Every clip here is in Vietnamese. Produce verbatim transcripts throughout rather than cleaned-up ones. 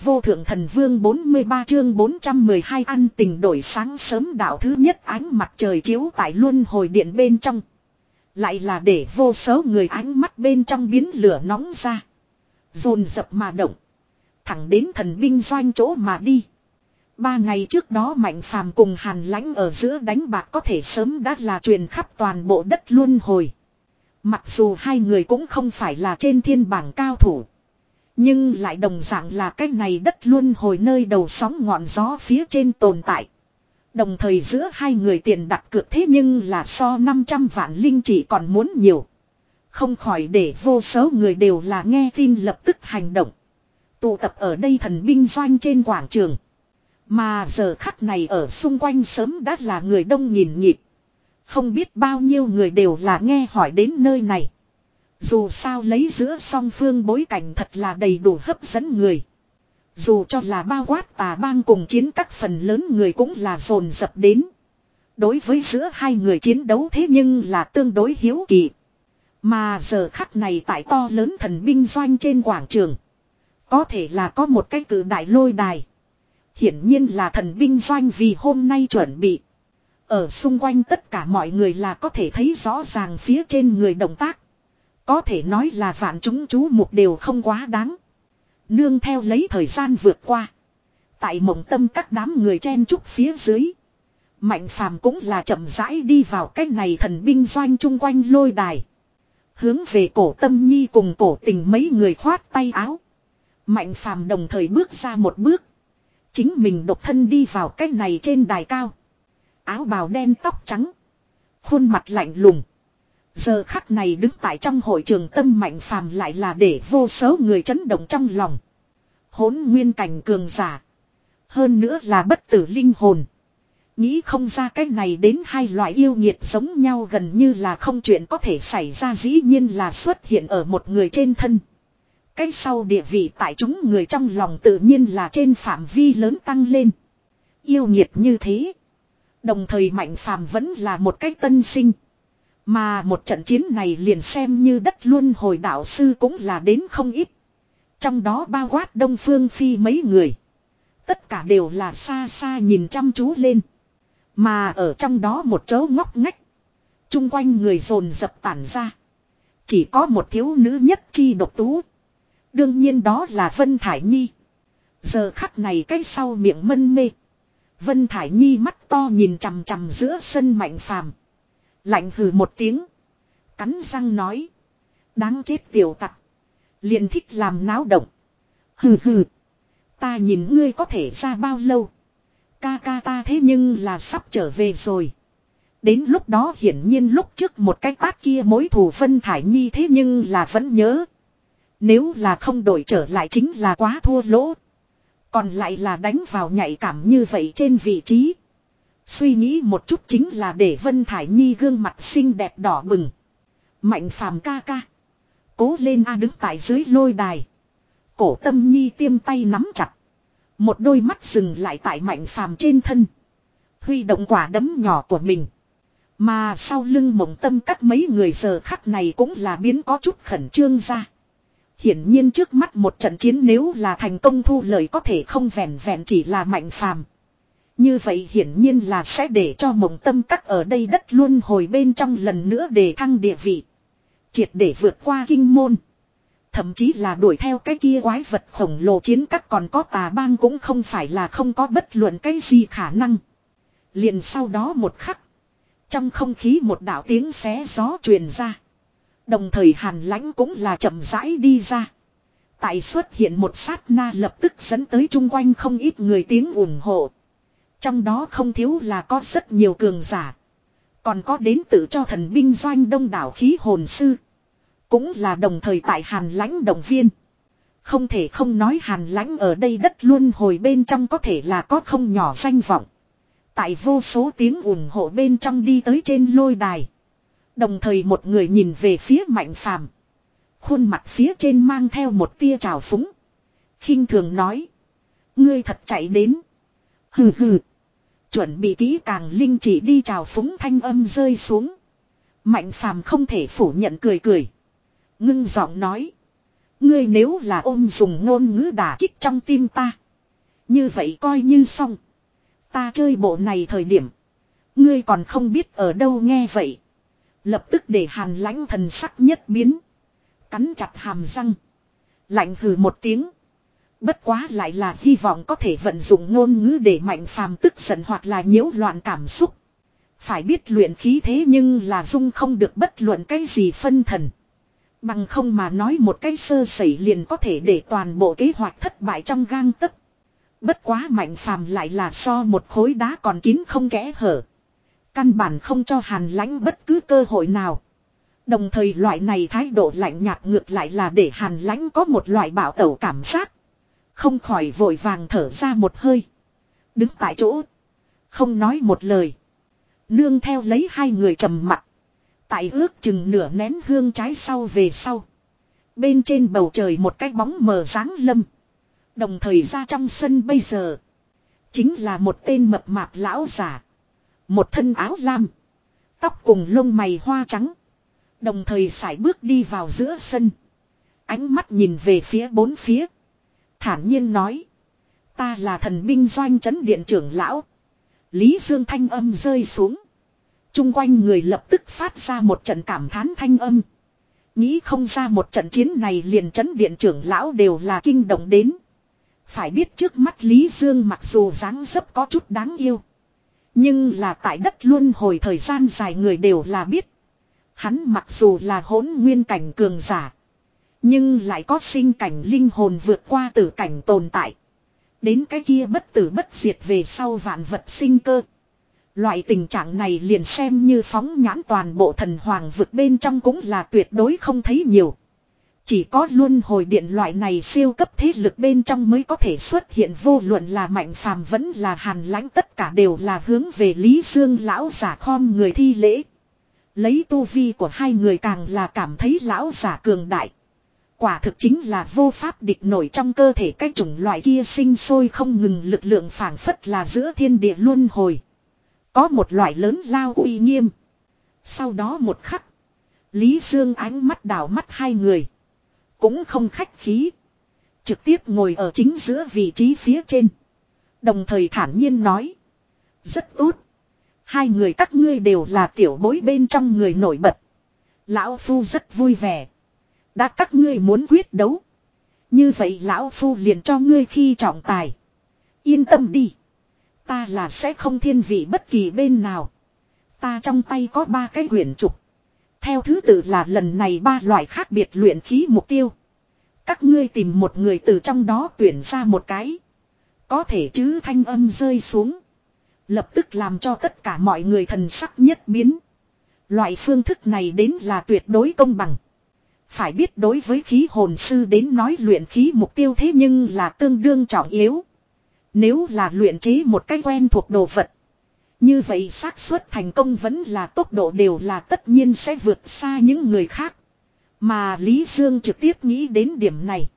vô thượng thần vương bốn mươi ba chương bốn trăm mười hai ăn tình đổi sáng sớm đạo thứ nhất ánh mặt trời chiếu tại luân hồi điện bên trong. Lại là để vô số người ánh mắt bên trong biến lửa nóng ra. Dồn dập mà động. Thẳng đến thần binh doanh chỗ mà đi. Ba ngày trước đó Mạnh Phàm cùng Hàn Lãnh ở giữa đánh bạc có thể sớm đã là truyền khắp toàn bộ đất luân hồi. Mặc dù hai người cũng không phải là trên thiên bảng cao thủ. Nhưng lại đồng dạng là cái này đất luân hồi nơi đầu sóng ngọn gió phía trên tồn tại. Đồng thời giữa hai người tiền đặt cược thế nhưng là so năm trăm vạn linh chỉ còn muốn nhiều. Không khỏi để vô số người đều là nghe tin lập tức hành động. Tụ tập ở đây thần binh doanh trên quảng trường. Mà giờ khắc này ở xung quanh sớm đã là người đông nghìn nghịt. Không biết bao nhiêu người đều là nghe hỏi đến nơi này. Dù sao lấy giữa song phương bối cảnh thật là đầy đủ hấp dẫn người. Dù cho là bao quát tà bang cùng chiến các phần lớn người cũng là dồn dập đến. Đối với giữa hai người chiến đấu thế nhưng là tương đối hiếu kỳ. Mà giờ khắc này tại to lớn thần binh doanh trên quảng trường. Có thể là có một cái cử đại lôi đài. Hiển nhiên là thần binh doanh vì hôm nay chuẩn bị. Ở xung quanh tất cả mọi người là có thể thấy rõ ràng phía trên người động tác. Có thể nói là vạn chúng chú mục đều không quá đáng. Nương theo lấy thời gian vượt qua. Tại mộng tâm các đám người chen chúc phía dưới. Mạnh Phàm cũng là chậm rãi đi vào cái này thần binh doanh chung quanh lôi đài. Hướng về cổ Tâm Nhi cùng cổ Tình mấy người khoát tay áo. Mạnh Phàm đồng thời bước ra một bước. Chính mình độc thân đi vào cái này trên đài cao. Áo bào đen tóc trắng. Khuôn mặt lạnh lùng. Giờ khắc này đứng tại trong hội trường tâm Mạnh Phàm lại là để vô số người chấn động trong lòng. Hỗn nguyên cảnh cường giả. Hơn nữa là bất tử linh hồn. Nghĩ không ra cái này đến hai loại yêu nghiệt giống nhau gần như là không chuyện có thể xảy ra, dĩ nhiên là xuất hiện ở một người trên thân. Cái sau địa vị tại chúng người trong lòng tự nhiên là trên phạm vi lớn tăng lên. Yêu nghiệt như thế. Đồng thời Mạnh Phàm vẫn là một cái tân sinh. Mà một trận chiến này liền xem như đất luân hồi đạo sư cũng là đến không ít. Trong đó bao quát Đông Phương Phi mấy người. Tất cả đều là xa xa nhìn chăm chú lên. Mà ở trong đó một chỗ ngóc ngách. Trung quanh người dồn dập tản ra. Chỉ có một thiếu nữ nhất chi độc tú. Đương nhiên đó là Vân Thải Nhi. Giờ khắc này cái sau miệng mân mê. Vân Thải Nhi mắt to nhìn chằm chằm giữa sân Mạnh Phàm. Lạnh hừ một tiếng. Cắn răng nói. Đáng chết tiểu tặc. Liền thích làm náo động. Hừ hừ. Ta nhìn ngươi có thể ra bao lâu. Ca ca ta thế nhưng là sắp trở về rồi. Đến lúc đó hiển nhiên lúc trước một cái tát kia mối thù Vân Thải Nhi thế nhưng là vẫn nhớ. Nếu là không đổi trở lại chính là quá thua lỗ. Còn lại là đánh vào nhạy cảm như vậy trên vị trí. Suy nghĩ một chút chính là để Vân Thải Nhi gương mặt xinh đẹp đỏ bừng. Mạnh Phàm ca ca. Cố lên a, đứng tại dưới lôi đài. Cổ Tâm Nhi tiêm tay nắm chặt. Một đôi mắt dừng lại tại Mạnh Phàm trên thân. Huy động quả đấm nhỏ của mình. Mà sau lưng Mộng Tâm các mấy người giờ khắc này cũng là biến có chút khẩn trương ra. Hiển nhiên trước mắt một trận chiến nếu là thành công thu lợi có thể không vẹn vẹn chỉ là Mạnh Phàm. Như vậy hiển nhiên là sẽ để cho Mộng Tâm các ở đây đất luân hồi bên trong lần nữa đề thăng địa vị. Triệt để vượt qua kinh môn. Thậm chí là đuổi theo cái kia quái vật khổng lồ chiến các còn có tà bang cũng không phải là không có bất luận cái gì khả năng. Liền sau đó một khắc. Trong không khí một đạo tiếng xé gió truyền ra. Đồng thời Hàn Lãnh cũng là chậm rãi đi ra. Tại xuất hiện một sát na lập tức dẫn tới chung quanh không ít người tiếng ủng hộ. Trong đó không thiếu là có rất nhiều cường giả. Còn có đến tự cho thần binh doanh đông đảo khí hồn sư. Cũng là đồng thời tại Hàn Lãnh động viên. Không thể không nói Hàn Lãnh ở đây đất luân hồi bên trong có thể là có không nhỏ danh vọng. Tại vô số tiếng ủng hộ bên trong đi tới trên lôi đài. Đồng thời một người nhìn về phía Mạnh Phàm. Khuôn mặt phía trên mang theo một tia trào phúng. Khinh thường nói. Ngươi thật chạy đến. Hừ hừ. Chuẩn bị kỹ càng linh chỉ đi trào phúng thanh âm rơi xuống. Mạnh Phàm không thể phủ nhận cười cười. Ngưng giọng nói. Ngươi nếu là ôm dùng ngôn ngữ đả kích trong tim ta. Như vậy coi như xong. Ta chơi bộ này thời điểm. Ngươi còn không biết ở đâu nghe vậy. Lập tức để Hàn Lãnh thần sắc nhất biến. Cắn chặt hàm răng. Lạnh hừ một tiếng. Bất quá lại là hy vọng có thể vận dụng ngôn ngữ để Mạnh Phàm tức giận hoặc là nhiễu loạn cảm xúc. Phải biết luyện khí thế nhưng là dung không được bất luận cái gì phân thần. Bằng không mà nói một cái sơ sẩy liền có thể để toàn bộ kế hoạch thất bại trong gang tấc. Bất quá Mạnh Phàm lại là so một khối đá còn kín không kẽ hở. Căn bản không cho Hàn Lãnh bất cứ cơ hội nào. Đồng thời loại này thái độ lạnh nhạt ngược lại là để Hàn Lãnh có một loại bạo tẩu cảm giác. Không khỏi vội vàng thở ra một hơi. Đứng tại chỗ. Không nói một lời. Nương theo lấy hai người trầm mặt. Tại ước chừng nửa nén hương trái sau về sau. Bên trên bầu trời một cái bóng mờ dáng lâm. Đồng thời ra trong sân bây giờ. Chính là một tên mập mạp lão giả. Một thân áo lam. Tóc cùng lông mày hoa trắng. Đồng thời sải bước đi vào giữa sân. Ánh mắt nhìn về phía bốn phía. Thản nhiên nói. Ta là thần binh doanh trấn điện trưởng lão. Lý Dương thanh âm rơi xuống. Trung quanh người lập tức phát ra một trận cảm thán thanh âm. Nghĩ không ra một trận chiến này liền trấn điện trưởng lão đều là kinh động đến. Phải biết trước mắt Lý Dương mặc dù dáng dấp có chút đáng yêu. Nhưng là tại đất luân hồi thời gian dài người đều là biết. Hắn mặc dù là hỗn nguyên cảnh cường giả. Nhưng lại có sinh cảnh linh hồn vượt qua tử cảnh tồn tại. Đến cái kia bất tử bất diệt về sau vạn vật sinh cơ. Loại tình trạng này liền xem như phóng nhãn toàn bộ thần hoàng vực bên trong cũng là tuyệt đối không thấy nhiều. Chỉ có luân hồi điện loại này siêu cấp thế lực bên trong mới có thể xuất hiện, vô luận là Mạnh Phàm vẫn là Hàn Lãnh, tất cả đều là hướng về Lý Dương lão giả khom người thi lễ. Lấy tu vi của hai người càng là cảm thấy lão giả cường đại. Quả thực chính là vô pháp địch nổi, trong cơ thể cái chủng loại kia sinh sôi không ngừng lực lượng phảng phất là giữa thiên địa luân hồi. Có một loại lớn lao uy nghiêm. Sau đó một khắc. Lý Dương ánh mắt đảo mắt hai người. Cũng không khách khí. Trực tiếp ngồi ở chính giữa vị trí phía trên. Đồng thời thản nhiên nói. Rất tốt. Hai người các ngươi đều là tiểu bối bên trong người nổi bật. Lão Phu rất vui vẻ. Đã các ngươi muốn quyết đấu. Như vậy Lão Phu liền cho ngươi khi trọng tài. Yên tâm đi. Ta là sẽ không thiên vị bất kỳ bên nào. Ta trong tay có ba cái quyển trục. Theo thứ tự là lần này ba loại khác biệt luyện khí mục tiêu. Các ngươi tìm một người từ trong đó tuyển ra một cái. Có thể chứ, thanh âm rơi xuống. Lập tức làm cho tất cả mọi người thần sắc nhất biến. Loại phương thức này đến là tuyệt đối công bằng. Phải biết đối với khí hồn sư đến nói luyện khí mục tiêu thế nhưng là tương đương trọng yếu. Nếu là luyện chế một cái quen thuộc đồ vật. Như vậy xác suất thành công vẫn là tốc độ đều là tất nhiên sẽ vượt xa những người khác. Mà Lý Dương trực tiếp nghĩ đến điểm này.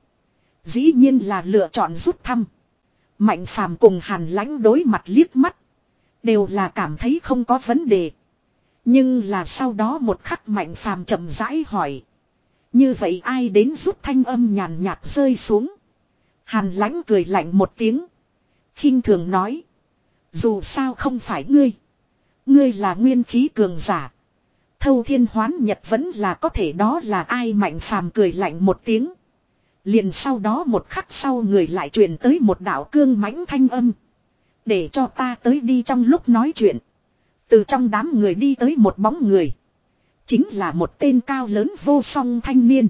Dĩ nhiên là lựa chọn rút thăm. Mạnh Phàm cùng Hàn Lãnh đối mặt liếc mắt. Đều là cảm thấy không có vấn đề. Nhưng là sau đó một khắc Mạnh Phàm chậm rãi hỏi. Như vậy ai đến rút, thanh âm nhàn nhạt rơi xuống. Hàn Lãnh cười lạnh một tiếng. Khinh thường nói. Dù sao không phải ngươi. Ngươi là nguyên khí cường giả. Thâu thiên hoán nhật vẫn là có thể, đó là ai? Mạnh Phàm cười lạnh một tiếng. Liền sau đó một khắc sau người lại truyền tới một đạo cương mãnh thanh âm. Để cho ta tới đi. Trong lúc nói chuyện. Từ trong đám người đi tới một bóng người. Chính là một tên cao lớn vô song thanh niên.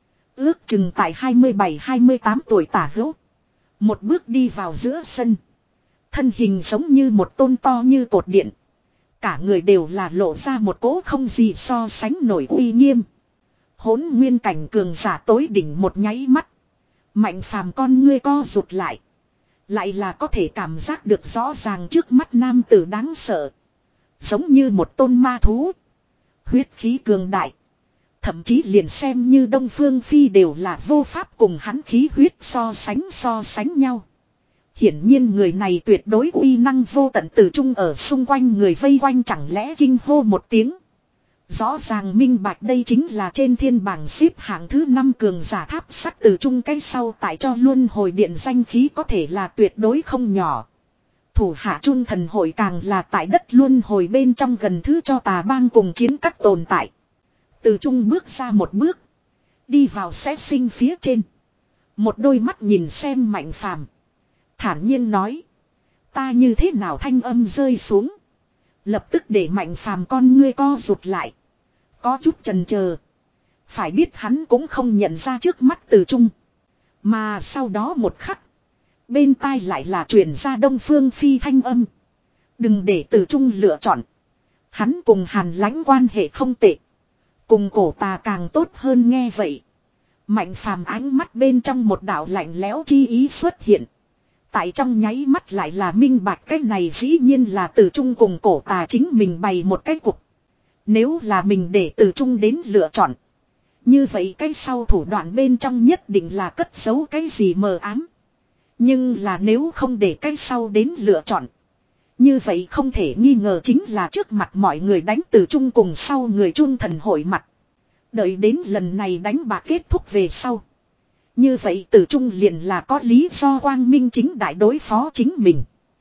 Ước chừng tại hai mươi bảy hai mươi tám tuổi tả hữu. Một bước đi vào giữa sân. Thân hình giống như một tôn to như cột điện. Cả người đều là lộ ra một cỗ không gì so sánh nổi uy nghiêm. Hỗn nguyên cảnh cường giả tối đỉnh một nháy mắt. Mạnh Phàm con ngươi co rụt lại. Lại là có thể cảm giác được rõ ràng trước mắt nam tử đáng sợ. Giống như một tôn ma thú. Huyết khí cường đại. Thậm chí liền xem như Đông Phương Phi đều là vô pháp cùng hắn khí huyết so sánh so sánh nhau. Hiển nhiên người này tuyệt đối uy năng vô tận, từ trung ở xung quanh người vây quanh chẳng lẽ kinh hô một tiếng. Rõ ràng minh bạch đây chính là trên thiên bảng xếp hạng thứ năm cường giả tháp sắt từ chung cái sau tại cho luân hồi điện danh khí có thể là tuyệt đối không nhỏ. Thủ hạ Trung Thần hội càng là tại đất luân hồi bên trong gần thứ cho tà bang cùng chiến các tồn tại. Từ chung bước ra một bước. Đi vào xé sinh phía trên. Một đôi mắt nhìn xem Mạnh Phàm, thản nhiên nói. Ta như thế nào thanh âm rơi xuống. Lập tức để Mạnh Phàm con ngươi co rụt lại. Có chút chần chờ. Phải biết hắn cũng không nhận ra trước mắt Từ Trung. Mà sau đó một khắc. Bên tai lại là truyền ra Đông Phương Phi thanh âm. Đừng để Từ Trung lựa chọn. Hắn cùng Hàn Lãnh quan hệ không tệ. Cùng cổ tà càng tốt hơn nghe vậy. Mạnh Phàm ánh mắt bên trong một đạo lạnh lẽo chi ý xuất hiện. Tại trong nháy mắt lại là minh bạch cái này dĩ nhiên là Từ Trung cùng cổ tà chính mình bày một cái cục. Nếu là mình để Từ Trung đến lựa chọn. Như vậy cái sau thủ đoạn bên trong nhất định là cất giấu cái gì mờ ám. Nhưng là nếu không để cái sau đến lựa chọn. Như vậy không thể nghi ngờ chính là trước mặt mọi người đánh Từ Trung cùng sau người Trung Thần hội mặt. Đợi đến lần này đánh bạc kết thúc về sau. Như vậy Từ Trung liền là có lý do quang minh chính đại đối phó chính mình.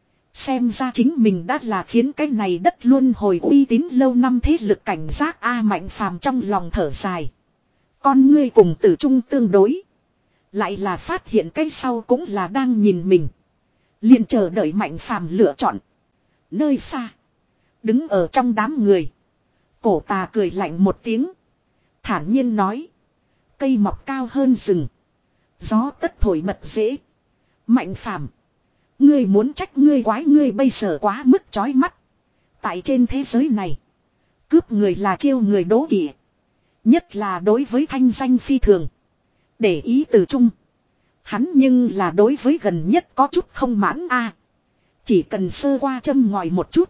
Xem ra chính mình đã là khiến cái này đất luân hồi uy tín lâu năm thế lực cảnh giác A Mạnh Phàm trong lòng thở dài. Con ngươi cùng Từ Trung tương đối. Lại là phát hiện cái sau cũng là đang nhìn mình. Liền chờ đợi Mạnh Phàm lựa chọn. Nơi xa. Đứng ở trong đám người. Cổ tà cười lạnh một tiếng. Thản nhiên nói. Cây mọc cao hơn rừng. Gió tất thổi bật dễ. Mạnh Phàm, ngươi muốn trách ngươi quái ngươi bây giờ quá mức chói mắt. Tại trên thế giới này. Cướp người là chiêu người đố kỵ. Nhất là đối với thanh danh phi thường. Để ý Từ Trung. Hắn nhưng là đối với gần nhất có chút không mãn a. Chỉ cần sơ qua châm ngòi một chút.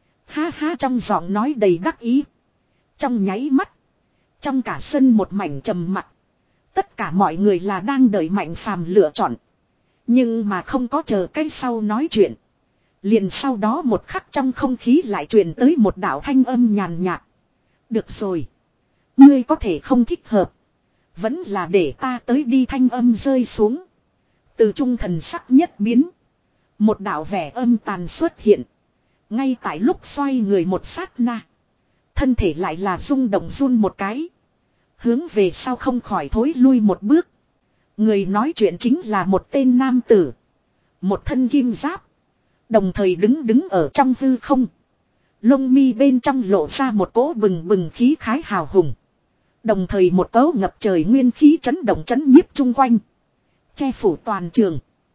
Ha ha trong giọng nói đầy đắc ý. Trong nháy mắt. Trong cả sân một mảnh trầm mặc. Tất cả mọi người là đang đợi Mạnh Phàm lựa chọn. Nhưng mà không có chờ cái sau nói chuyện. Liền sau đó một khắc trong không khí lại truyền tới một đạo thanh âm nhàn nhạt. Được rồi. Ngươi có thể không thích hợp. Vẫn là để ta tới đi thanh âm rơi xuống. Từ Trung thần sắc nhất biến. Một đạo vẻ âm tàn xuất hiện. Ngay tại lúc xoay người một sát na. Thân thể lại là rung động run một cái. Hướng về sau không khỏi thối lui một bước. Người nói chuyện chính là một tên nam tử. Một thân kim giáp. Đồng thời đứng đứng ở trong hư không. Lông mi bên trong lộ ra một cỗ bừng bừng khí khái hào hùng. Đồng thời một cấu ngập trời nguyên khí chấn động chấn nhiếp chung quanh. Che phủ toàn trường.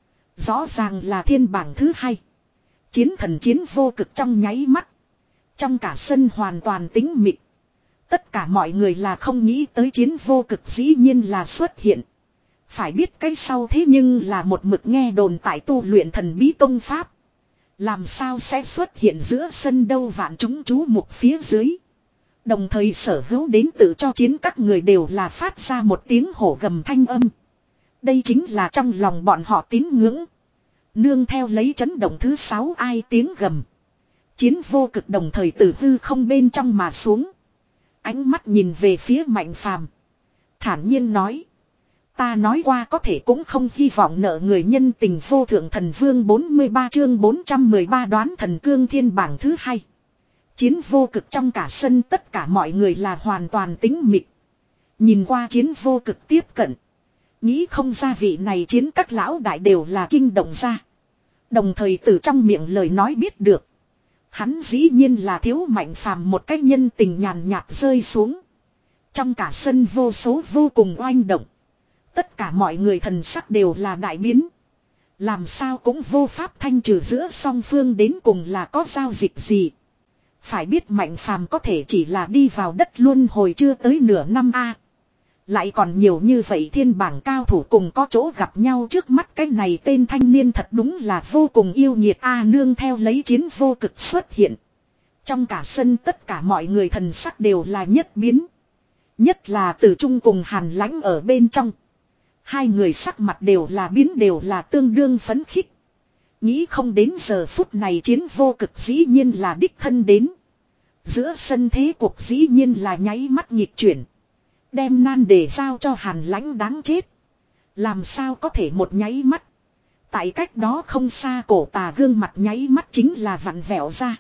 Rõ ràng là thiên bảng thứ hai. Chiến thần chiến vô cực trong nháy mắt. Trong cả sân hoàn toàn tĩnh mịch. Tất cả mọi người là không nghĩ tới chiến vô cực dĩ nhiên là xuất hiện. Phải biết cái sau thế nhưng là một mực nghe đồn tại tu luyện thần bí công pháp. Làm sao sẽ xuất hiện giữa sân đâu vạn chúng chú mục phía dưới. Đồng thời sở hữu đến tự cho chiến các người đều là phát ra một tiếng hổ gầm thanh âm. Đây chính là trong lòng bọn họ tín ngưỡng. Nương theo lấy chấn động thứ sáu ai tiếng gầm. Chiến vô cực đồng thời từ hư không bên trong mà xuống. Ánh mắt nhìn về phía Mạnh Phàm, thản nhiên nói. Ta nói qua có thể cũng không hy vọng nợ người nhân tình vô thượng thần vương bốn mươi ba chương bốn trăm mười ba đoán thần cương thiên bảng thứ hai. Chiến vô cực trong cả sân tất cả mọi người là hoàn toàn tĩnh mịch. Nhìn qua chiến vô cực tiếp cận. Nghĩ không ra vị này chiến các lão đại đều là kinh động ra. Đồng thời từ trong miệng lời nói biết được. Hắn dĩ nhiên là thiếu Mạnh Phàm một cách nhân tình nhàn nhạt rơi xuống. Trong cả sân vô số vô cùng oanh động. Tất cả mọi người thần sắc đều là đại biến. Làm sao cũng vô pháp thanh trừ giữa song phương đến cùng là có giao dịch gì. Phải biết Mạnh Phàm có thể chỉ là đi vào đất luân hồi chưa tới nửa năm a. Lại còn nhiều như vậy thiên bảng cao thủ cùng có chỗ gặp nhau trước mắt cái này tên thanh niên thật đúng là vô cùng yêu nhiệt a nương theo lấy chiến vô cực xuất hiện. Trong cả sân tất cả mọi người thần sắc đều là nhất biến. Nhất là Từ Trung cùng Hàn Lãnh ở bên trong. Hai người sắc mặt đều là biến đều là tương đương phấn khích. Nghĩ không đến giờ phút này chiến vô cực dĩ nhiên là đích thân đến. Giữa sân thế cuộc dĩ nhiên là nháy mắt nhịp chuyển. Đem nan đề giao cho Hàn Lãnh đáng chết. Làm sao có thể một nháy mắt. Tại cách đó không xa cổ tà gương mặt nháy mắt chính là vặn vẹo ra.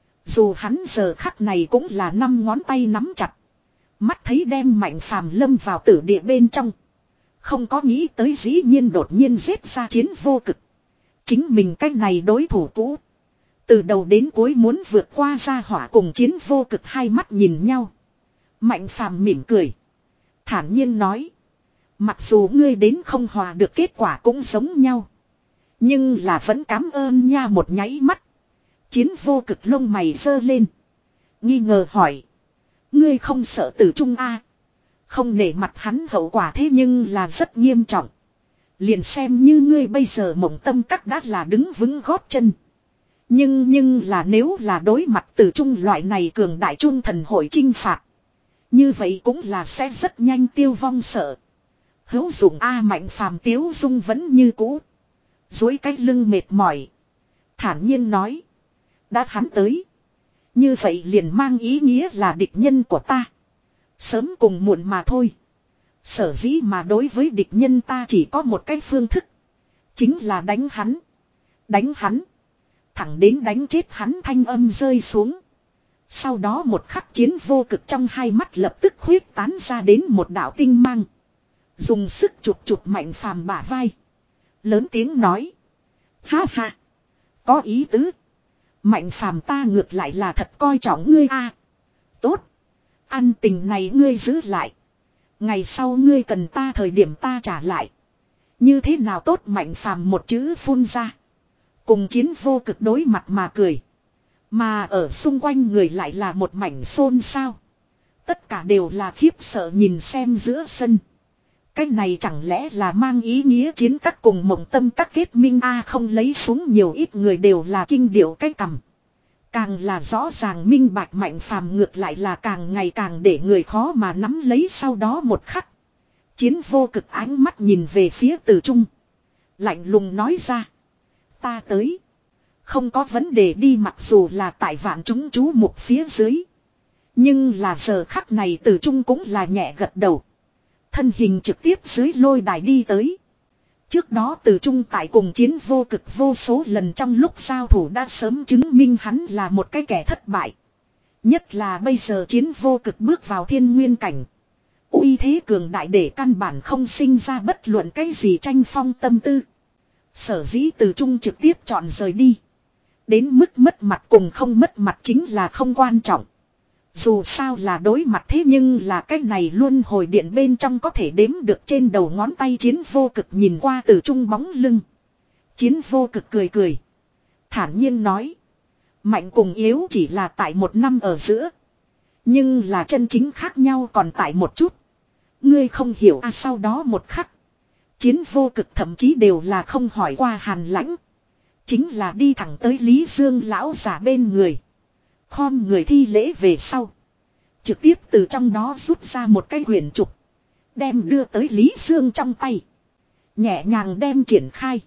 Dù hắn giờ khắc này cũng là năm ngón tay nắm chặt. Mắt thấy đem Mạnh Phàm lâm vào tử địa bên trong. Không có nghĩ tới dĩ nhiên đột nhiên giết ra chiến vô cực. Chính mình cách này đối thủ cũ. Từ đầu đến cuối muốn vượt qua gia hỏa cùng chiến vô cực hai mắt nhìn nhau. Mạnh Phàm mỉm cười. Thản nhiên nói. Mặc dù ngươi đến không hòa được kết quả cũng giống nhau. Nhưng là vẫn cảm ơn nha một nháy mắt. Chiến vô cực lông mày giơ lên. Nghi ngờ hỏi. Ngươi không sợ tử trung a? Không nể mặt hắn hậu quả thế nhưng là rất nghiêm trọng. Liền xem như ngươi bây giờ mộng tâm các đã là đứng vững gót chân. Nhưng nhưng là nếu là đối mặt tử trung loại này cường đại trung thần hội chinh phạt. Như vậy cũng là sẽ rất nhanh tiêu vong sợ. Hữu dụng A Mạnh Phàm tiếu dung vẫn như cũ. Dối cái lưng mệt mỏi. Thản nhiên nói. Đã hắn tới. Như vậy liền mang ý nghĩa là địch nhân của ta. Sớm cùng muộn mà thôi. Sở dĩ mà đối với địch nhân ta chỉ có một cái phương thức. Chính là đánh hắn. Đánh hắn. Thẳng đến đánh chết hắn thanh âm rơi xuống. Sau đó một khắc chiến vô cực trong hai mắt lập tức huyết tán ra đến một đạo tinh mang. Dùng sức chụp chụp Mạnh Phàm bả vai. Lớn tiếng nói. Ha ha. Có ý tứ. Mạnh Phàm ta ngược lại là thật coi trọng ngươi a. Tốt. Ăn tình này ngươi giữ lại. Ngày sau ngươi cần ta thời điểm ta trả lại. Như thế nào tốt Mạnh Phàm một chữ phun ra. Cùng chiến vô cực đối mặt mà cười. Mà ở xung quanh người lại là một mảnh xôn xao. Tất cả đều là khiếp sợ nhìn xem giữa sân. Cái này chẳng lẽ là mang ý nghĩa chiến các cùng mộng tâm các kết minh a không lấy xuống nhiều ít người đều là kinh điệu cái cằm. Càng là rõ ràng minh bạch Mạnh Phàm ngược lại là càng ngày càng để người khó mà nắm lấy sau đó một khắc. Chiến vô cực ánh mắt nhìn về phía Từ Trung. Lạnh lùng nói ra. Ta tới. Không có vấn đề đi mặc dù là tại vạn chúng chú mục phía dưới. Nhưng là giờ khắc này Từ Trung cũng là nhẹ gật đầu. Thân hình trực tiếp dưới lôi đài đi tới. Trước đó Từ Trung tại cùng chiến vô cực vô số lần trong lúc giao thủ đã sớm chứng minh hắn là một cái kẻ thất bại. Nhất là bây giờ chiến vô cực bước vào thiên nguyên cảnh. Uy thế cường đại để căn bản không sinh ra bất luận cái gì tranh phong tâm tư. Sở dĩ Từ Trung trực tiếp chọn rời đi. Đến mức mất mặt cùng không mất mặt chính là không quan trọng. Dù sao là đối mặt thế nhưng là cái này luôn hồi điện bên trong có thể đếm được trên đầu ngón tay chiến vô cực nhìn qua Từ Trung bóng lưng. Chiến vô cực cười cười. Thản nhiên nói. Mạnh cùng yếu chỉ là tại một năm ở giữa. Nhưng là chân chính khác nhau còn tại một chút. Ngươi không hiểu à sau đó một khắc. Chiến vô cực thậm chí đều là không hỏi qua Hàn Lãnh. Chính là đi thẳng tới Lý Dương lão giả bên người. Khom người thi lễ về sau. Trực tiếp từ trong đó rút ra một cái quyển trục. Đem đưa tới Lý Dương trong tay. Nhẹ nhàng đem triển khai.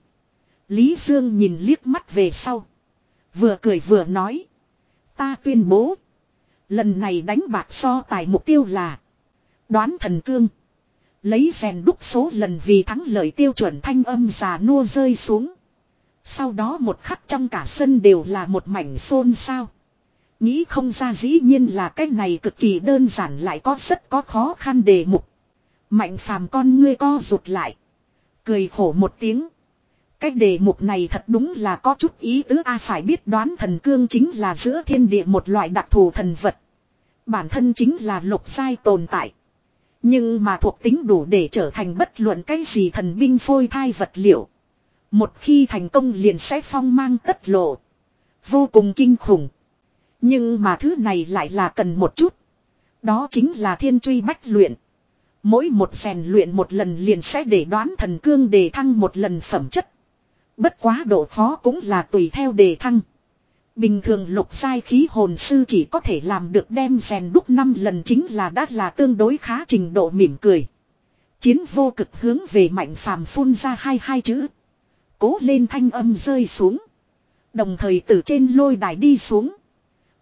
Lý Dương nhìn liếc mắt về sau. Vừa cười vừa nói. Ta tuyên bố. Lần này đánh bạc so tài mục tiêu là. Đoán thần cương. Lấy rèn đúc số lần vì thắng lợi tiêu chuẩn thanh âm già nua rơi xuống. Sau đó một khắc trong cả sân đều là một mảnh xôn xao. Nghĩ không ra dĩ nhiên là cái này cực kỳ đơn giản lại có rất có khó khăn đề mục. Mạnh Phàm con ngươi co rụt lại. Cười khổ một tiếng. Cái đề mục này thật đúng là có chút ý tứ a phải biết đoán thần cương chính là giữa thiên địa một loại đặc thù thần vật. Bản thân chính là lục giai tồn tại. Nhưng mà thuộc tính đủ để trở thành bất luận cái gì thần binh phôi thai vật liệu. Một khi thành công liền sẽ phong mang tất lộ. Vô cùng kinh khủng. Nhưng mà thứ này lại là cần một chút. Đó chính là thiên truy bách luyện. Mỗi một rèn luyện một lần liền sẽ để đoán thần cương đề thăng một lần phẩm chất. Bất quá độ khó cũng là tùy theo đề thăng. Bình thường lục giai khí hồn sư chỉ có thể làm được đem rèn đúc năm lần chính là đã là tương đối khá trình độ mỉm cười. Chiến vô cực hướng về Mạnh Phàm phun ra hai hai chữ. Cố lên thanh âm rơi xuống. Đồng thời từ trên lôi đài đi xuống.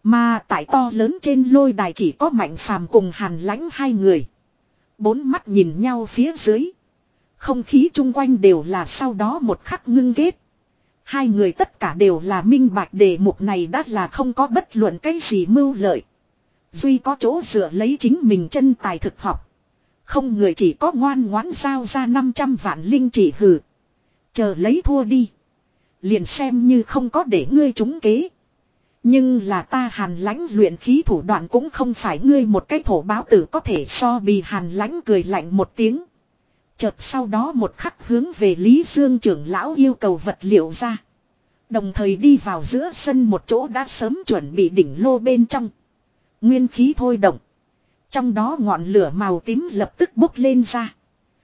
Mà tại to lớn trên lôi đài chỉ có Mạnh Phàm cùng Hàn Lãnh hai người. Bốn mắt nhìn nhau phía dưới. Không khí chung quanh đều là sau đó một khắc ngưng kết. Hai người tất cả đều là minh bạch đề mục này đã là không có bất luận cái gì mưu lợi. Duy có chỗ dựa lấy chính mình chân tài thực học. Không người chỉ có ngoan ngoãn giao ra năm trăm vạn linh chỉ hừ. Chờ lấy thua đi. Liền xem như không có để ngươi trúng kế. Nhưng là ta Hàn Lãnh luyện khí thủ đoạn cũng không phải ngươi một cái thổ báo tử có thể so bì. Hàn Lãnh cười lạnh một tiếng. Chợt sau đó một khắc hướng về Lý Dương trưởng lão yêu cầu vật liệu ra. Đồng thời đi vào giữa sân một chỗ đã sớm chuẩn bị đỉnh lô bên trong. Nguyên khí thôi động. Trong đó ngọn lửa màu tím lập tức bốc lên ra.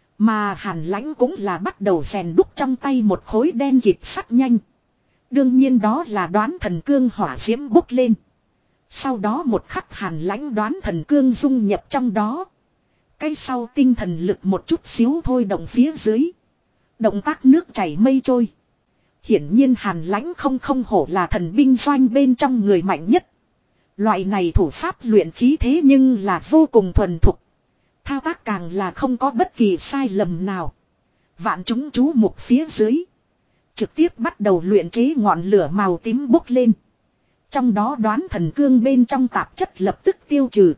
Mà Hàn Lãnh cũng là bắt đầu rèn đúc trong tay một khối đen kịt sắt nhanh. Đương nhiên đó là đoán thần cương hỏa diễm bốc lên. Sau đó một khắc Hàn Lãnh đoán thần cương dung nhập trong đó. Cái sau tinh thần lực một chút xíu thôi động phía dưới. Động tác nước chảy mây trôi. Hiển nhiên Hàn Lãnh không không hổ là thần binh doanh bên trong người mạnh nhất. Loại này thủ pháp luyện khí thế nhưng là vô cùng thuần thục. Thao tác càng là không có bất kỳ sai lầm nào. Vạn chúng chú mục phía dưới. Trực tiếp bắt đầu luyện chế ngọn lửa màu tím bốc lên. Trong đó đoán thần cương bên trong tạp chất lập tức tiêu trừ.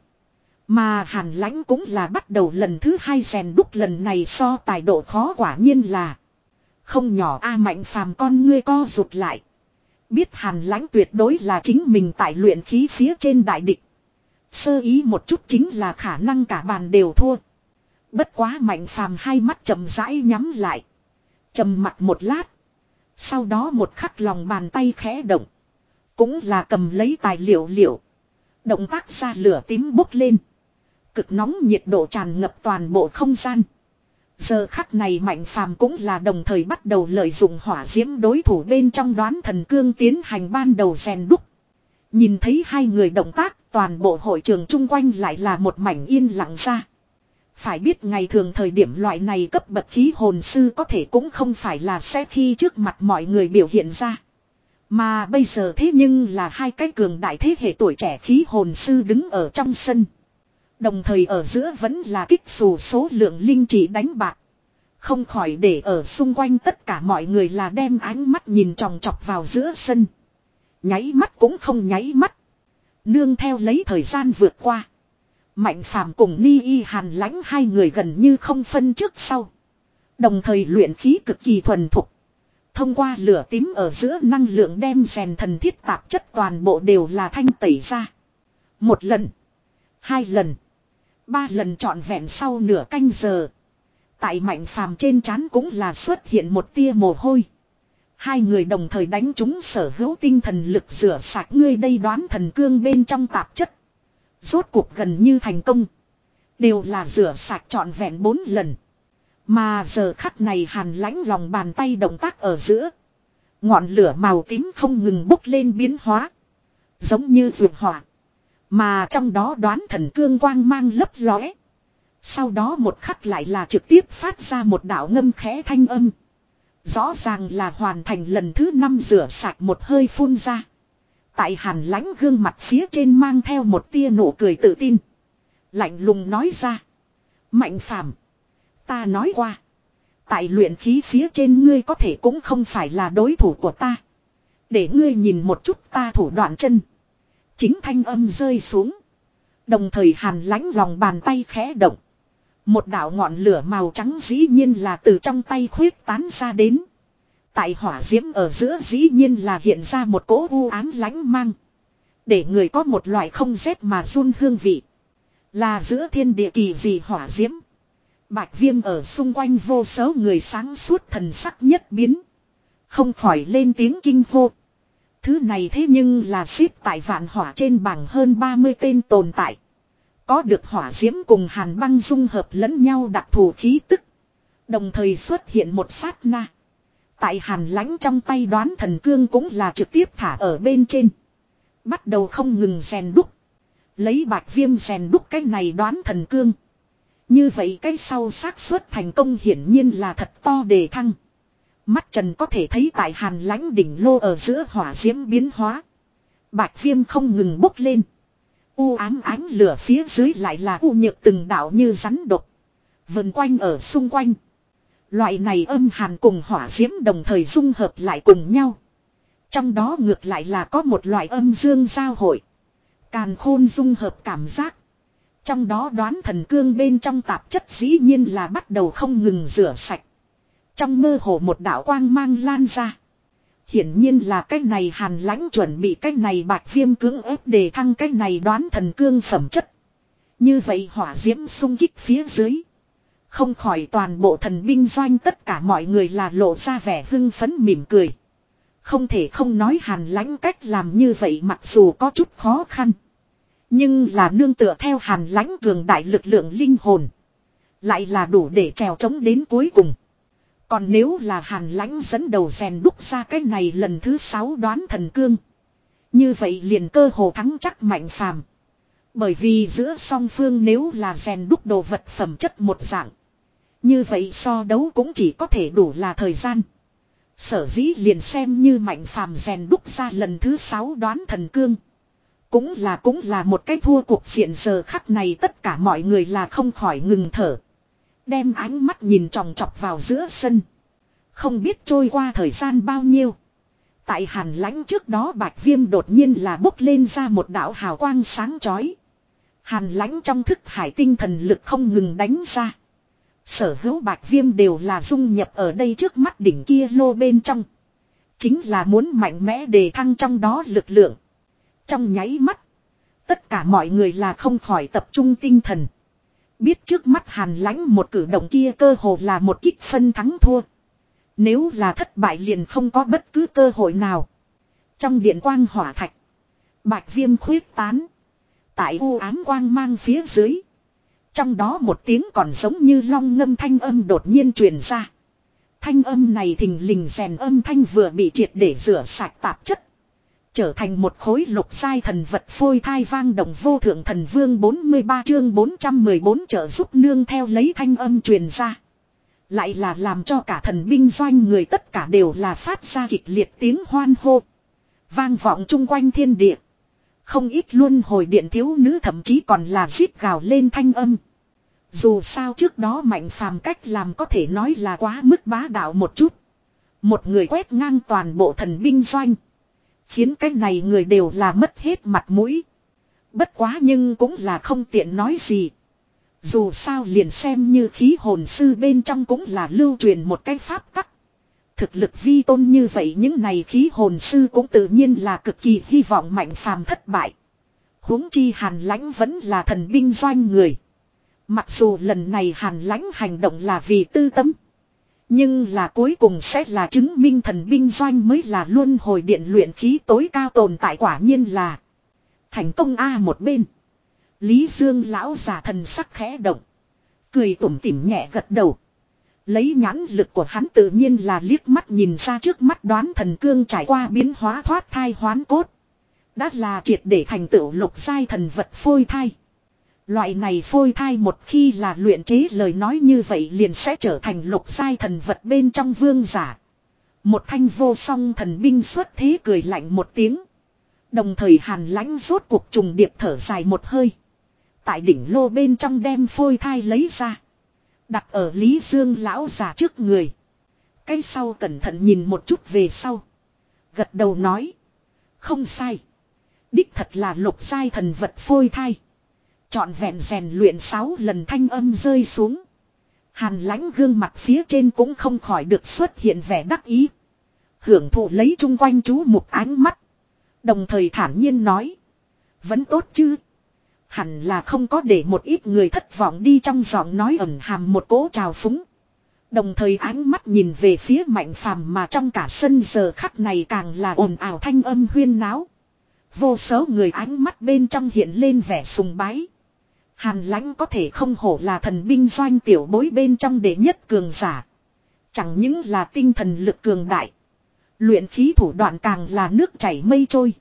Mà Hàn Lãnh cũng là bắt đầu lần thứ hai rèn đúc, lần này so tài độ khó quả nhiên là không nhỏ. A Mạnh Phàm con ngươi co rụt lại. Biết Hàn Lãnh tuyệt đối là chính mình tại luyện khí phía trên đại địch. Sơ ý một chút chính là khả năng cả bàn đều thua. Bất quá Mạnh Phàm hai mắt chậm rãi nhắm lại. Trầm mặt một lát. Sau đó một khắc lòng bàn tay khẽ động. Cũng là cầm lấy tài liệu liệu. Động tác ra lửa tím bốc lên. Cực nóng nhiệt độ tràn ngập toàn bộ không gian. Giờ khắc này Mạnh Phàm cũng là đồng thời bắt đầu lợi dụng hỏa diễm đối thủ bên trong đoán thần cương tiến hành ban đầu rèn đúc. Nhìn thấy hai người động tác, toàn bộ hội trường chung quanh lại là một mảnh yên lặng ra. Phải biết ngày thường thời điểm loại này cấp bậc khí hồn sư có thể cũng không phải là sẽ khi trước mặt mọi người biểu hiện ra. Mà bây giờ thế nhưng là hai cái cường đại thế hệ tuổi trẻ khí hồn sư đứng ở trong sân. Đồng thời ở giữa vẫn là kích xù số lượng linh chỉ đánh bạc. Không khỏi để ở xung quanh tất cả mọi người là đem ánh mắt nhìn chòng chọc vào giữa sân. Nháy mắt cũng không nháy mắt. Nương theo lấy thời gian vượt qua. Mạnh Phàm cùng Ni Y Hàn Lãnh hai người gần như không phân trước sau. Đồng thời luyện khí cực kỳ thuần thục. Thông qua lửa tím ở giữa năng lượng đem rèn thần thiết tạp chất toàn bộ đều là thanh tẩy ra. Một lần. Hai lần. Ba lần trọn vẹn sau nửa canh giờ. Tại Mạnh Phàm trên trán cũng là xuất hiện một tia mồ hôi. Hai người đồng thời đánh trúng sở hữu tinh thần lực rửa sạch ngươi đây đoán thần cương bên trong tạp chất. Rốt cuộc gần như thành công. Đều là rửa sạch trọn vẹn bốn lần. Mà giờ khắc này Hàn Lãnh lòng bàn tay động tác ở giữa. Ngọn lửa màu tím không ngừng bốc lên biến hóa. Giống như vượt hỏa. Mà trong đó đoán thần cương quang mang lấp lóe. Sau đó một khắc lại là trực tiếp phát ra một đạo ngâm khẽ thanh âm. Rõ ràng là hoàn thành lần thứ năm rửa sạch một hơi phun ra. Tại Hàn Lãnh gương mặt phía trên mang theo một tia nụ cười tự tin. Lạnh lùng nói ra. Mạnh Phàm, ta nói qua. Tại luyện khí phía trên ngươi có thể cũng không phải là đối thủ của ta. Để ngươi nhìn một chút ta thủ đoạn chân. Chính thanh âm rơi xuống. Đồng thời Hàn Lãnh lòng bàn tay khẽ động. Một đạo ngọn lửa màu trắng dĩ nhiên là từ trong tay khuyết tán ra đến. Tại hỏa diễm ở giữa dĩ nhiên là hiện ra một cỗ u ám lãnh mang. Để người có một loại không rét mà run hương vị. Là giữa thiên địa kỳ gì hỏa diễm. Bạch Viêm ở xung quanh vô số người sáng suốt thần sắc nhất biến. Không khỏi lên tiếng kinh hô. Thứ này thế nhưng là xếp tại vạn hỏa trên bảng hơn ba mươi tên tồn tại. Có được hỏa diễm cùng hàn băng dung hợp lẫn nhau đặc thù khí tức. Đồng thời xuất hiện một sát na. Tại Hàn Lãnh trong tay đoán thần cương cũng là trực tiếp thả ở bên trên. Bắt đầu không ngừng rèn đúc. Lấy Bạch Viêm rèn đúc cái này đoán thần cương. Như vậy cái sau xác suất thành công hiển nhiên là thật to đề thăng. Mắt trần có thể thấy tại Hàn Lãnh đỉnh lô ở giữa hỏa diễm biến hóa. Bạch viêm không ngừng bốc lên. U ám ánh lửa phía dưới lại là u nhược từng đạo như rắn độc. Vần quanh ở xung quanh. Loại này âm hàn cùng hỏa diễm đồng thời dung hợp lại cùng nhau. Trong đó ngược lại là có một loại âm dương giao hội. Càn khôn dung hợp cảm giác. Trong đó đoán thần cương bên trong tạp chất dĩ nhiên là bắt đầu không ngừng rửa sạch. Trong mơ hồ một đạo quang mang lan ra. Hiển nhiên là cái này Hàn Lãnh chuẩn bị cái này Bạch Viêm cưỡng ép đề thăng cái này đoán thần cương phẩm chất. Như vậy hỏa diễm xung kích phía dưới. Không khỏi toàn bộ thần binh doanh tất cả mọi người là lộ ra vẻ hưng phấn mỉm cười. Không thể không nói Hàn Lãnh cách làm như vậy mặc dù có chút khó khăn. Nhưng là nương tựa theo Hàn Lãnh cường đại lực lượng linh hồn. Lại là đủ để trèo trống đến cuối cùng. Còn nếu là Hàn Lãnh dẫn đầu rèn đúc ra cái này lần thứ sáu đoán thần cương. Như vậy liền cơ hồ thắng chắc Mạnh Phàm. Bởi vì giữa song phương nếu là rèn đúc đồ vật phẩm chất một dạng. Như vậy so đấu cũng chỉ có thể đủ là thời gian. Sở dĩ liền xem như Mạnh Phàm rèn đúc ra lần thứ sáu đoán thần cương. Cũng là cũng là một cái thua cuộc diện giờ khắc này tất cả mọi người là không khỏi ngừng thở. Đem ánh mắt nhìn tròng trọc vào giữa sân. Không biết trôi qua thời gian bao nhiêu. Tại Hàn Lãnh trước đó Bạch Viêm đột nhiên là bốc lên ra một đạo hào quang sáng chói. Hàn Lãnh trong thức hải tinh thần lực không ngừng đánh ra. Sở hữu Bạch Viêm đều là dung nhập ở đây trước mắt đỉnh kia lô bên trong. Chính là muốn mạnh mẽ đề thăng trong đó lực lượng. Trong nháy mắt. Tất cả mọi người là không khỏi tập trung tinh thần. Biết trước mắt Hàn Lãnh một cử động kia cơ hồ là một kích phân thắng thua. Nếu là thất bại liền không có bất cứ cơ hội nào. Trong điện quang hỏa thạch. Bạch Viêm khuyết tán. Tại u ám quang mang phía dưới. Trong đó một tiếng còn giống như long ngâm thanh âm đột nhiên truyền ra. Thanh âm này thình lình rèn âm thanh vừa bị triệt để rửa sạch tạp chất. Trở thành một khối lục giai thần vật phôi thai vang động vô thượng thần vương bốn mươi ba chương bốn trăm mười bốn trợ giúp nương theo lấy thanh âm truyền ra. Lại là làm cho cả thần binh doanh người tất cả đều là phát ra kịch liệt tiếng hoan hô. Vang vọng chung quanh thiên địa. Không ít luôn hồi điện thiếu nữ thậm chí còn là rít gào lên thanh âm. Dù sao trước đó Mạnh Phàm cách làm có thể nói là quá mức bá đạo một chút. Một người quét ngang toàn bộ thần binh doanh. Khiến cái này người đều là mất hết mặt mũi. Bất quá nhưng cũng là không tiện nói gì. Dù sao liền xem như khí hồn sư bên trong cũng là lưu truyền một cái pháp tắc. Thực lực vi tôn như vậy những này khí hồn sư cũng tự nhiên là cực kỳ hy vọng Mạnh Phàm thất bại. Huống chi Hàn Lãnh vẫn là thần binh doanh người. Mặc dù lần này Hàn Lãnh hành động là vì tư tâm. Nhưng là cuối cùng sẽ là chứng minh thần binh doanh mới là luân hồi điện luyện khí tối cao tồn tại quả nhiên là. Thành công A một bên. Lý Dương lão già thần sắc khẽ động. Cười tủm tỉm nhẹ gật đầu. Lấy nhãn lực của hắn tự nhiên là liếc mắt nhìn ra trước mắt đoán thần cương trải qua biến hóa thoát thai hoán cốt. Đã là triệt để thành tựu lục giai thần vật phôi thai. Loại này phôi thai một khi là luyện chế lời nói như vậy liền sẽ trở thành lục giai thần vật bên trong vương giả. Một thanh vô song thần binh xuất thế cười lạnh một tiếng. Đồng thời Hàn Lãnh rốt cuộc trùng điệp thở dài một hơi. Tại đỉnh lô bên trong đem phôi thai lấy ra. Đặt ở Lý Dương lão già trước người. Cái sau cẩn thận nhìn một chút về sau. Gật đầu nói. Không sai. Đích thật là lục giai thần vật phôi thai. Chọn vẹn rèn luyện sáu lần thanh âm rơi xuống. Hàn Lãnh gương mặt phía trên cũng không khỏi được xuất hiện vẻ đắc ý. Hưởng thụ lấy chung quanh chú mục ánh mắt. Đồng thời thản nhiên nói. Vẫn tốt chứ. Hẳn là không có để một ít người thất vọng đi trong giọng nói ẩn hàm một cỗ trào phúng. Đồng thời ánh mắt nhìn về phía Mạnh Phàm mà trong cả sân giờ khắc này càng là ồn ào thanh âm huyên náo. Vô số người ánh mắt bên trong hiện lên vẻ sùng bái. Hàn Lãnh có thể không hổ là thần binh doanh tiểu bối bên trong đệ nhất cường giả. Chẳng những là tinh thần lực cường đại. Luyện khí thủ đoạn càng là nước chảy mây trôi.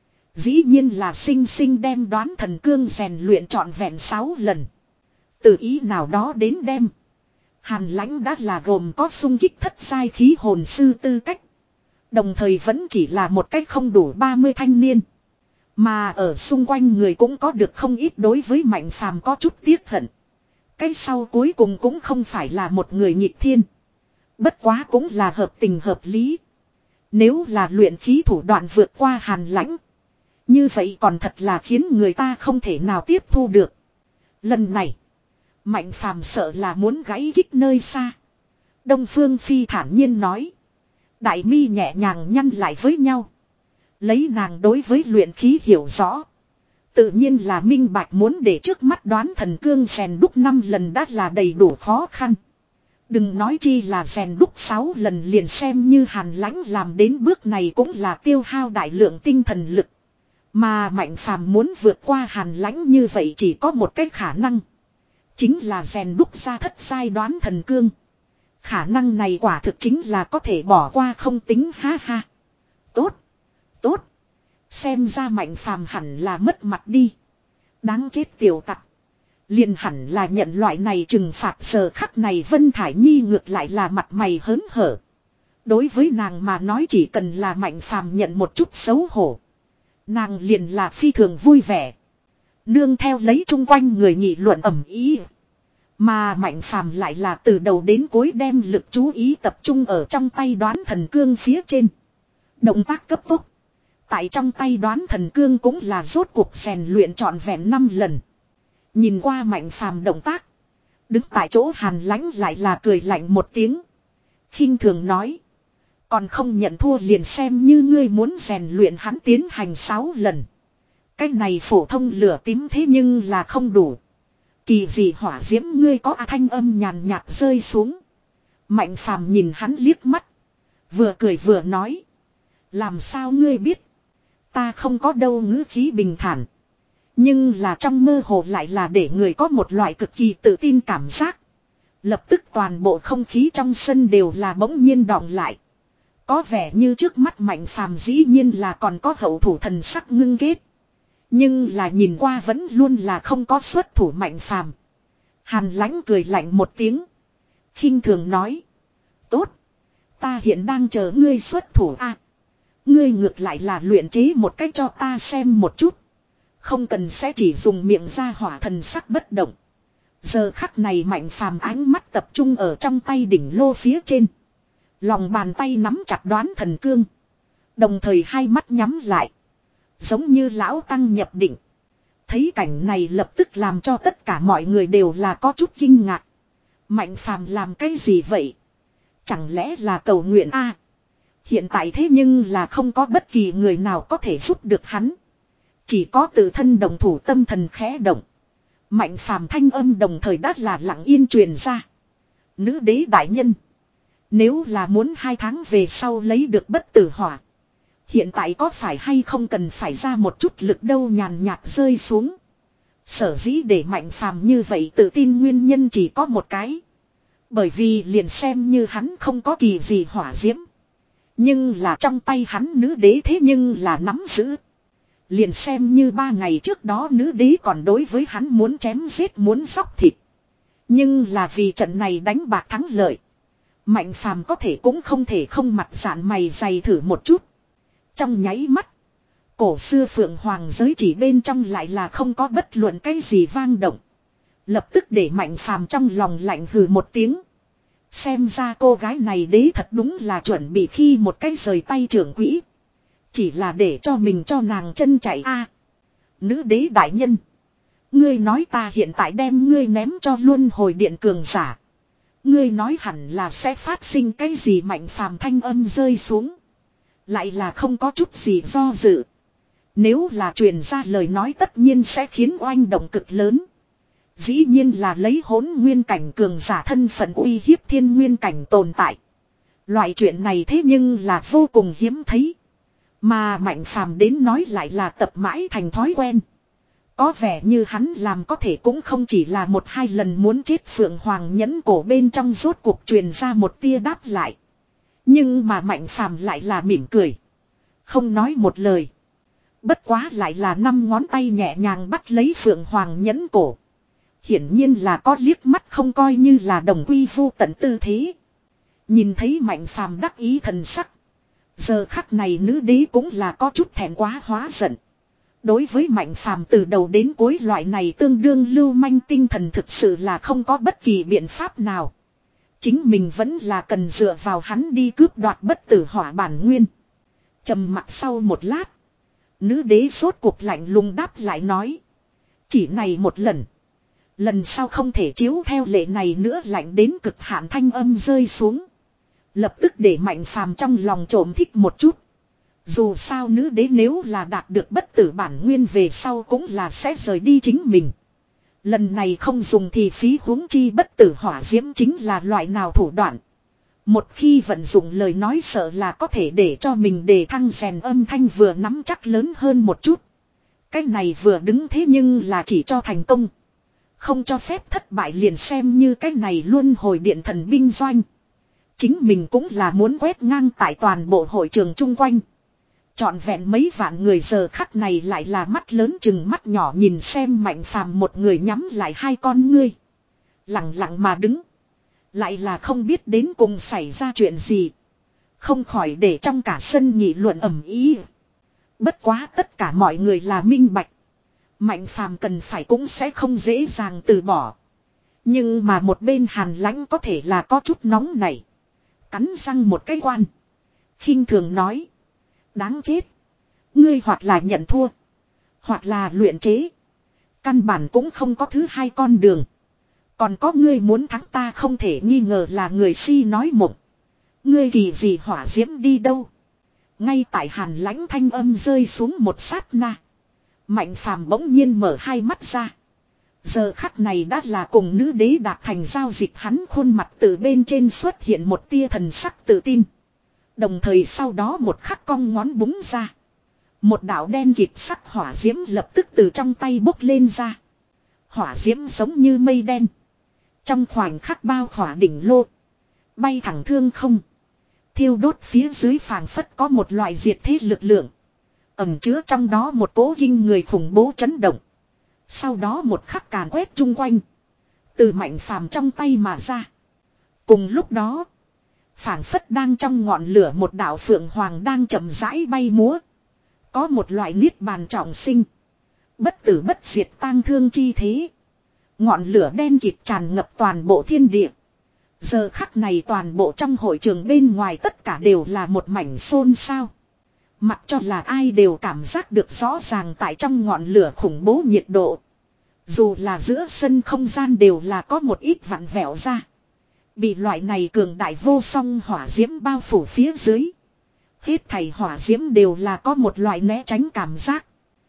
Dĩ nhiên là sinh sinh đem đoán thần cương rèn luyện trọn vẹn sáu lần. Từ ý nào đó đến đem. Hàn Lãnh đã là gồm có xung kích thất giai khí hồn sư tư cách. Đồng thời vẫn chỉ là một cách không đủ ba mươi thanh niên. Mà ở xung quanh người cũng có được không ít đối với Mạnh Phàm có chút tiếc hận. Cái sau cuối cùng cũng không phải là một người nghịch thiên. Bất quá cũng là hợp tình hợp lý. Nếu là luyện khí thủ đoạn vượt qua Hàn Lãnh, như vậy còn thật là khiến người ta không thể nào tiếp thu được. Lần này, Mạnh Phàm sợ là muốn gãy kích nơi xa. Đông Phương Phi thản nhiên nói. Đại mi nhẹ nhàng nhăn lại với nhau. Lấy nàng đối với luyện khí hiểu rõ. Tự nhiên là minh bạch muốn để trước mắt đoán thần cương rèn đúc năm lần đã là đầy đủ khó khăn. Đừng nói chi là rèn đúc sáu lần liền xem như Hàn Lãnh làm đến bước này cũng là tiêu hao đại lượng tinh thần lực. Mà Mạnh Phàm muốn vượt qua Hàn Lãnh như vậy chỉ có một cách khả năng. Chính là rèn đúc ra thất giai đoán thần cương. Khả năng này quả thực chính là có thể bỏ qua không tính, ha ha. Tốt. Tốt. Xem ra Mạnh Phàm hẳn là mất mặt đi. Đáng chết tiểu tặc. Liền hẳn là nhận loại này trừng phạt. Giờ khắc này Vân Thải Nhi ngược lại là mặt mày hớn hở. Đối với nàng mà nói chỉ cần là Mạnh Phàm nhận một chút xấu hổ, nàng liền là phi thường vui vẻ. Nương theo lấy chung quanh người nghị luận ầm ĩ, mà Mạnh Phàm lại là từ đầu đến cuối đem lực chú ý tập trung ở trong tay đoán thần cương phía trên. Động tác cấp tốc. Tại trong tay đoán thần cương cũng là rốt cuộc rèn luyện trọn vẹn năm lần. Nhìn qua Mạnh Phàm động tác, đứng tại chỗ Hàn Lãnh lại là cười lạnh một tiếng, khinh thường nói. Còn không nhận thua liền xem như ngươi muốn rèn luyện hắn tiến hành sáu lần. Cái này phổ thông lửa tím thế nhưng là không đủ. Kỳ gì hỏa diễm ngươi có, à, thanh âm nhàn nhạt rơi xuống. Mạnh Phàm nhìn hắn liếc mắt, vừa cười vừa nói. Làm sao ngươi biết? Ta không có đâu, ngữ khí bình thản. Nhưng là trong mơ hồ lại là để người có một loại cực kỳ tự tin cảm giác. Lập tức toàn bộ không khí trong sân đều là bỗng nhiên đọng lại. Có vẻ như trước mắt Mạnh Phàm dĩ nhiên là còn có hậu thủ thần sắc ngưng kết. Nhưng là nhìn qua vẫn luôn là không có xuất thủ Mạnh Phàm. Hàn Lãnh cười lạnh một tiếng, khinh thường nói. Tốt. Ta hiện đang chờ ngươi xuất thủ a. À, ngươi ngược lại là luyện chế một cách cho ta xem một chút. Không cần sẽ chỉ dùng miệng ra hỏa, thần sắc bất động. Giờ khắc này Mạnh Phàm ánh mắt tập trung ở trong tay đỉnh lô phía trên. Lòng bàn tay nắm chặt đoán thần cương. Đồng thời hai mắt nhắm lại. Giống như lão tăng nhập định. Thấy cảnh này lập tức làm cho tất cả mọi người đều là có chút kinh ngạc. Mạnh Phàm làm cái gì vậy? Chẳng lẽ là cầu nguyện a? À, hiện tại thế nhưng là không có bất kỳ người nào có thể giúp được hắn. Chỉ có tự thân đồng thủ, tâm thần khẽ động. Mạnh Phàm thanh âm đồng thời đã là lặng yên truyền ra. Nữ đế đại nhân, nếu là muốn hai tháng về sau lấy được bất tử hỏa, hiện tại có phải hay không cần phải ra một chút lực đâu? Nhàn nhạt rơi xuống. Sở dĩ để Mạnh Phàm như vậy tự tin nguyên nhân chỉ có một cái. Bởi vì liền xem như hắn không có kỳ gì hỏa diễm, nhưng là trong tay hắn nữ đế thế nhưng là nắm giữ. Liền xem như ba ngày trước đó nữ đế còn đối với hắn muốn chém giết, muốn xóc thịt. Nhưng là vì trận này đánh bạc thắng lợi, Mạnh Phàm có thể cũng không thể không mặt dạn mày dày thử một chút. Trong nháy mắt, cổ xưa Phượng Hoàng giới chỉ bên trong lại là không có bất luận cái gì vang động. Lập tức để Mạnh Phàm trong lòng lạnh hừ một tiếng. Xem ra cô gái này đế thật đúng là chuẩn bị khi một cái rời tay trưởng quỹ. Chỉ là để cho mình cho nàng chân chạy a. À, nữ đế đại nhân, ngươi nói ta hiện tại đem ngươi ném cho luân hồi điện cường giả, ngươi nói hẳn là sẽ phát sinh cái gì? Mạnh Phàm thanh âm rơi xuống, lại là không có chút gì do dự. Nếu là truyền ra lời nói tất nhiên sẽ khiến oanh động cực lớn. Dĩ nhiên là lấy hỗn nguyên cảnh cường giả thân phận uy hiếp thiên nguyên cảnh tồn tại. Loại chuyện này thế nhưng là vô cùng hiếm thấy. Mà Mạnh Phàm đến nói lại là tập mãi thành thói quen. Có vẻ như hắn làm có thể cũng không chỉ là một hai lần muốn chết. Phượng Hoàng nhẫn cổ bên trong rốt cuộc truyền ra một tia đáp lại. Nhưng mà Mạnh Phàm lại là mỉm cười, không nói một lời. Bất quá lại là năm ngón tay nhẹ nhàng bắt lấy Phượng Hoàng nhẫn cổ. Hiển nhiên là có liếc mắt không coi như là đồng quy vu tận tư thế. Nhìn thấy Mạnh Phàm đắc ý thần sắc, giờ khắc này nữ đế cũng là có chút thẹn quá hóa giận. Đối với Mạnh Phàm từ đầu đến cuối loại này tương đương lưu manh tinh thần thực sự là không có bất kỳ biện pháp nào. Chính mình vẫn là cần dựa vào hắn đi cướp đoạt bất tử hỏa bản nguyên. Trầm mặc sau một lát. Nữ đế sốt cuộc lạnh lùng đáp lại nói. Chỉ này một lần. Lần sau không thể chiếu theo lệ này nữa, lạnh đến cực hạn thanh âm rơi xuống. Lập tức để Mạnh Phàm trong lòng trộm thích một chút. Dù sao nữ đế nếu là đạt được bất tử bản nguyên về sau cũng là sẽ rời đi chính mình. Lần này không dùng thì phí, huống chi bất tử hỏa diễm chính là loại nào thủ đoạn. Một khi vận dụng lời nói sợ là có thể để cho mình đề thăng rèn âm thanh vừa nắm chắc lớn hơn một chút. Cái này vừa đứng thế nhưng là chỉ cho thành công. Không cho phép thất bại liền xem như cái này luôn hồi điện thần binh doanh. Chính mình cũng là muốn quét ngang tại toàn bộ hội trường chung quanh. Trọn vẹn mấy vạn người giờ khắc này lại là mắt lớn chừng mắt nhỏ nhìn xem Mạnh Phàm một người nhắm lại hai con ngươi. Lặng lặng mà đứng. Lại là không biết đến cùng xảy ra chuyện gì. Không khỏi để trong cả sân nghị luận ầm ĩ. Bất quá tất cả mọi người là minh bạch. Mạnh Phàm cần phải cũng sẽ không dễ dàng từ bỏ. Nhưng mà một bên Hàn Lãnh có thể là có chút nóng này. Cắn răng một cái quan. Khinh thường nói. Đáng chết. Ngươi hoặc là nhận thua. Hoặc là luyện chế. Căn bản cũng không có thứ hai con đường. Còn có ngươi muốn thắng ta không thể nghi ngờ là người si nói mộng. Ngươi kỳ gì hỏa diễm đi đâu. Ngay tại Hàn Lãnh thanh âm rơi xuống một sát na. Mạnh Phàm bỗng nhiên mở hai mắt ra. Giờ khắc này đã là cùng nữ đế đạt thành giao dịch, hắn khuôn mặt từ bên trên xuất hiện một tia thần sắc tự tin. Đồng thời sau đó một khắc cong ngón búng ra. Một đạo đen kịt sắc hỏa diễm lập tức từ trong tay bốc lên ra. Hỏa diễm giống như mây đen. Trong khoảnh khắc bao khỏa đỉnh lô. Bay thẳng thương không. Thiêu đốt phía dưới phảng phất có một loại diệt thế lực lượng. Ẩn chứa trong đó một cỗ kinh người khủng bố chấn động. Sau đó một khắc càn quét chung quanh. Từ Mạnh Phàm trong tay mà ra. Cùng lúc đó. Phảng phất đang trong ngọn lửa một đạo phượng hoàng đang chậm rãi bay múa. Có một loại niết bàn trọng sinh. Bất tử bất diệt tang thương chi thế. Ngọn lửa đen kịt tràn ngập toàn bộ thiên địa. Giờ khắc này toàn bộ trong hội trường bên ngoài tất cả đều là một mảnh xôn xao. Mặc cho là ai đều cảm giác được rõ ràng tại trong ngọn lửa khủng bố nhiệt độ. Dù là giữa sân không gian đều là có một ít vặn vẹo ra. Bị loại này cường đại vô song hỏa diễm bao phủ phía dưới. Hết thảy hỏa diễm đều là có một loại né tránh cảm giác.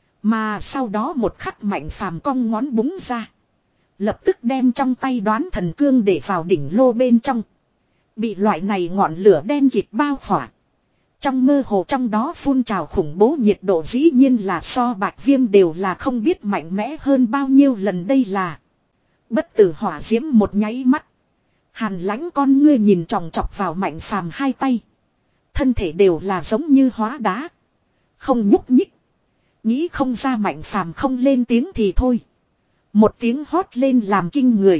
Mà sau đó một khắc Mạnh Phàm cong ngón búng ra. Lập tức đem trong tay đoán thần cương để vào đỉnh lô bên trong. Bị loại này ngọn lửa đen kịt bao khỏa. Trong mơ hồ trong đó phun trào khủng bố nhiệt độ dĩ nhiên là so bạch viêm đều là không biết mạnh mẽ hơn bao nhiêu lần đây là. Bất tử hỏa diễm một nháy mắt. Hàn Lãnh con ngươi nhìn tròng trọc vào Mạnh Phàm hai tay. Thân thể đều là giống như hóa đá. Không nhúc nhích. Nghĩ không ra Mạnh Phàm không lên tiếng thì thôi. Một tiếng hót lên làm kinh người.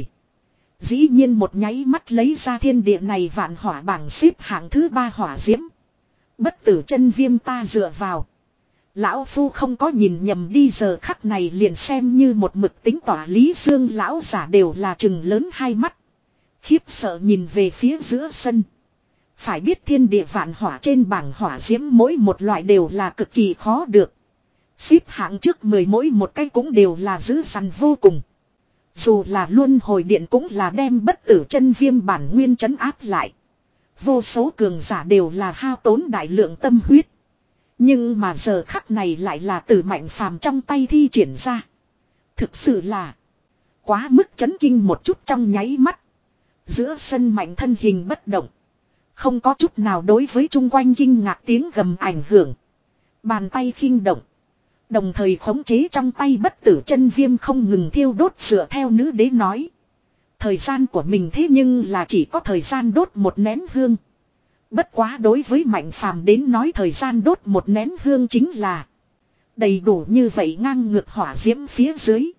Dĩ nhiên một nháy mắt lấy ra thiên địa này vạn hỏa bảng xếp hạng thứ ba hỏa diễm. Bất tử chân viêm ta dựa vào. Lão Phu không có nhìn nhầm đi, giờ khắc này liền xem như một mực tính tỏa Lý Dương lão giả đều là trừng lớn hai mắt. Khiếp sợ nhìn về phía giữa sân. Phải biết thiên địa vạn hỏa trên bảng hỏa diễm mỗi một loại đều là cực kỳ khó được. Xếp hạng trước mười mỗi một cái cũng đều là dữ dằn vô cùng. Dù là luân hồi điện cũng là đem bất tử chân viêm bản nguyên trấn áp lại. Vô số cường giả đều là hao tốn đại lượng tâm huyết. Nhưng mà giờ khắc này lại là từ Mạnh Phàm trong tay thi triển ra. Thực sự là quá mức chấn kinh một chút trong nháy mắt. Giữa sân Mạnh thân hình bất động. Không có chút nào đối với chung quanh kinh ngạc tiếng gầm ảnh hưởng. Bàn tay khinh động. Đồng thời khống chế trong tay bất tử chân viêm không ngừng thiêu đốt dựa theo nữ đế nói. Thời gian của mình thế nhưng là chỉ có thời gian đốt một nén hương. Bất quá đối với Mạnh Phàm đến nói thời gian đốt một nén hương chính là đầy đủ như vậy ngang ngược hỏa diễm phía dưới.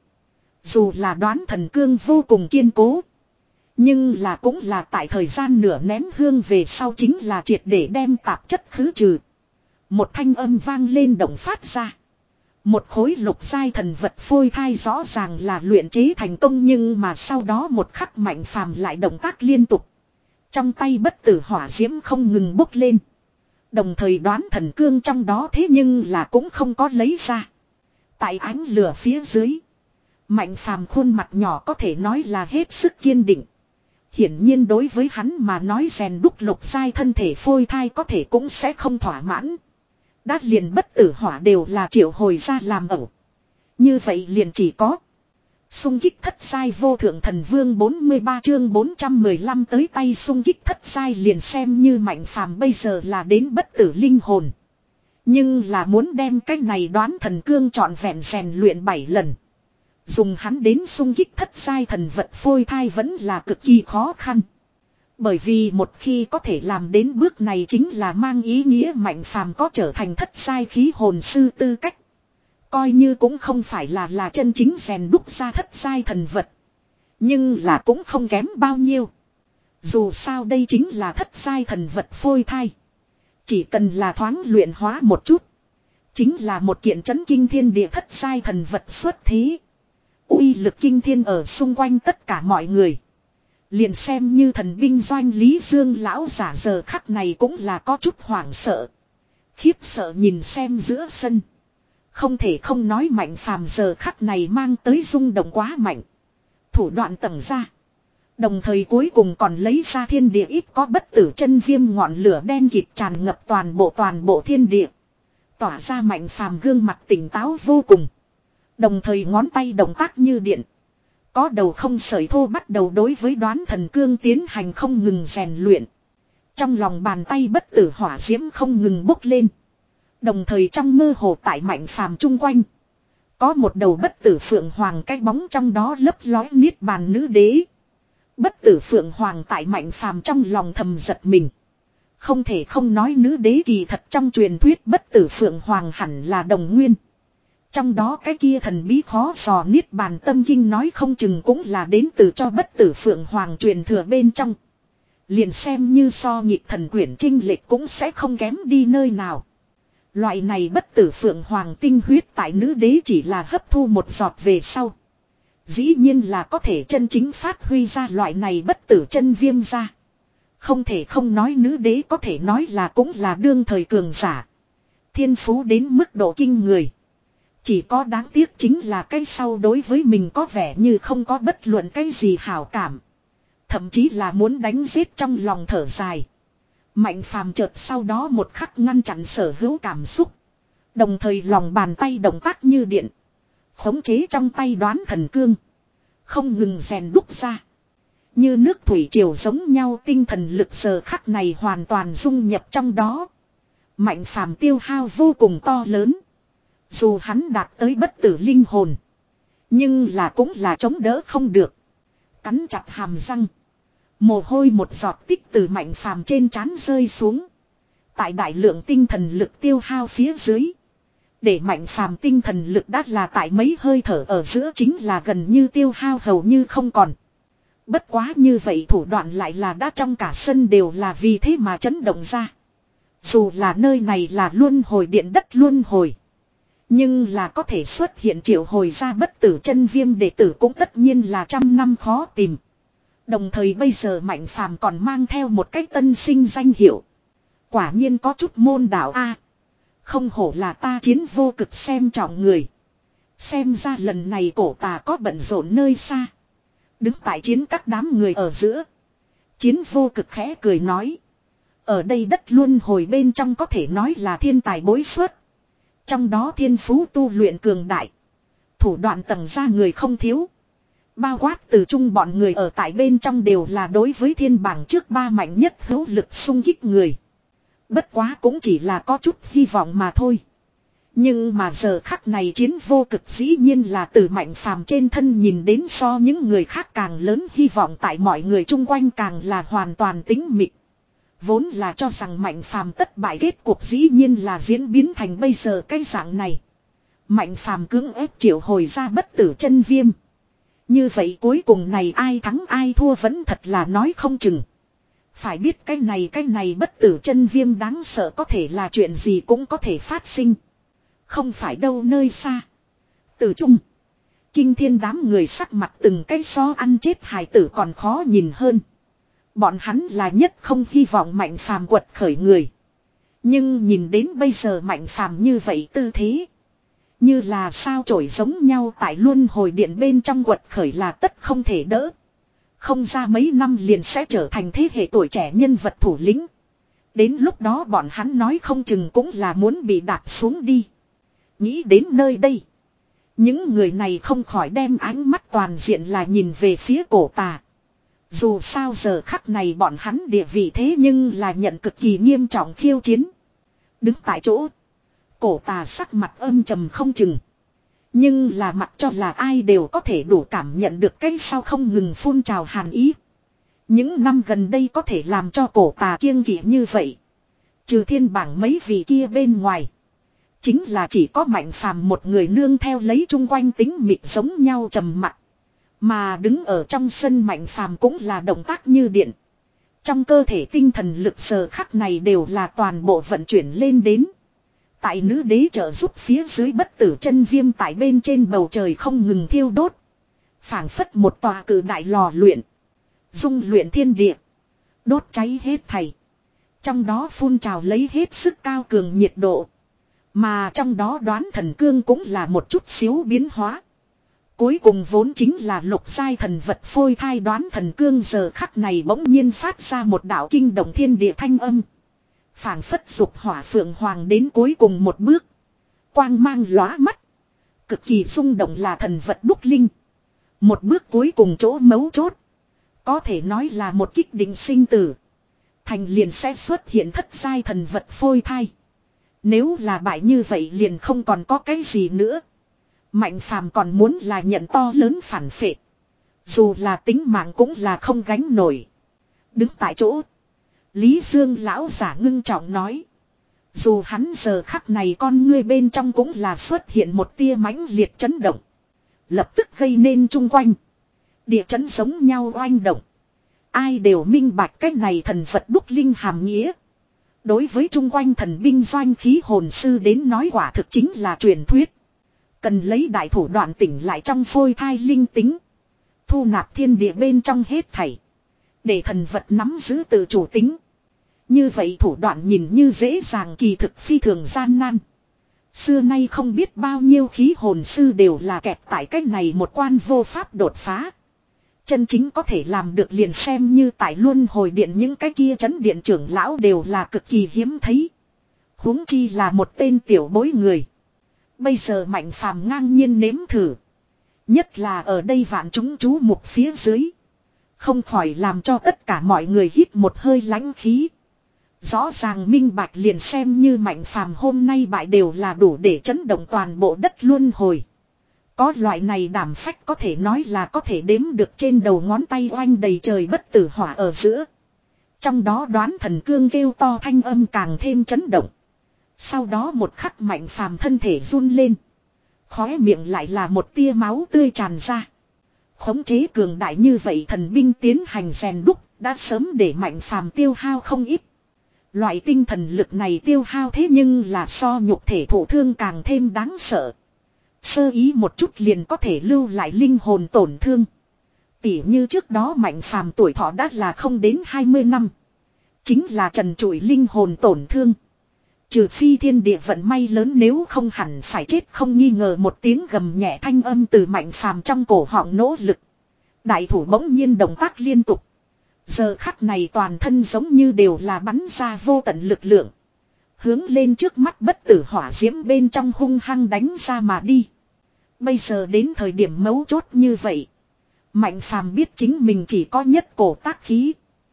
Dù là đoán thần cương vô cùng kiên cố. Nhưng là cũng là tại thời gian nửa nén hương về sau chính là triệt để đem tạp chất khứ trừ. Một thanh âm vang lên động phát ra. Một khối lục giai thần vật phôi thai rõ ràng là luyện chế thành công, nhưng mà sau đó một khắc Mạnh Phàm lại động tác liên tục. Trong tay bất tử hỏa diễm không ngừng bốc lên. Đồng thời đoán thần cương trong đó thế nhưng là cũng không có lấy ra. Tại ánh lửa phía dưới, Mạnh Phàm khuôn mặt nhỏ có thể nói là hết sức kiên định. Hiển nhiên đối với hắn mà nói rèn đúc lục giai thân thể phôi thai có thể cũng sẽ không thỏa mãn. Đã liền bất tử hỏa đều là triệu hồi ra làm ẩu. Như vậy liền chỉ có xung kích thất giai vô thượng thần vương bốn mươi ba chương bốn trăm mười lăm tới tay xung kích thất giai liền xem như Mạnh Phàm bây giờ là đến bất tử linh hồn. Nhưng là muốn đem cái này đoán thần cương trọn vẹn rèn luyện bảy lần. Dùng hắn đến xung kích thất giai thần vật phôi thai vẫn là cực kỳ khó khăn. Bởi vì một khi có thể làm đến bước này chính là mang ý nghĩa Mạnh Phàm có trở thành thất giai khí hồn sư tư cách. Coi như cũng không phải là là chân chính rèn đúc ra thất giai thần vật. Nhưng là cũng không kém bao nhiêu. Dù sao đây chính là thất giai thần vật phôi thai. Chỉ cần là thoáng luyện hóa một chút. Chính là một kiện chấn kinh thiên địa thất giai thần vật xuất thế. Uy lực kinh thiên ở xung quanh tất cả mọi người. Liền xem như thần binh doanh Lý Dương lão giả giờ khắc này cũng là có chút hoảng sợ. Khiếp sợ nhìn xem giữa sân. Không thể không nói Mạnh Phàm giờ khắc này mang tới rung động quá mạnh. Thủ đoạn tầng ra. Đồng thời cuối cùng còn lấy ra thiên địa ít có bất tử chân viêm ngọn lửa đen kịt tràn ngập toàn bộ toàn bộ thiên địa. Tỏa ra Mạnh Phàm gương mặt tỉnh táo vô cùng. Đồng thời ngón tay động tác như điện. Có đầu không sợi thô bắt đầu đối với đoán thần cương tiến hành không ngừng rèn luyện. Trong lòng bàn tay bất tử hỏa diễm không ngừng bốc lên. Đồng thời trong mơ hồ tại Mạnh Phàm chung quanh. Có một đầu bất tử phượng hoàng cái bóng trong đó lấp lói niết bàn nữ đế. Bất tử phượng hoàng tại Mạnh Phàm trong lòng thầm giật mình. Không thể không nói nữ đế kỳ thật trong truyền thuyết bất tử phượng hoàng hẳn là đồng nguyên. Trong đó cái kia thần bí khó dò niết bàn tâm kinh nói không chừng cũng là đến từ cho bất tử phượng hoàng truyền thừa bên trong. Liền xem như so nhịp thần quyển trinh lệch cũng sẽ không kém đi nơi nào. Loại này bất tử phượng hoàng tinh huyết tại nữ đế chỉ là hấp thu một giọt về sau. Dĩ nhiên là có thể chân chính phát huy ra loại này bất tử chân viêm ra. Không thể không nói nữ đế có thể nói là cũng là đương thời cường giả. Thiên phú đến mức độ kinh người. Chỉ có đáng tiếc chính là cái sau đối với mình có vẻ như không có bất luận cái gì hảo cảm. Thậm chí là muốn đánh giết trong lòng thở dài. Mạnh Phàm chợt sau đó một khắc ngăn chặn sở hữu cảm xúc. Đồng thời lòng bàn tay động tác như điện. Khống chế trong tay đoán thần cương. Không ngừng rèn đúc ra. Như nước thủy triều giống nhau tinh thần lực giờ khắc này hoàn toàn dung nhập trong đó. Mạnh Phàm tiêu hao vô cùng to lớn. Dù hắn đạt tới bất tử linh hồn. Nhưng là cũng là chống đỡ không được. Cắn chặt hàm răng. Mồ hôi một giọt tích từ Mạnh Phàm trên trán rơi xuống. Tại đại lượng tinh thần lực tiêu hao phía dưới. Để Mạnh Phàm tinh thần lực đã là tại mấy hơi thở ở giữa chính là gần như tiêu hao hầu như không còn. Bất quá như vậy thủ đoạn lại là đã trong cả sân đều là vì thế mà chấn động ra. Dù là nơi này là luân hồi điện đất luân hồi. Nhưng là có thể xuất hiện triệu hồi ra bất tử chân viêm đệ tử cũng tất nhiên là trăm năm khó tìm. Đồng thời bây giờ Mạnh Phàm còn mang theo một cái tân sinh danh hiệu. Quả nhiên có chút môn đạo a. Không hổ là ta chiến vô cực xem trọng người. Xem ra lần này cổ tà có bận rộn nơi xa. Đứng tại chiến các đám người ở giữa. Chiến vô cực khẽ cười nói. Ở đây đất luân hồi bên trong có thể nói là thiên tài bối xuất. Trong đó thiên phú tu luyện cường đại. Thủ đoạn tầng ra người không thiếu. Bao quát từ chung bọn người ở tại bên trong đều là đối với thiên bảng trước ba mạnh nhất hữu lực xung kích người. Bất quá cũng chỉ là có chút hy vọng mà thôi. Nhưng mà giờ khắc này chiến vô cực dĩ nhiên là từ Mạnh Phàm trên thân nhìn đến so những người khác càng lớn hy vọng tại mọi người chung quanh càng là hoàn toàn tính mịt. Vốn là cho rằng Mạnh Phàm tất bại kết cuộc dĩ nhiên là diễn biến thành bây giờ cái dạng này. Mạnh Phàm cưỡng ép triệu hồi ra bất tử chân viêm. Như vậy cuối cùng này ai thắng ai thua vẫn thật là nói không chừng. Phải biết cái này cái này bất tử chân viêm đáng sợ có thể là chuyện gì cũng có thể phát sinh. Không phải đâu nơi xa. Từ trung. Kinh thiên đám người sắc mặt từng cái so ăn chết hài tử còn khó nhìn hơn. Bọn hắn là nhất không hy vọng Mạnh Phàm quật khởi người. Nhưng nhìn đến bây giờ Mạnh Phàm như vậy tư thế. Như là sao chổi giống nhau tại luân hồi điện bên trong quật khởi là tất không thể đỡ. Không ra mấy năm liền sẽ trở thành thế hệ tuổi trẻ nhân vật thủ lĩnh. Đến lúc đó bọn hắn nói không chừng cũng là muốn bị đạp xuống đi. Nghĩ đến nơi đây. Những người này không khỏi đem ánh mắt toàn diện là nhìn về phía cổ tà. Dù sao giờ khắc này bọn hắn địa vị thế nhưng là nhận cực kỳ nghiêm trọng khiêu chiến. Đứng tại chỗ. Cổ tà sắc mặt âm trầm không chừng. Nhưng là mặt cho là ai đều có thể đủ cảm nhận được cái sau không ngừng phun trào hàn ý. Những năm gần đây có thể làm cho cổ tà kiêng kỵ như vậy. Trừ thiên bảng mấy vị kia bên ngoài. Chính là chỉ có Mạnh Phàm một người nương theo lấy chung quanh tính mịt giống nhau trầm mặc. Mà đứng ở trong sân Mạnh Phàm cũng là động tác như điện. Trong cơ thể tinh thần lực giờ khắc này đều là toàn bộ vận chuyển lên đến. Tại nữ đế trợ giúp phía dưới bất tử chân viêm tại bên trên bầu trời không ngừng thiêu đốt. Phảng phất một tòa cử đại lò luyện. Dung luyện thiên địa. Đốt cháy hết thảy. Trong đó phun trào lấy hết sức cao cường nhiệt độ. Mà trong đó đoán thần cương cũng là một chút xíu biến hóa. Cuối cùng vốn chính là lục giai thần vật phôi thai đoán thần cương giờ khắc này bỗng nhiên phát ra một đạo kinh động thiên địa thanh âm. Phảng phất dục hỏa phượng hoàng đến cuối cùng một bước. Quang mang lóa mắt. Cực kỳ rung động là thần vật đúc linh. Một bước cuối cùng chỗ mấu chốt. Có thể nói là một kích định sinh tử. Thành liền sẽ xuất hiện thất giai thần vật phôi thai. Nếu là bại như vậy liền không còn có cái gì nữa. Mạnh Phàm còn muốn là nhận to lớn phản phệ. Dù là tính mạng cũng là không gánh nổi. Đứng tại chỗ. Lý Dương lão giả ngưng trọng nói. Dù hắn giờ khắc này con ngươi bên trong cũng là xuất hiện một tia mãnh liệt chấn động. Lập tức gây nên chung quanh. Địa chấn giống nhau oanh động. Ai đều minh bạch cách này thần vật đúc linh hàm nghĩa. Đối với chung quanh thần binh doanh khí hồn sư đến nói quả thực chính là truyền thuyết. Cần lấy đại thủ đoạn tỉnh lại trong phôi thai linh tính. Thu nạp thiên địa bên trong hết thảy. Để thần vật nắm giữ tự chủ tính. Như vậy thủ đoạn nhìn như dễ dàng kỳ thực phi thường gian nan. Xưa nay không biết bao nhiêu khí hồn sư đều là kẹt tại cách này một quan vô pháp đột phá. Chân chính có thể làm được liền xem như tại luân hồi điện những cái kia chấn điện trưởng lão đều là cực kỳ hiếm thấy. Huống chi là một tên tiểu bối người. Bây giờ Mạnh Phàm ngang nhiên nếm thử. Nhất là ở đây vạn chúng chú mục phía dưới. Không khỏi làm cho tất cả mọi người hít một hơi lãnh khí. Rõ ràng minh bạch liền xem như Mạnh Phàm hôm nay bại đều là đủ để chấn động toàn bộ đất luân hồi. Có loại này đảm phách có thể nói là có thể đếm được trên đầu ngón tay oanh đầy trời bất tử hỏa ở giữa. Trong đó đoán thần cương kêu to thanh âm càng thêm chấn động. Sau đó một khắc Mạnh Phàm thân thể run lên. Khóe miệng lại là một tia máu tươi tràn ra. Khống chế cường đại như vậy thần binh tiến hành rèn đúc đã sớm để Mạnh Phàm tiêu hao không ít. Loại tinh thần lực này tiêu hao thế nhưng là so nhục thể thổ thương càng thêm đáng sợ. Sơ ý một chút liền có thể lưu lại linh hồn tổn thương. Tỉ như trước đó Mạnh Phàm tuổi thọ đã là không đến hai mươi năm. Chính là trần trụi linh hồn tổn thương. Trừ phi thiên địa vận may lớn nếu không hẳn phải chết không nghi ngờ một tiếng gầm nhẹ thanh âm từ Mạnh Phàm trong cổ họng nỗ lực. Đại thủ bỗng nhiên động tác liên tục. Giờ khắc này toàn thân giống như đều là bắn ra vô tận lực lượng. Hướng lên trước mắt bất tử hỏa diễm bên trong hung hăng đánh ra mà đi. Bây giờ đến thời điểm mấu chốt như vậy. Mạnh Phàm biết chính mình chỉ có nhất cổ tác khí.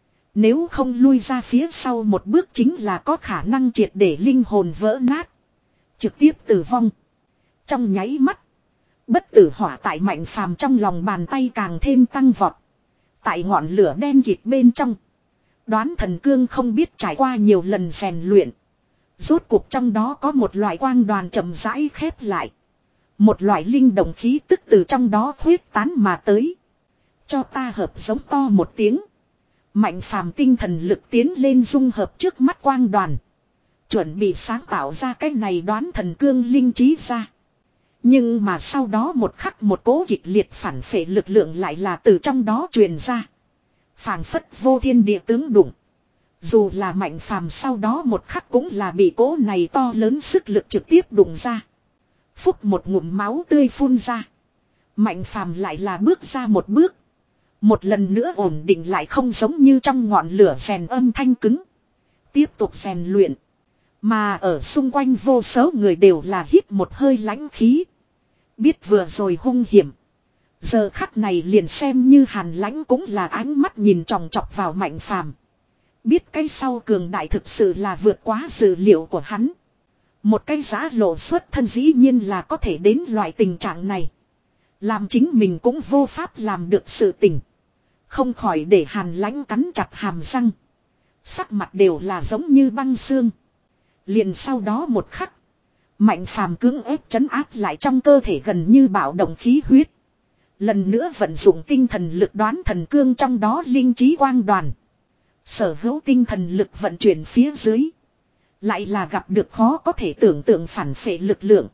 Nếu không lui ra phía sau một bước chính là có khả năng triệt để linh hồn vỡ nát. Trực tiếp tử vong. Trong nháy mắt. Bất tử hỏa tại Mạnh Phàm trong lòng bàn tay càng thêm tăng vọt. Tại ngọn lửa đen kịt bên trong. Đoán thần cương không biết trải qua nhiều lần rèn luyện. Rốt cuộc trong đó có một loại quang đoàn chậm rãi khép lại. Một loại linh động khí tức từ trong đó khuyết tán mà tới. Cho ta hợp giống to một tiếng. Mạnh Phàm tinh thần lực tiến lên dung hợp trước mắt quang đoàn. Chuẩn bị sáng tạo ra cái này đoán thần cương linh trí ra. Nhưng mà sau đó một khắc một cố kịch liệt phản phệ lực lượng lại là từ trong đó truyền ra. Phảng phất vô thiên địa tướng đụng. Dù là Mạnh Phàm sau đó một khắc cũng là bị cố này to lớn sức lực trực tiếp đụng ra. Phúc một ngụm máu tươi phun ra. Mạnh Phàm lại là bước ra một bước. Một lần nữa ổn định lại không giống như trong ngọn lửa rèn âm thanh cứng. Tiếp tục rèn luyện. Mà ở xung quanh vô số người đều là hít một hơi lãnh khí. Biết vừa rồi hung hiểm. Giờ khắc này liền xem như Hàn Lãnh cũng là ánh mắt nhìn tròng trọc vào Mạnh Phàm. Biết cái sau cường đại thực sự là vượt quá dự liệu của hắn. Một cái giá lộ xuất thân dĩ nhiên là có thể đến loại tình trạng này. Làm chính mình cũng vô pháp làm được sự tình. Không khỏi để Hàn Lãnh cắn chặt hàm răng. Sắc mặt đều là giống như băng xương. Liền sau đó một khắc. Mạnh Phàm cưỡng ép trấn áp lại trong cơ thể gần như bạo động khí huyết. Lần nữa vận dụng tinh thần lực đoán thần cương trong đó linh trí quang đoàn. Sở hữu tinh thần lực vận chuyển phía dưới. Lại là gặp được khó có thể tưởng tượng phản phệ lực lượng.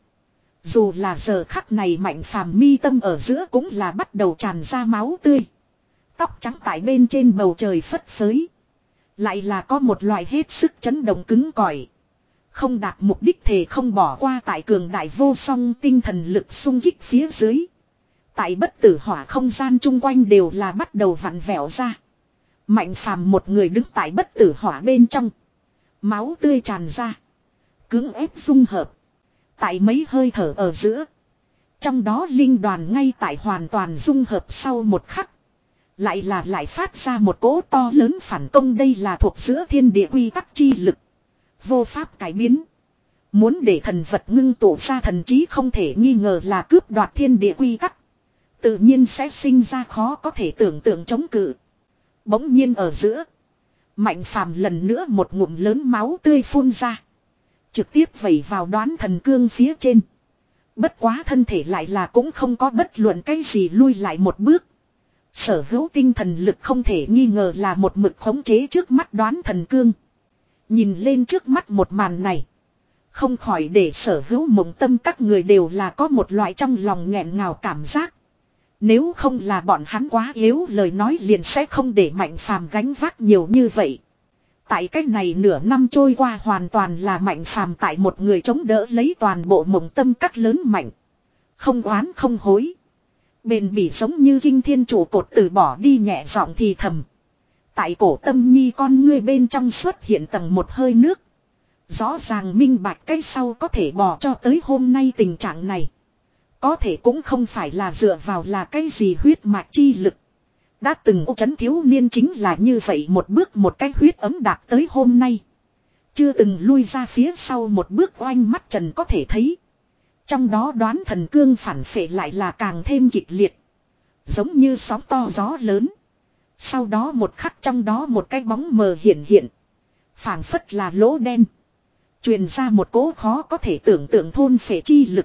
Dù là giờ khắc này Mạnh Phàm mi tâm ở giữa cũng là bắt đầu tràn ra máu tươi. Tóc trắng tại bên trên bầu trời phất phới. Lại là có một loại hết sức chấn động cứng cỏi. Không đạt mục đích thể không bỏ qua tại cường đại vô song tinh thần lực xung kích phía dưới. Tại bất tử hỏa không gian chung quanh đều là bắt đầu vặn vẹo ra. Mạnh Phàm một người đứng tại bất tử hỏa bên trong. Máu tươi tràn ra. Cưỡng ép dung hợp. Tại mấy hơi thở ở giữa. Trong đó linh đoàn ngay tại hoàn toàn dung hợp sau một khắc. Lại là lại phát ra một cỗ to lớn phản công, đây là thuộc giữa thiên địa quy tắc chi lực. Vô pháp cải biến. Muốn để thần vật ngưng tụ ra thần trí không thể nghi ngờ là cướp đoạt thiên địa quy tắc. Tự nhiên sẽ sinh ra khó có thể tưởng tượng chống cự. Bỗng nhiên ở giữa. Mạnh Phàm lần nữa một ngụm lớn máu tươi phun ra. Trực tiếp vẩy vào đoán thần cương phía trên. Bất quá thân thể lại là cũng không có bất luận cái gì lui lại một bước. Sở hữu tinh thần lực không thể nghi ngờ là một mực khống chế trước mắt đoán thần cương. Nhìn lên trước mắt một màn này. Không khỏi để sở hữu mộng tâm các người đều là có một loại trong lòng nghẹn ngào cảm giác. Nếu không là bọn hắn quá yếu lời nói liền sẽ không để Mạnh Phàm gánh vác nhiều như vậy. Tại cách này nửa năm trôi qua hoàn toàn là Mạnh Phàm tại một người chống đỡ lấy toàn bộ mộng tâm các lớn mạnh. Không oán không hối. Bền bỉ giống như kinh thiên trụ cột từ bỏ đi nhẹ giọng thì thầm. Tại cổ tâm nhi con ngươi bên trong xuất hiện tầng một hơi nước. Rõ ràng minh bạch cái sau có thể bỏ cho tới hôm nay tình trạng này. Có thể cũng không phải là dựa vào là cái gì huyết mạch chi lực. Đã từng ô trấn thiếu niên chính là như vậy một bước một cái huyết ấm đạt tới hôm nay. Chưa từng lui ra phía sau một bước oanh mắt trần có thể thấy. Trong đó đoán thần cương phản phệ lại là càng thêm kịch liệt. Giống như sóng to gió lớn. Sau đó một khắc trong đó một cái bóng mờ hiện hiện. Phảng phất là lỗ đen. Truyền ra một cỗ khó có thể tưởng tượng thôn phệ chi lực.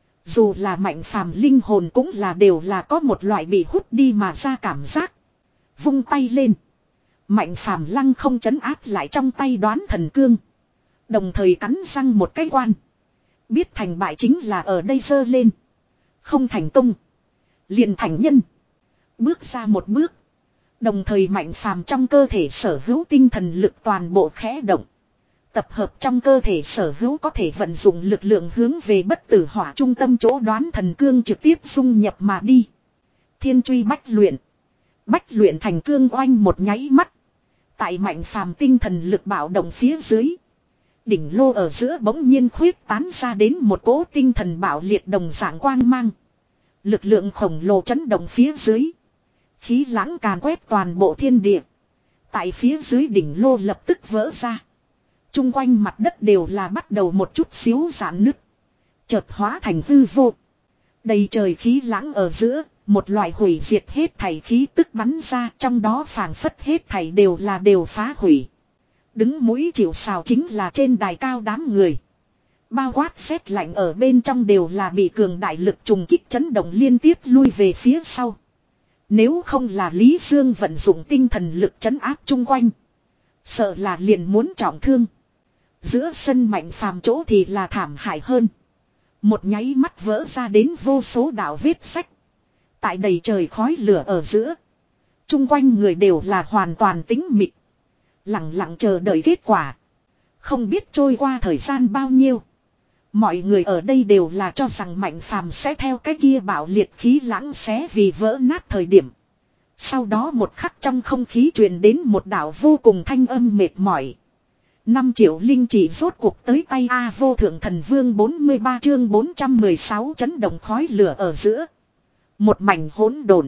Dù là Mạnh Phàm linh hồn cũng là đều là có một loại bị hút đi mà ra cảm giác. Vung tay lên. Mạnh Phàm lăng không chấn áp lại trong tay đoán thần cương. Đồng thời cắn răng một cái quan. Biết thành bại chính là ở đây giơ lên. Không thành công. Liền thành nhân. Bước ra một bước. Đồng thời Mạnh Phàm trong cơ thể sở hữu tinh thần lực toàn bộ khẽ động. Tập hợp trong cơ thể sở hữu có thể vận dụng lực lượng hướng về bất tử hỏa trung tâm chỗ đoán thần cương trực tiếp dung nhập mà đi. Thiên truy bách luyện. Bách luyện thành cương oanh một nháy mắt. Tại Mạnh Phàm tinh thần lực bạo động phía dưới. Đỉnh lô ở giữa bỗng nhiên khuyết tán ra đến một cỗ tinh thần bạo liệt đồng dạng quang mang. Lực lượng khổng lồ chấn động phía dưới. Khí lãng càn quét toàn bộ thiên địa. Tại phía dưới đỉnh lô lập tức vỡ ra. Trung quanh mặt đất đều là bắt đầu một chút xíu giãn nứt. Chợt hóa thành hư vô. Đầy trời khí lãng ở giữa. Một loại hủy diệt hết thảy khí tức bắn ra. Trong đó phảng phất hết thảy đều là đều phá hủy. Đứng mũi chịu sào chính là trên đài cao đám người. Bao quát sét lạnh ở bên trong đều là bị cường đại lực trùng kích chấn động liên tiếp lui về phía sau. Nếu không là Lý Dương vận dụng tinh thần lực trấn áp chung quanh. Sợ là liền muốn trọng thương. Giữa sân Mạnh Phàm chỗ thì là thảm hại hơn. Một nháy mắt vỡ ra đến vô số đạo vết sách. Tại đầy trời khói lửa ở giữa. Chung quanh người đều là hoàn toàn tĩnh mịch. Lặng lặng chờ đợi kết quả. Không biết trôi qua thời gian bao nhiêu. Mọi người ở đây đều là cho rằng Mạnh Phàm sẽ theo cái kia bạo liệt khí lãng xé vì vỡ nát thời điểm. Sau đó một khắc trong không khí truyền đến một đạo vô cùng thanh âm mệt mỏi. năm triệu linh chỉ rốt cuộc tới tay A Vô Thượng Thần Vương bốn mươi ba chương bốn trăm mười sáu chấn động khói lửa ở giữa. Một mảnh hỗn độn.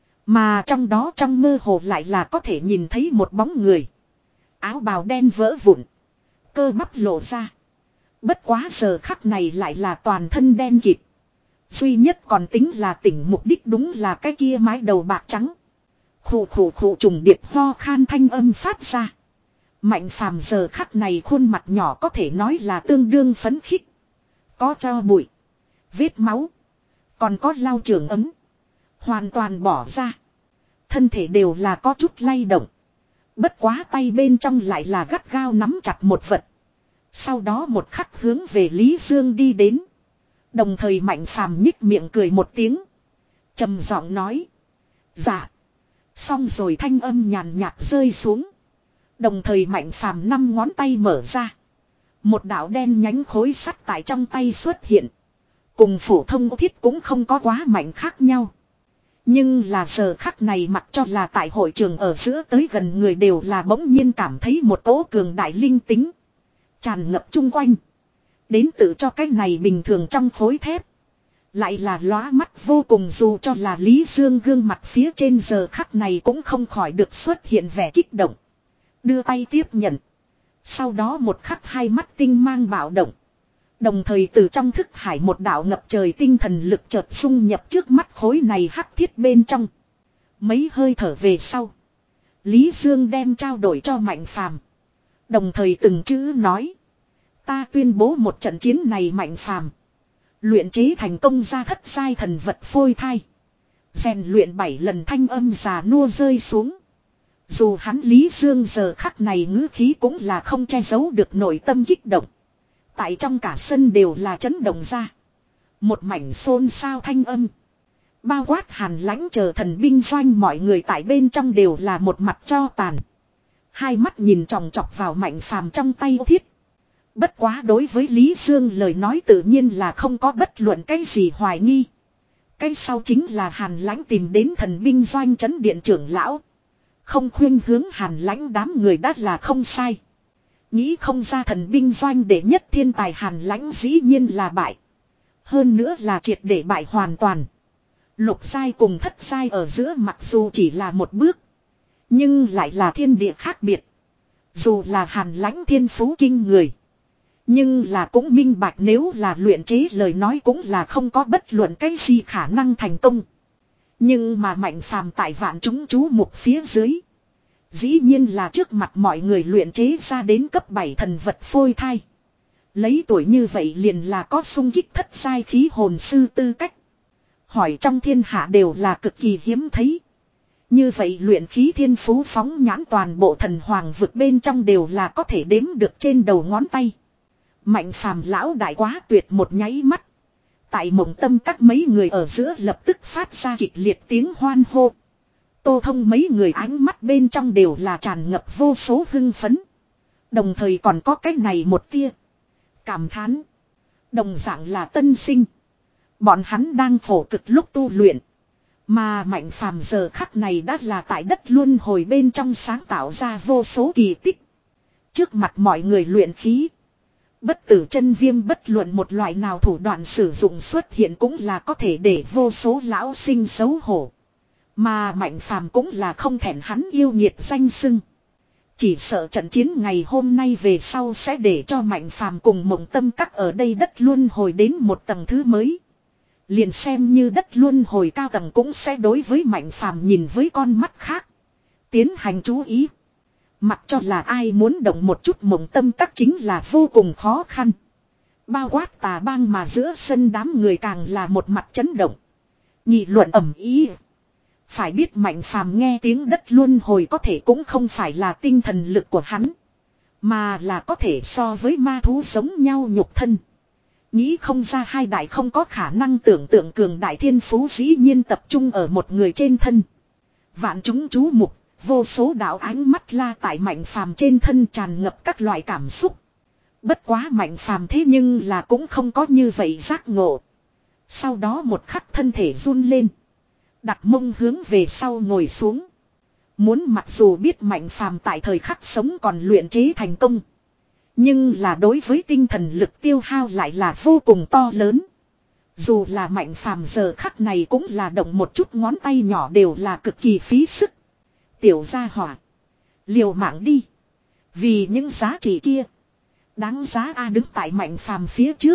Mà trong đó trong mơ hồ lại là có thể nhìn thấy một bóng người. Áo bào đen vỡ vụn. Cơ bắp lộ ra. Bất quá giờ khắc này lại là toàn thân đen kịt. Duy nhất còn tính là tỉnh mục đích đúng là cái kia mái đầu bạc trắng. Khủ khủ khủ trùng điệp ho khan thanh âm phát ra. Mạnh Phàm giờ khắc này khuôn mặt nhỏ có thể nói là tương đương phấn khích. Có cho bụi. Vết máu. Còn có lau trường ấm. Hoàn toàn bỏ ra. Thân thể đều là có chút lay động. Bất quá tay bên trong lại là gắt gao nắm chặt một vật. Sau đó một khắc hướng về Lý Dương đi đến. Đồng thời Mạnh Phàm nhích miệng cười một tiếng. Trầm giọng nói. Dạ. Xong rồi thanh âm nhàn nhạt rơi xuống. Đồng thời Mạnh Phàm năm ngón tay mở ra. Một đạo đen nhánh khối sắt tại trong tay xuất hiện. Cùng phổ thông thiết cũng không có quá mạnh khác nhau. Nhưng là giờ khắc này mặc cho là tại hội trường ở giữa tới gần người đều là bỗng nhiên cảm thấy một cỗ cường đại linh tính. Tràn ngập chung quanh. Đến tự cho cái này bình thường trong khối thép. Lại là lóa mắt vô cùng dù cho là Lý Dương gương mặt phía trên giờ khắc này cũng không khỏi được xuất hiện vẻ kích động. Đưa tay tiếp nhận. Sau đó một khắc hai mắt tinh mang bạo động. Đồng thời từ trong thức hải một đạo ngập trời tinh thần lực chợt xung nhập trước mắt khối này hắc thiết bên trong. Mấy hơi thở về sau. Lý Dương đem trao đổi cho Mạnh Phàm. Đồng thời từng chữ nói. Ta tuyên bố một trận chiến này Mạnh Phàm. Luyện chế thành công ra thất giai thần vật phôi thai. Rèn luyện bảy lần thanh âm già nua rơi xuống. Dù hắn Lý Dương giờ khắc này ngữ khí cũng là không che giấu được nội tâm kích động. Tại trong cả sân đều là chấn động ra. Một mảnh xôn xao thanh âm. Bao quát Hàn Lãnh chờ thần binh doanh mọi người tại bên trong đều là một mặt cho tàn. Hai mắt nhìn tròng trọc vào Mạnh Phàm trong tay thiết. Bất quá đối với Lý Dương lời nói tự nhiên là không có bất luận cái gì hoài nghi. Cái sau chính là Hàn Lãnh tìm đến thần binh doanh trấn điện trưởng lão. Không khuyên hướng Hàn Lãnh đám người đắt là không sai. Nghĩ không ra thần binh doanh đệ nhất thiên tài Hàn Lãnh dĩ nhiên là bại. Hơn nữa là triệt để bại hoàn toàn. Lục giai cùng thất giai ở giữa mặc dù chỉ là một bước. Nhưng lại là thiên địa khác biệt. Dù là Hàn Lãnh thiên phú kinh người. Nhưng là cũng minh bạch nếu là luyện chế lời nói cũng là không có bất luận cái gì khả năng thành công. Nhưng mà Mạnh Phàm tại vạn chúng chú mục phía dưới. Dĩ nhiên là trước mặt mọi người luyện chế ra đến cấp bảy thần vật phôi thai. Lấy tuổi như vậy liền là có xung kích thất giai khí hồn sư tư cách. Hỏi trong thiên hạ đều là cực kỳ hiếm thấy. Như vậy luyện khí thiên phú phóng nhãn toàn bộ thần hoàng vực bên trong đều là có thể đếm được trên đầu ngón tay. Mạnh Phàm lão đại quá tuyệt một nháy mắt. Tại mộng tâm các mấy người ở giữa lập tức phát ra kịch liệt tiếng hoan hô. Tô Thông mấy người ánh mắt bên trong đều là tràn ngập vô số hưng phấn. Đồng thời còn có cái này một tia cảm thán. Đồng dạng là tân sinh. Bọn hắn đang khổ cực lúc tu luyện. Mà Mạnh Phàm giờ khắc này đã là tại đất luân hồi bên trong sáng tạo ra vô số kỳ tích. Trước mặt mọi người luyện khí. Bất tử chân viêm bất luận một loại nào thủ đoạn sử dụng xuất hiện cũng là có thể để vô số lão sinh xấu hổ. Mà Mạnh Phàm cũng là không thèm hắn yêu nghiệt danh xưng. Chỉ sợ trận chiến ngày hôm nay về sau sẽ để cho Mạnh Phàm cùng Mộng Tâm Các ở đây đất luân hồi đến một tầng thứ mới. Liền xem như đất luân hồi cao tầng cũng sẽ đối với Mạnh Phàm nhìn với con mắt khác. Tiến hành chú ý. Mặc cho là ai muốn động một chút Mộng Tâm Các chính là vô cùng khó khăn. Bao quát Tà Bang mà giữa sân đám người càng là một mặt chấn động. Nghị luận ầm ĩ. Phải biết Mạnh Phàm nghe tiếng đất luân hồi có thể cũng không phải là tinh thần lực của hắn. Mà là có thể so với ma thú giống nhau nhục thân. Nghĩ không ra hai đại không có khả năng tưởng tượng cường đại thiên phú dĩ nhiên tập trung ở một người trên thân. Vạn chúng chú mục, vô số đạo ánh mắt la tại Mạnh Phàm trên thân tràn ngập các loại cảm xúc. Bất quá Mạnh Phàm thế nhưng là cũng không có như vậy giác ngộ. Sau đó một khắc thân thể run lên. Đặt mông hướng về sau ngồi xuống. Muốn mặc dù biết Mạnh Phàm tại thời khắc sống còn luyện chế thành công. Nhưng là đối với tinh thần lực tiêu hao lại là vô cùng to lớn. Dù là Mạnh Phàm giờ khắc này cũng là động một chút ngón tay nhỏ đều là cực kỳ phí sức. Tiểu gia hỏa. Liều mạng đi. Vì những giá trị kia. Đáng giá a đứng tại Mạnh Phàm phía trước.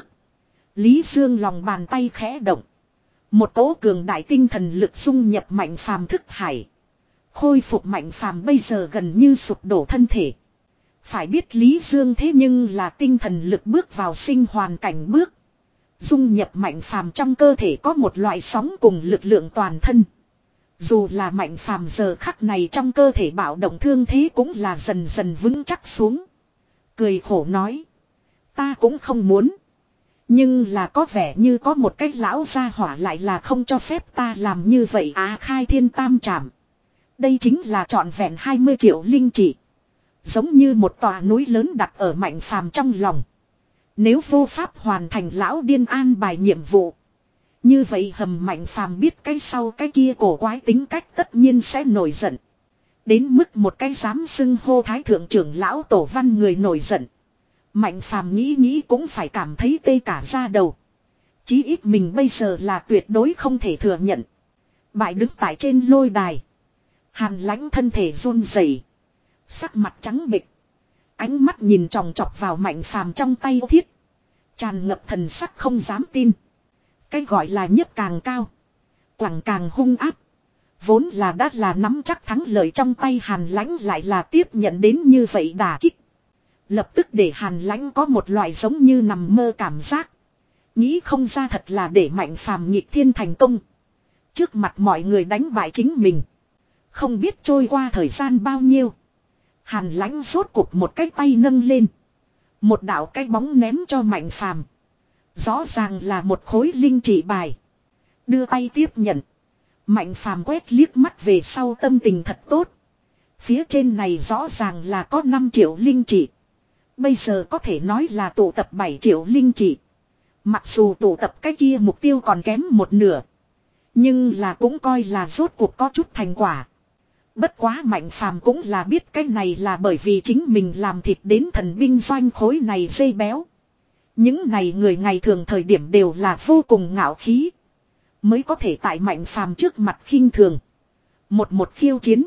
Lý Dương lòng bàn tay khẽ động. Một cỗ cường đại tinh thần lực dung nhập Mạnh Phàm thức hải. Khôi phục Mạnh Phàm bây giờ gần như sụp đổ thân thể. Phải biết Lý Dương thế nhưng là tinh thần lực bước vào sinh hoàn cảnh bước. Dung nhập Mạnh Phàm trong cơ thể có một loại sóng cùng lực lượng toàn thân. Dù là Mạnh Phàm giờ khắc này trong cơ thể bạo động thương thế cũng là dần dần vững chắc xuống. Cười khổ nói. Ta cũng không muốn. Nhưng là có vẻ như có một cách lão gia hỏa lại là không cho phép ta làm như vậy á. Khai thiên tam trảm. Đây chính là trọn vẹn hai mươi triệu linh chỉ. Giống như một tòa núi lớn đặt ở Mạnh Phàm trong lòng. Nếu vô pháp hoàn thành lão điên an bài nhiệm vụ. Như vậy hầm Mạnh Phàm biết cái sau cái kia cổ quái tính cách tất nhiên sẽ nổi giận. Đến mức một cái dám xưng hô thái thượng trưởng lão tổ văn người nổi giận. Mạnh Phàm nghĩ nghĩ cũng phải cảm thấy tê cả da đầu. Chí ít mình bây giờ là tuyệt đối không thể thừa nhận. Bại đứng tại trên lôi đài. Hàn Lãnh thân thể run rẩy, sắc mặt trắng bệch, ánh mắt nhìn chòng chọc vào Mạnh Phàm trong tay thiết, tràn ngập thần sắc không dám tin. Cái gọi là nhất càng cao, quẳng càng hung áp. Vốn là đã là nắm chắc thắng lợi trong tay Hàn Lãnh lại là tiếp nhận đến như vậy đả kích. Lập tức để Hàn Lãnh có một loại giống như nằm mơ cảm giác. Nghĩ không ra thật là để Mạnh Phàm nghịch thiên thành công. Trước mặt mọi người đánh bại chính mình. Không biết trôi qua thời gian bao nhiêu. Hàn Lãnh rốt cục một cái tay nâng lên. Một đạo cái bóng ném cho Mạnh Phàm. Rõ ràng là một khối linh chỉ bài. Đưa tay tiếp nhận. Mạnh Phàm quét liếc mắt về sau tâm tình thật tốt. Phía trên này rõ ràng là có năm triệu linh chỉ. Bây giờ có thể nói là tụ tập bảy triệu linh chỉ. Mặc dù tụ tập cái kia mục tiêu còn kém một nửa. Nhưng là cũng coi là rốt cuộc có chút thành quả. Bất quá Mạnh Phàm cũng là biết cái này là bởi vì chính mình làm thịt đến thần binh doanh khối này dây béo. Những này người ngày thường thời điểm đều là vô cùng ngạo khí. Mới có thể tại Mạnh Phàm trước mặt khinh thường. Một một khiêu chiến.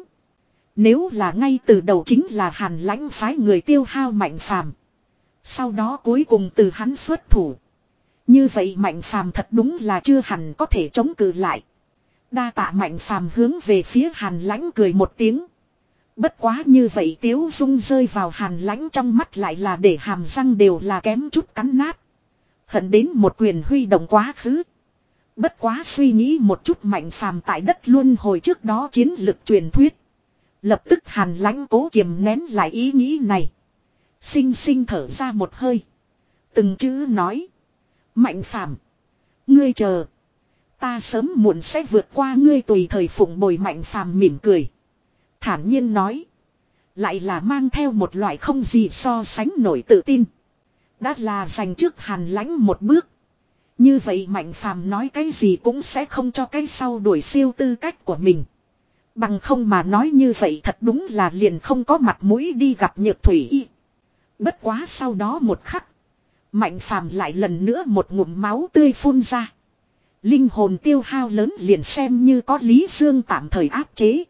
Nếu là ngay từ đầu chính là Hàn Lãnh phái người tiêu hao Mạnh Phàm. Sau đó cuối cùng từ hắn xuất thủ. Như vậy Mạnh Phàm thật đúng là chưa hẳn có thể chống cự lại. Đa tạ Mạnh Phàm hướng về phía Hàn Lãnh cười một tiếng. Bất quá như vậy tiếu dung rơi vào Hàn Lãnh trong mắt lại là để hàm răng đều là kém chút cắn nát. Hận đến một quyền huy động quá khứ. Bất quá suy nghĩ một chút Mạnh Phàm tại đất luân hồi trước đó chiến lực truyền thuyết. Lập tức Hàn Lãnh cố kiềm nén lại ý nghĩ này. Sinh sinh thở ra một hơi. Từng chữ nói. Mạnh Phàm, ngươi chờ. Ta sớm muộn sẽ vượt qua ngươi tùy thời phụng bồi. Mạnh Phàm mỉm cười. Thản nhiên nói. Lại là mang theo một loại không gì so sánh nổi tự tin. Đã là giành trước Hàn Lãnh một bước. Như vậy Mạnh Phàm nói cái gì cũng sẽ không cho cái sau đuổi siêu tư cách của mình. Bằng không mà nói như vậy thật đúng là liền không có mặt mũi đi gặp Nhược Thủy Y. Bất quá sau đó một khắc. Mạnh Phàm lại lần nữa một ngụm máu tươi phun ra. Linh hồn tiêu hao lớn liền xem như có Lý Dương tạm thời áp chế.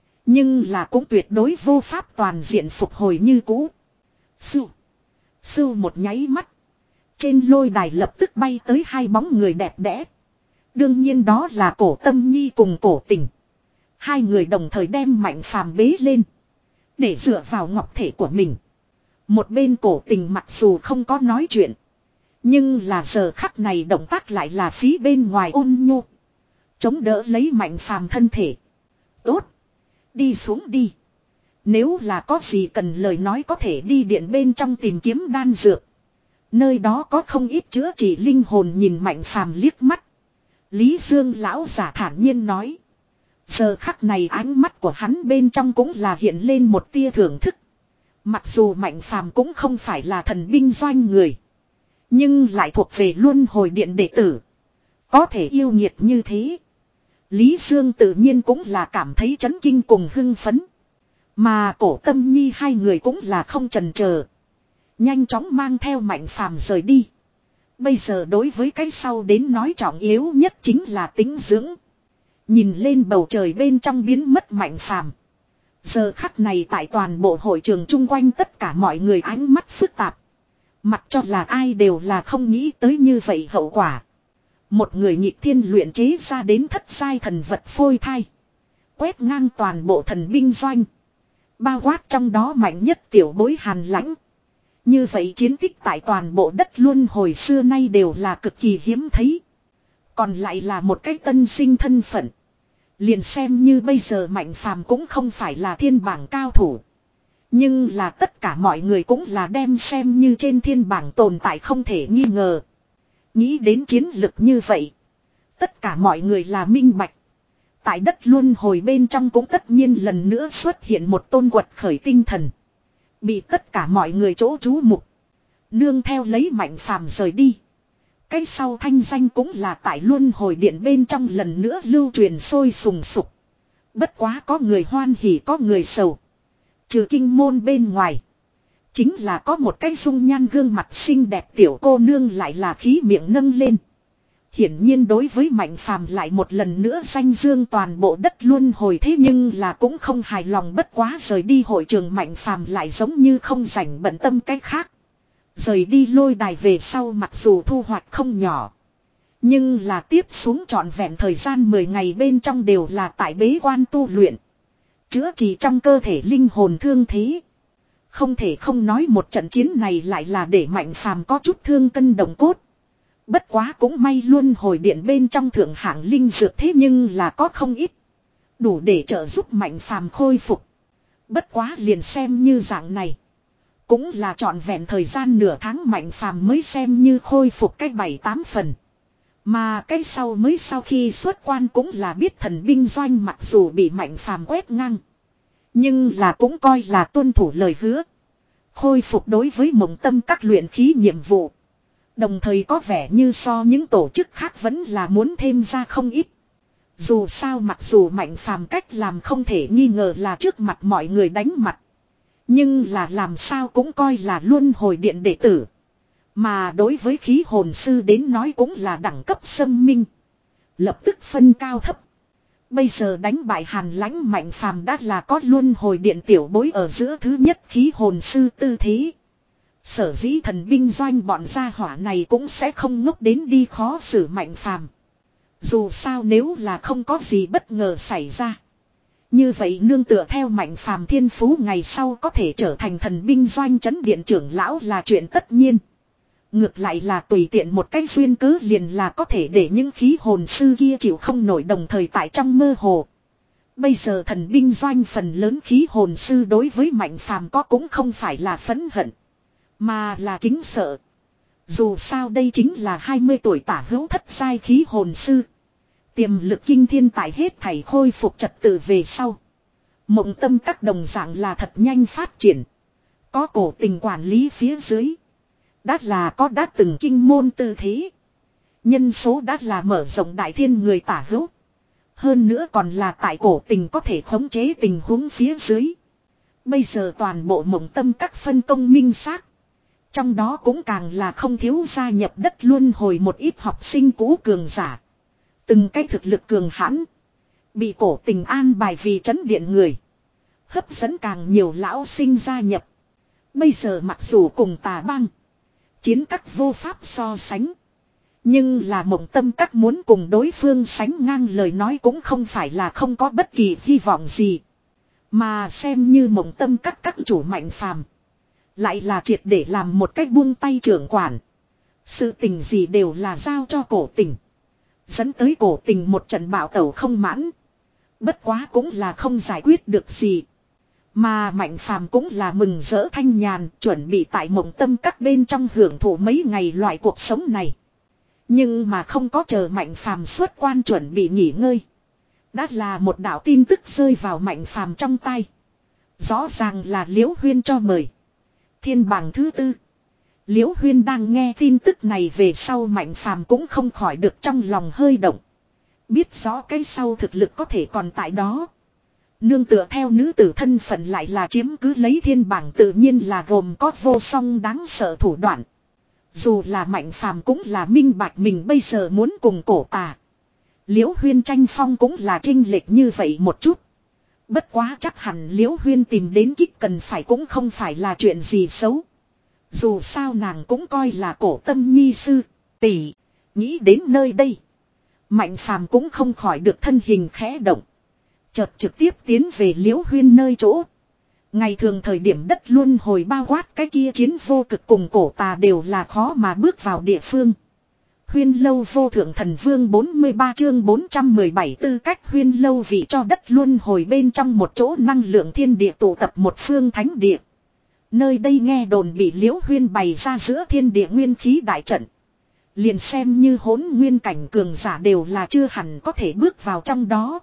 Nhưng là cũng tuyệt đối vô pháp toàn diện phục hồi như cũ. Sưu. Sưu một nháy mắt. Trên lôi đài lập tức bay tới hai bóng người đẹp đẽ. Đương nhiên đó là Cổ Tâm Nhi cùng Cổ Tình. Hai người đồng thời đem Mạnh Phàm bế lên. Để dựa vào ngọc thể của mình. Một bên Cổ Tình mặc dù không có nói chuyện. Nhưng là giờ khắc này động tác lại là phí bên ngoài ôn nhu. Chống đỡ lấy Mạnh Phàm thân thể. Tốt. Đi xuống đi. Nếu là có gì cần lời nói có thể đi điện bên trong tìm kiếm đan dược. Nơi đó có không ít chữa trị linh hồn nhìn Mạnh Phàm liếc mắt. Lý Dương lão giả thản nhiên nói. Giờ khắc này ánh mắt của hắn bên trong cũng là hiện lên một tia thưởng thức. Mặc dù Mạnh Phàm cũng không phải là thần binh doanh người. Nhưng lại thuộc về luân hồi điện đệ tử. Có thể yêu nghiệt như thế. Lý Dương tự nhiên cũng là cảm thấy chấn kinh cùng hưng phấn. Mà Cổ Tâm Nhi hai người cũng là không chần chờ, nhanh chóng mang theo Mạnh Phàm rời đi. Bây giờ đối với cái sau đến nói trọng yếu nhất chính là tính dưỡng. Nhìn lên bầu trời bên trong biến mất Mạnh Phàm. Giờ khắc này tại toàn bộ hội trường chung quanh tất cả mọi người ánh mắt phức tạp. Mặc cho là ai đều là không nghĩ tới như vậy hậu quả. Một người nhịp thiên luyện chế ra đến thất giai thần vật phôi thai. Quét ngang toàn bộ thần binh doanh. Bao quát trong đó mạnh nhất tiểu bối Hàn Lãnh. Như vậy chiến tích tại toàn bộ đất luân hồi xưa nay đều là cực kỳ hiếm thấy. Còn lại là một cái tân sinh thân phận. Liền xem như bây giờ Mạnh Phàm cũng không phải là thiên bảng cao thủ. Nhưng là tất cả mọi người cũng là đem xem như trên thiên bảng tồn tại không thể nghi ngờ. Nghĩ đến chiến lực như vậy. Tất cả mọi người là minh bạch. Tại đất luân hồi bên trong cũng tất nhiên lần nữa xuất hiện một tôn quật khởi tinh thần. Bị tất cả mọi người chỗ chú mục. Nương theo lấy Mạnh Phàm rời đi. Cái sau thanh danh cũng là tại luân hồi điện bên trong lần nữa lưu truyền sôi sùng sục. Bất quá có người hoan hỉ có người sầu. Trừ kinh môn bên ngoài. Chính là có một cái dung nhan gương mặt xinh đẹp tiểu cô nương lại là khí miệng nâng lên. Hiển nhiên đối với Mạnh Phàm lại một lần nữa danh dương toàn bộ đất luân hồi, thế nhưng là cũng không hài lòng, bất quá rời đi hội trường Mạnh Phàm lại giống như không rảnh bận tâm cái khác. Rời đi lôi đài về sau mặc dù thu hoạch không nhỏ. Nhưng là tiếp xuống trọn vẹn thời gian mười ngày bên trong đều là tại bế quan tu luyện. Chữa trị trong cơ thể linh hồn thương thế. Không thể không nói một trận chiến này lại là để Mạnh Phàm có chút thương cân động cốt. Bất quá cũng may luân hồi điện bên trong thượng hạng linh dược thế nhưng là có không ít. Đủ để trợ giúp Mạnh Phàm khôi phục. Bất quá liền xem như dạng này. Cũng là trọn vẹn thời gian nửa tháng Mạnh Phàm mới xem như khôi phục cách bảy tám phần. Mà cái sau mới sau khi xuất quan cũng là biết thần binh doanh mặc dù bị Mạnh Phàm quét ngang. Nhưng là cũng coi là tuân thủ lời hứa. Khôi phục đối với Mộng Tâm các luyện khí nhiệm vụ. Đồng thời có vẻ như so những tổ chức khác vẫn là muốn thêm ra không ít. Dù sao mặc dù Mạnh Phàm cách làm không thể nghi ngờ là trước mặt mọi người đánh mặt. Nhưng là làm sao cũng coi là luân hồi điện đệ tử. Mà đối với khí hồn sư đến nói cũng là đẳng cấp xâm minh. Lập tức phân cao thấp. Bây giờ đánh bại Hàn Lãnh Mạnh Phàm đã là có luân hồi điện tiểu bối ở giữa thứ nhất khí hồn sư tư thế. Sở dĩ thần binh doanh bọn gia hỏa này cũng sẽ không ngốc đến đi khó xử Mạnh Phàm. Dù sao nếu là không có gì bất ngờ xảy ra. Như vậy nương tựa theo Mạnh Phàm thiên phú ngày sau có thể trở thành thần binh doanh trấn điện trưởng lão là chuyện tất nhiên. Ngược lại là tùy tiện một cái duyên cớ liền là có thể để những khí hồn sư kia chịu không nổi, đồng thời tại trong mơ hồ. Bây giờ thần binh doanh phần lớn khí hồn sư đối với Mạnh Phàm có cũng không phải là phẫn hận, mà là kính sợ. Dù sao đây chính là hai mươi tuổi tả hữu thất giai khí hồn sư. Tiềm lực kinh thiên tại hết thảy khôi phục trật tự về sau. Mộng Tâm các đồng dạng là thật nhanh phát triển. Có Cổ Tình quản lý phía dưới. Đã là có đã từng kinh môn tư thế. Nhân số đã là mở rộng đại thiên người tả hữu. Hơn nữa còn là tại Cổ Tình có thể khống chế tình huống phía dưới. Bây giờ toàn bộ Mộng Tâm các phân công minh xác. Trong đó cũng càng là không thiếu gia nhập đất luân hồi một ít học sinh cũ cường giả. Từng cái thực lực cường hãn. Bị Cổ Tình an bài vì trấn điện người. Hấp dẫn càng nhiều lão sinh gia nhập. Bây giờ mặc dù cùng Tà Bang chiến các vô pháp so sánh. Nhưng là Mộng Tâm các muốn cùng đối phương sánh ngang lời nói cũng không phải là không có bất kỳ hy vọng gì. Mà xem như Mộng Tâm các các chủ Mạnh Phàm lại là triệt để làm một cách buông tay trưởng quản. Sự tình gì đều là giao cho Cổ Tình. Dẫn tới Cổ Tình một trận bạo tẩu không mãn. Bất quá cũng là không giải quyết được gì. Mà Mạnh Phàm cũng là mừng rỡ thanh nhàn, chuẩn bị tại Mộng Tâm các bên trong hưởng thụ mấy ngày loại cuộc sống này. Nhưng mà không có chờ Mạnh Phàm xuất quan chuẩn bị nghỉ ngơi. Đã là một đạo tin tức rơi vào Mạnh Phàm trong tay. Rõ ràng là Liễu Huyên cho mời. Thiên bảng thứ tư. Liễu Huyên đang nghe tin tức này về sau Mạnh Phàm cũng không khỏi được trong lòng hơi động. Biết rõ cái sau thực lực có thể còn tại đó. Nương tựa theo nữ tử thân phận lại là chiếm cứ lấy thiên bảng tự nhiên là gồm có vô song đáng sợ thủ đoạn. Dù là Mạnh Phàm cũng là minh bạch mình bây giờ muốn cùng cổ tà. Liễu Huyên tranh phong cũng là chênh lệch như vậy một chút. Bất quá chắc hẳn Liễu Huyên tìm đến kích cần phải cũng không phải là chuyện gì xấu. Dù sao nàng cũng coi là cổ tâm nhi sư, tỷ. Nghĩ đến nơi đây. Mạnh Phàm cũng không khỏi được thân hình khẽ động. Chợt trực tiếp tiến về Liễu Huyên nơi chỗ. Ngày thường thời điểm đất luôn hồi bao quát cái kia chiến vô cực cùng cổ tà đều là khó mà bước vào địa phương. Huyên lâu vô thượng thần vương bốn mươi ba chương bốn trăm mười bảy tư cách huyên lâu vị cho đất luôn hồi bên trong một chỗ năng lượng thiên địa tụ tập một phương thánh địa. Nơi đây nghe đồn bị Liễu Huyên bày ra giữa thiên địa nguyên khí đại trận. Liền xem như hỗn nguyên cảnh cường giả đều là chưa hẳn có thể bước vào trong đó.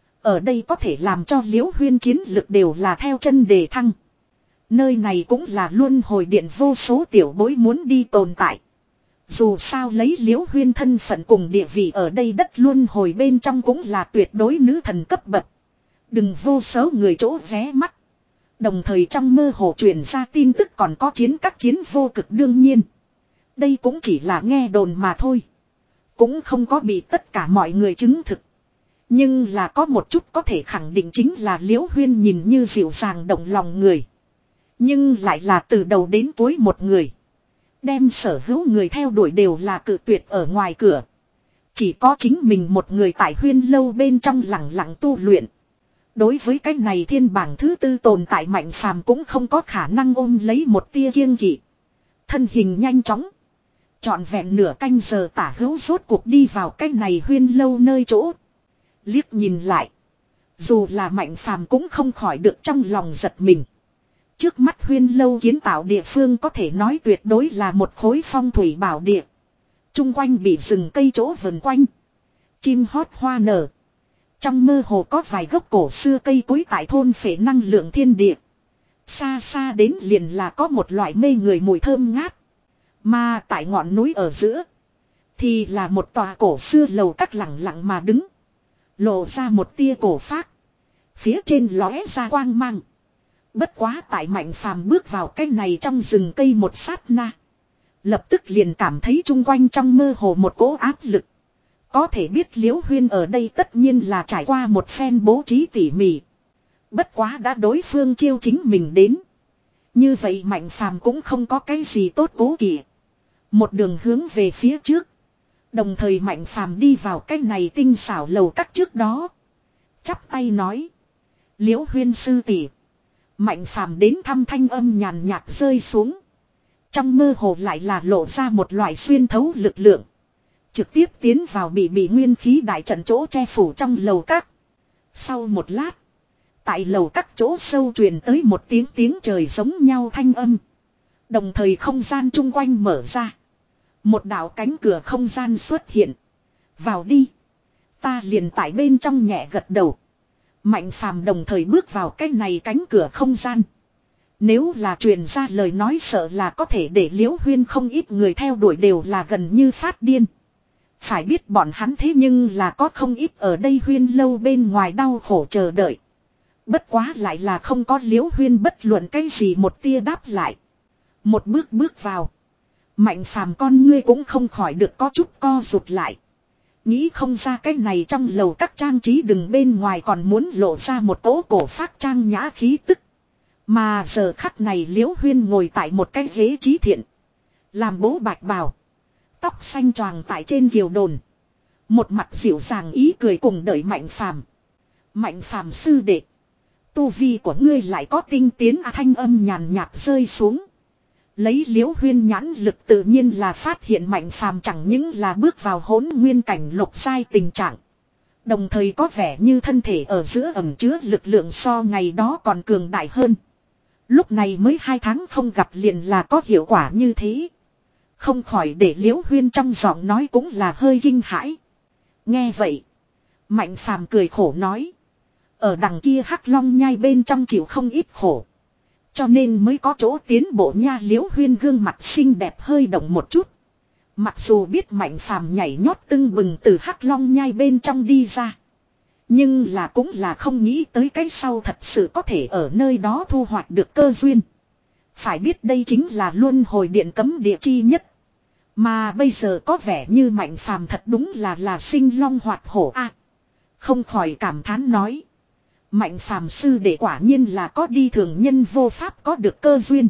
Ở đây có thể làm cho Liễu Huyên chiến lực đều là theo chân đề thăng. Nơi này cũng là luân hồi điện vô số tiểu bối muốn đi tồn tại. Dù sao lấy Liễu Huyên thân phận cùng địa vị ở đây đất luân hồi bên trong cũng là tuyệt đối nữ thần cấp bậc. Đừng vô số người chỗ vé mắt. Đồng thời trong mơ hồ truyền ra tin tức còn có chiến các chiến vô cực đương nhiên. Đây cũng chỉ là nghe đồn mà thôi. Cũng không có bị tất cả mọi người chứng thực. Nhưng là có một chút có thể khẳng định chính là Liễu Huyên nhìn như dịu dàng động lòng người. Nhưng lại là từ đầu đến cuối một người. Đem sở hữu người theo đuổi đều là cự tuyệt ở ngoài cửa. Chỉ có chính mình một người tại huyên lâu bên trong lặng lặng tu luyện. Đối với cái này thiên bảng thứ tư tồn tại Mạnh Phàm cũng không có khả năng ôm lấy một tia kiêng kỵ. Thân hình nhanh chóng. Trọn vẹn nửa canh giờ tả hữu rốt cuộc đi vào cái này huyên lâu nơi chỗ. Liếc nhìn lại. Dù là Mạnh Phàm cũng không khỏi được trong lòng giật mình. Trước mắt huyên lâu kiến tạo địa phương có thể nói tuyệt đối là một khối phong thủy bảo địa. Trung quanh bị rừng cây chỗ vần quanh. Chim hót hoa nở. Trong mơ hồ có vài gốc cổ xưa cây cối tại thôn phệ năng lượng thiên địa. Xa xa đến liền là có một loại mê người mùi thơm ngát. Mà tại ngọn núi ở giữa. Thì là một tòa cổ xưa lầu các lẳng lặng mà đứng. Lộ ra một tia cổ phác. Phía trên lóe ra quang mang. Bất quá tại Mạnh Phàm bước vào cái này trong rừng cây một sát na. Lập tức liền cảm thấy chung quanh trong mơ hồ một cỗ áp lực. Có thể biết Liễu Huyên ở đây tất nhiên là trải qua một phen bố trí tỉ mỉ. Bất quá đã đối phương chiêu chính mình đến. Như vậy Mạnh Phàm cũng không có cái gì tốt cố kỵ. Một đường hướng về phía trước. Đồng thời Mạnh Phàm đi vào cái này tinh xảo lầu các trước đó. Chắp tay nói. Liễu Huyên sư tỷ. Mạnh Phàm đến thăm thanh âm nhàn nhạt rơi xuống. Trong mơ hồ lại là lộ ra một loại xuyên thấu lực lượng. Trực tiếp tiến vào bị bị nguyên khí đại trận chỗ che phủ trong lầu các. Sau một lát. Tại lầu các chỗ sâu truyền tới một tiếng tiếng trời giống nhau thanh âm. Đồng thời không gian chung quanh mở ra. Một đạo cánh cửa không gian xuất hiện. Vào đi. Ta liền tại bên trong nhẹ gật đầu. Mạnh Phàm đồng thời bước vào cái này cánh cửa không gian. Nếu là truyền ra lời nói sợ là có thể để Liễu Huyên không ít người theo đuổi đều là gần như phát điên. Phải biết bọn hắn thế nhưng là có không ít ở đây Huyên lâu bên ngoài đau khổ chờ đợi. Bất quá lại là không có Liễu Huyên bất luận cái gì một tia đáp lại. Một bước bước vào. Mạnh Phàm con ngươi cũng không khỏi được có chút co rụt lại. Nghĩ không ra cái này trong lầu các trang trí đừng bên ngoài còn muốn lộ ra một cỗ cổ phát trang nhã khí tức. Mà giờ khắc này Liễu Huyên ngồi tại một cái ghế trí thiện. Làm bố bạch bào. Tóc xanh choàng tại trên kiều đồn. Một mặt dịu dàng ý cười cùng đợi Mạnh Phàm. Mạnh Phàm sư đệ. Tu vi của ngươi lại có tinh tiến à, thanh âm nhàn nhạt rơi xuống. Lấy Liễu Huyên nhãn lực tự nhiên là phát hiện Mạnh Phàm chẳng những là bước vào hỗn nguyên cảnh lục sai tình trạng. Đồng thời có vẻ như thân thể ở giữa ẩm chứa lực lượng so ngày đó còn cường đại hơn. Lúc này mới hai tháng không gặp liền là có hiệu quả như thế. Không khỏi để Liễu Huyên trong giọng nói cũng là hơi kinh hãi. Nghe vậy. Mạnh phàm cười khổ nói. Ở đằng kia Hắc Long nhai bên trong chịu không ít khổ. Cho nên mới có chỗ tiến bộ nha. Liễu Huyên gương mặt xinh đẹp hơi động một chút. Mặc dù biết Mạnh phàm nhảy nhót tưng bừng từ Hắc Long nhai bên trong đi ra. Nhưng là cũng là không nghĩ tới cái sau thật sự có thể ở nơi đó thu hoạch được cơ duyên. Phải biết đây chính là luân hồi điện cấm địa chi nhất. Mà bây giờ có vẻ như Mạnh phàm thật đúng là là sinh long hoạt hổ a. Không khỏi cảm thán nói. Mạnh phàm sư đệ quả nhiên là có đi thường nhân vô pháp có được cơ duyên.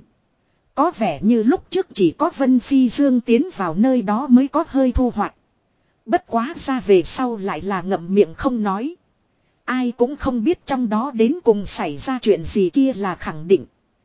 Có vẻ như lúc trước chỉ có Vân Phi Dương tiến vào nơi đó mới có hơi thu hoạch. Bất quá ra về sau lại là ngậm miệng không nói. Ai cũng không biết trong đó đến cùng xảy ra chuyện gì kia là khẳng định.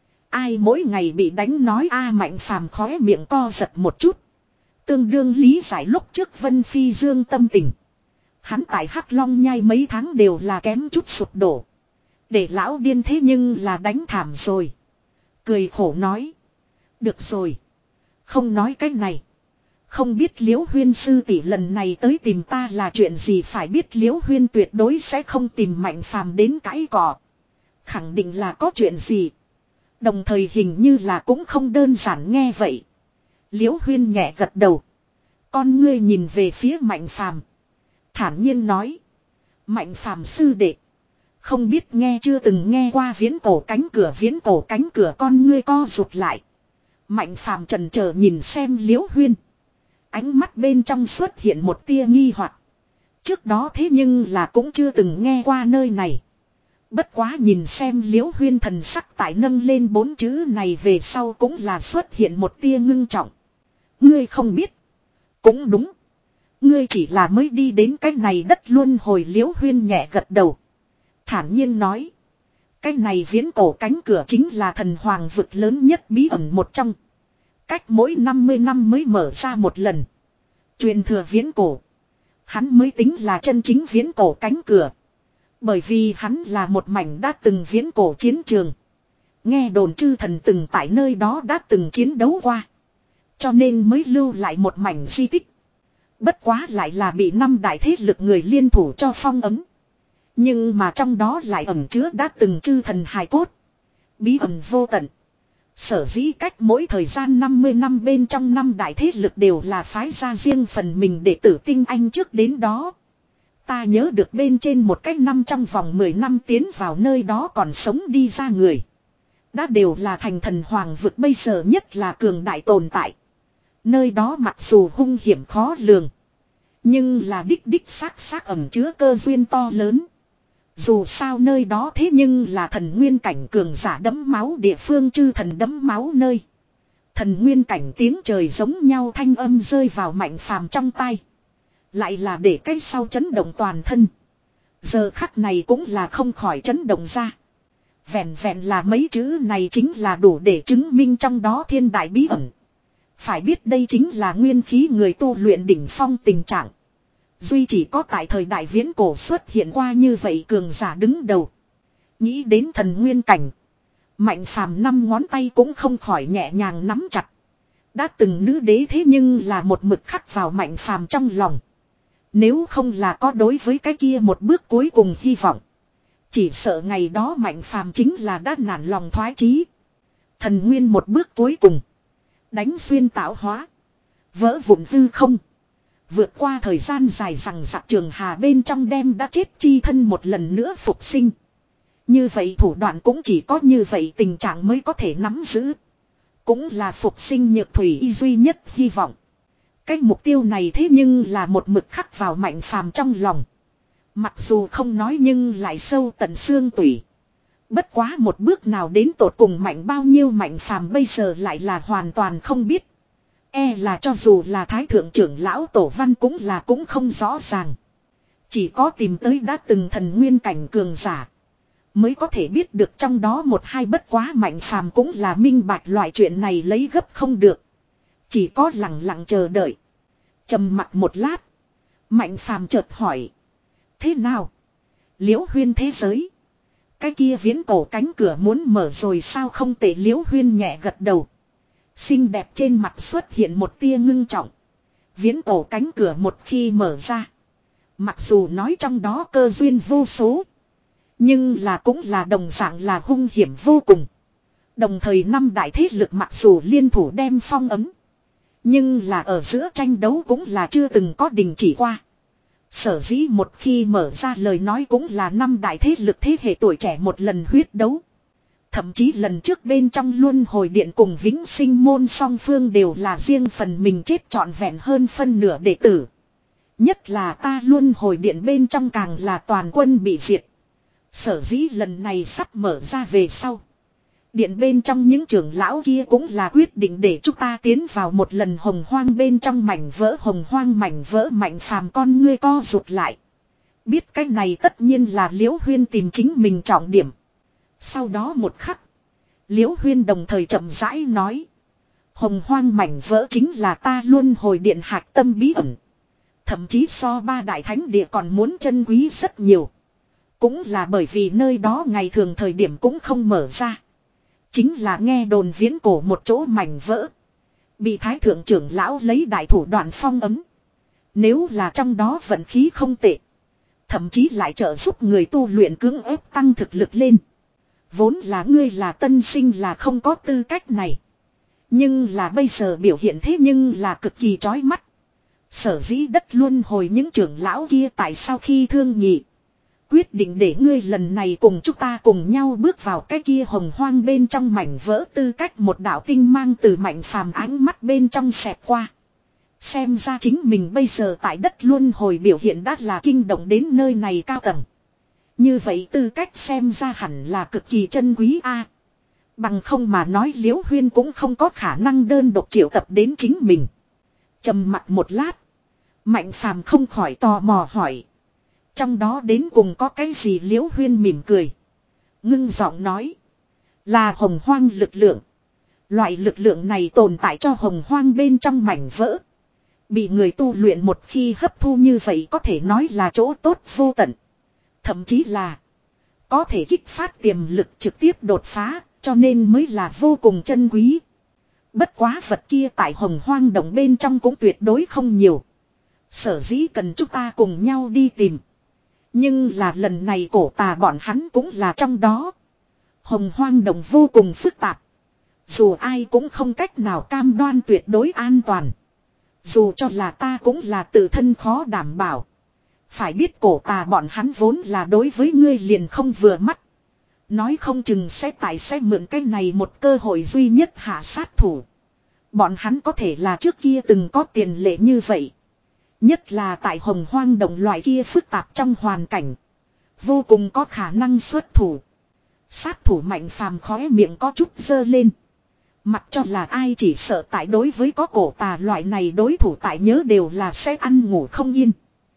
Ai mỗi ngày bị đánh nói a. Mạnh phàm khóe miệng co giật một chút. Tương đương lý giải lúc trước Vân Phi Dương tâm tình. Hắn tại Hắc Long nhai mấy tháng đều là kém chút sụp đổ. Để lão điên thế nhưng là đánh thảm rồi. Cười khổ nói. Được rồi. Không nói cái này. Không biết Liễu Huyên sư tỷ lần này tới tìm ta là chuyện gì. Phải biết Liễu Huyên tuyệt đối sẽ không tìm Mạnh phàm đến cãi cọ. Khẳng định là có chuyện gì. Đồng thời hình như là cũng không đơn giản. Nghe vậy Liễu Huyên nhẹ gật đầu. Con ngươi nhìn về phía Mạnh phàm. Thản nhiên nói. Mạnh phàm sư đệ. Không biết nghe chưa từng nghe qua viễn cổ cánh cửa. Viễn cổ cánh cửa con ngươi co rụt lại. Mạnh phàm trần chờ nhìn xem Liễu Huyên. Ánh mắt bên trong xuất hiện một tia nghi hoặc. Trước đó thế nhưng là cũng chưa từng nghe qua nơi này. Bất quá nhìn xem Liễu Huyên thần sắc tại nâng lên bốn chữ này về sau cũng là xuất hiện một tia ngưng trọng. Ngươi không biết. Cũng đúng. Ngươi chỉ là mới đi đến cái này đất luân hồi. Liễu Huyên nhẹ gật đầu. Thản nhiên nói. Cái này viễn cổ cánh cửa chính là thần hoàng vực lớn nhất bí ẩn một trong. Cách mỗi năm mươi năm mới mở ra một lần. Truyền thừa viễn cổ. Hắn mới tính là chân chính viễn cổ cánh cửa. Bởi vì hắn là một mảnh đã từng viễn cổ chiến trường. Nghe đồn chư thần từng tại nơi đó đã từng chiến đấu qua. Cho nên mới lưu lại một mảnh di tích. Bất quá lại là bị năm đại thế lực người liên thủ cho phong ấm. Nhưng mà trong đó lại ẩn chứa đã từng chư thần hài cốt. Bí ẩn vô tận. Sở dĩ cách mỗi thời gian năm mươi năm bên trong năm đại thế lực đều là phái ra riêng phần mình để tử tinh anh trước đến đó. Ta nhớ được bên trên một cách năm trong vòng mười năm tiến vào nơi đó còn sống đi ra người. Đã đều là thành thần hoàng vực bây giờ nhất là cường đại tồn tại. Nơi đó mặc dù hung hiểm khó lường. Nhưng là đích đích xác xác ẩn chứa cơ duyên to lớn. Dù sao nơi đó thế nhưng là thần nguyên cảnh cường giả đẫm máu địa phương chư thần đẫm máu nơi. Thần nguyên cảnh tiếng trời giống nhau thanh âm rơi vào Mạnh phàm trong tai. Lại là để cái sau chấn động toàn thân. Giờ khắc này cũng là không khỏi chấn động ra. Vẹn vẹn là mấy chữ này chính là đủ để chứng minh trong đó thiên đại bí ẩn. Phải biết đây chính là nguyên khí người tu luyện đỉnh phong tình trạng. Duy chỉ có tại thời đại viễn cổ xuất hiện qua như vậy cường giả đứng đầu. Nghĩ đến thần nguyên cảnh. Mạnh phàm năm ngón tay cũng không khỏi nhẹ nhàng nắm chặt. Đã từng nữ đế thế nhưng là một mực khắc vào Mạnh phàm trong lòng. Nếu không là có đối với cái kia một bước cuối cùng hy vọng. Chỉ sợ ngày đó Mạnh phàm chính là đã nản lòng thoái chí. Thần nguyên một bước cuối cùng. Đánh xuyên tạo hóa. Vỡ vụn hư không. Vượt qua thời gian dài rằng dặc trường hà bên trong đem đã chết chi thân một lần nữa phục sinh. Như vậy thủ đoạn cũng chỉ có như vậy tình trạng mới có thể nắm giữ. Cũng là phục sinh nhược thủy y duy nhất hy vọng. Cái mục tiêu này thế nhưng là một mực khắc vào Mạnh phàm trong lòng. Mặc dù không nói nhưng lại sâu tận xương tủy. Bất quá một bước nào đến tột cùng mạnh bao nhiêu Mạnh phàm bây giờ lại là hoàn toàn không biết. E là cho dù là thái thượng trưởng lão tổ văn cũng là cũng không rõ ràng. Chỉ có tìm tới đã từng thần nguyên cảnh cường giả. Mới có thể biết được trong đó một hai bất quá Mạnh phàm cũng là minh bạch loại chuyện này lấy gấp không được. Chỉ có lặng lặng chờ đợi. Trầm mặc một lát. Mạnh phàm chợt hỏi. Thế nào? Liễu Huyên thế giới. Cái kia viễn cổ cánh cửa muốn mở rồi sao không tệ, Liễu Huyên nhẹ gật đầu. Xinh đẹp trên mặt xuất hiện một tia ngưng trọng. Viễn cổ cánh cửa một khi mở ra. Mặc dù nói trong đó cơ duyên vô số. Nhưng là cũng là đồng dạng là hung hiểm vô cùng. Đồng thời năm đại thế lực mặc dù liên thủ đem phong ấm. Nhưng là ở giữa tranh đấu cũng là chưa từng có đình chỉ qua. Sở dĩ một khi mở ra lời nói cũng là năm đại thế lực thế hệ tuổi trẻ một lần huyết đấu. Thậm chí lần trước bên trong luân hồi điện cùng vĩnh sinh môn song phương đều là riêng phần mình chết trọn vẹn hơn phân nửa đệ tử. Nhất là ta luân hồi điện bên trong càng là toàn quân bị diệt. Sở dĩ lần này sắp mở ra về sau. Điện bên trong những trưởng lão kia cũng là quyết định để chúng ta tiến vào một lần hồng hoang bên trong mảnh vỡ hồng hoang mảnh vỡ Mạnh Phàm con ngươi co rụt lại. Biết cái này tất nhiên là Liễu Huyên tìm chính mình trọng điểm. Sau đó một khắc. Liễu Huyên đồng thời chậm rãi nói. Hồng hoang mảnh vỡ chính là ta luân hồi điện hạch tâm bí ẩn. Thậm chí so ba đại thánh địa còn muốn chân quý rất nhiều. Cũng là bởi vì nơi đó ngày thường thời điểm cũng không mở ra. Chính là nghe đồn viễn cổ một chỗ mảnh vỡ. Bị thái thượng trưởng lão lấy đại thủ đoạn phong ấm. Nếu là trong đó vận khí không tệ. Thậm chí lại trợ giúp người tu luyện cưỡng ép tăng thực lực lên. Vốn là ngươi là tân sinh là không có tư cách này. Nhưng là bây giờ biểu hiện thế nhưng là cực kỳ chói mắt. Sở dĩ đất luân hồi những trưởng lão kia tại sao khi thương nhị. Quyết định để ngươi lần này cùng chúng ta cùng nhau bước vào cái kia hồng hoang bên trong mảnh vỡ tư cách một đạo tinh mang từ Mạnh Phàm ánh mắt bên trong xẹt qua. Xem ra chính mình bây giờ tại đất luân hồi biểu hiện đã là kinh động đến nơi này cao tầng. Như vậy tư cách xem ra hẳn là cực kỳ chân quý a. Bằng không mà nói Liễu Huyên cũng không có khả năng đơn độc triệu tập đến chính mình. Trầm mặc một lát. Mạnh Phàm không khỏi tò mò hỏi. Trong đó đến cùng có cái gì, Liễu Huyên mỉm cười. Ngưng giọng nói. Là hồng hoang lực lượng. Loại lực lượng này tồn tại cho hồng hoang bên trong mảnh vỡ. Bị người tu luyện một khi hấp thu như vậy có thể nói là chỗ tốt vô tận. Thậm chí là có thể kích phát tiềm lực trực tiếp đột phá, cho nên mới là vô cùng chân quý. Bất quá vật kia tại hồng hoang đồng bên trong cũng tuyệt đối không nhiều. Sở dĩ cần chúng ta cùng nhau đi tìm. Nhưng là lần này cổ tà bọn hắn cũng là trong đó. Hồng hoang đồng vô cùng phức tạp. Dù ai cũng không cách nào cam đoan tuyệt đối an toàn. Dù cho là ta cũng là tự thân khó đảm bảo. Phải biết cổ tà bọn hắn vốn là đối với ngươi liền không vừa mắt. Nói không chừng sẽ tại sẽ mượn cái này một cơ hội duy nhất hạ sát thủ. Bọn hắn có thể là trước kia từng có tiền lệ như vậy. Nhất là tại hồng hoang động loại kia phức tạp trong hoàn cảnh. Vô cùng có khả năng xuất thủ. Sát thủ Mạnh Phàm khóe miệng có chút dơ lên. Mặc cho là ai chỉ sợ tại đối với có cổ tà loại này đối thủ tại nhớ đều là sẽ ăn ngủ không yên.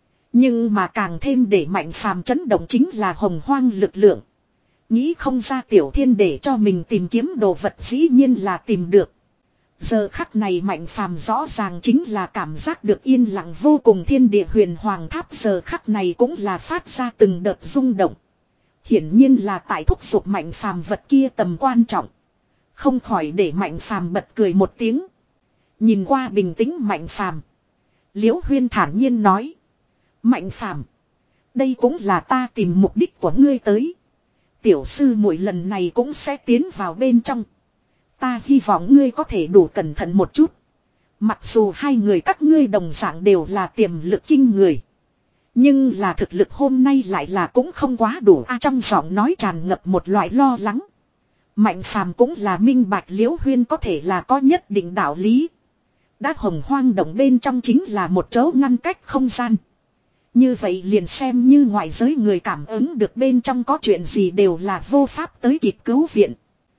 Nhưng mà càng thêm để Mạnh Phàm chấn động chính là hồng hoang lực lượng. Nghĩ không ra Tiểu Thiên để cho mình tìm kiếm đồ vật dĩ nhiên là tìm được. Giờ khắc này Mạnh Phàm rõ ràng chính là cảm giác được yên lặng vô cùng, thiên địa huyền hoàng tháp giờ khắc này cũng là phát ra từng đợt rung động. Hiển nhiên là tại thúc giục Mạnh Phàm vật kia tầm quan trọng. Không khỏi để Mạnh Phàm bật cười một tiếng. Nhìn qua bình tĩnh Mạnh Phàm, Liễu Huyên thản nhiên nói. Mạnh Phàm, đây cũng là ta tìm mục đích của ngươi tới. Tiểu sư muội lần này cũng sẽ tiến vào bên trong. Ta hy vọng ngươi có thể đủ cẩn thận một chút. Mặc dù hai người các ngươi đồng dạng đều là tiềm lực kinh người. Nhưng là thực lực hôm nay lại là cũng không quá đủ a. À, trong giọng nói tràn ngập một loại lo lắng. Mạnh Phàm cũng là minh bạch Liễu Huyên có thể là có nhất định đạo lý. Đã hồng hoang động bên trong chính là một chỗ ngăn cách không gian. Như vậy liền xem như ngoại giới người cảm ứng được bên trong có chuyện gì đều là vô pháp tới kịp cứu viện.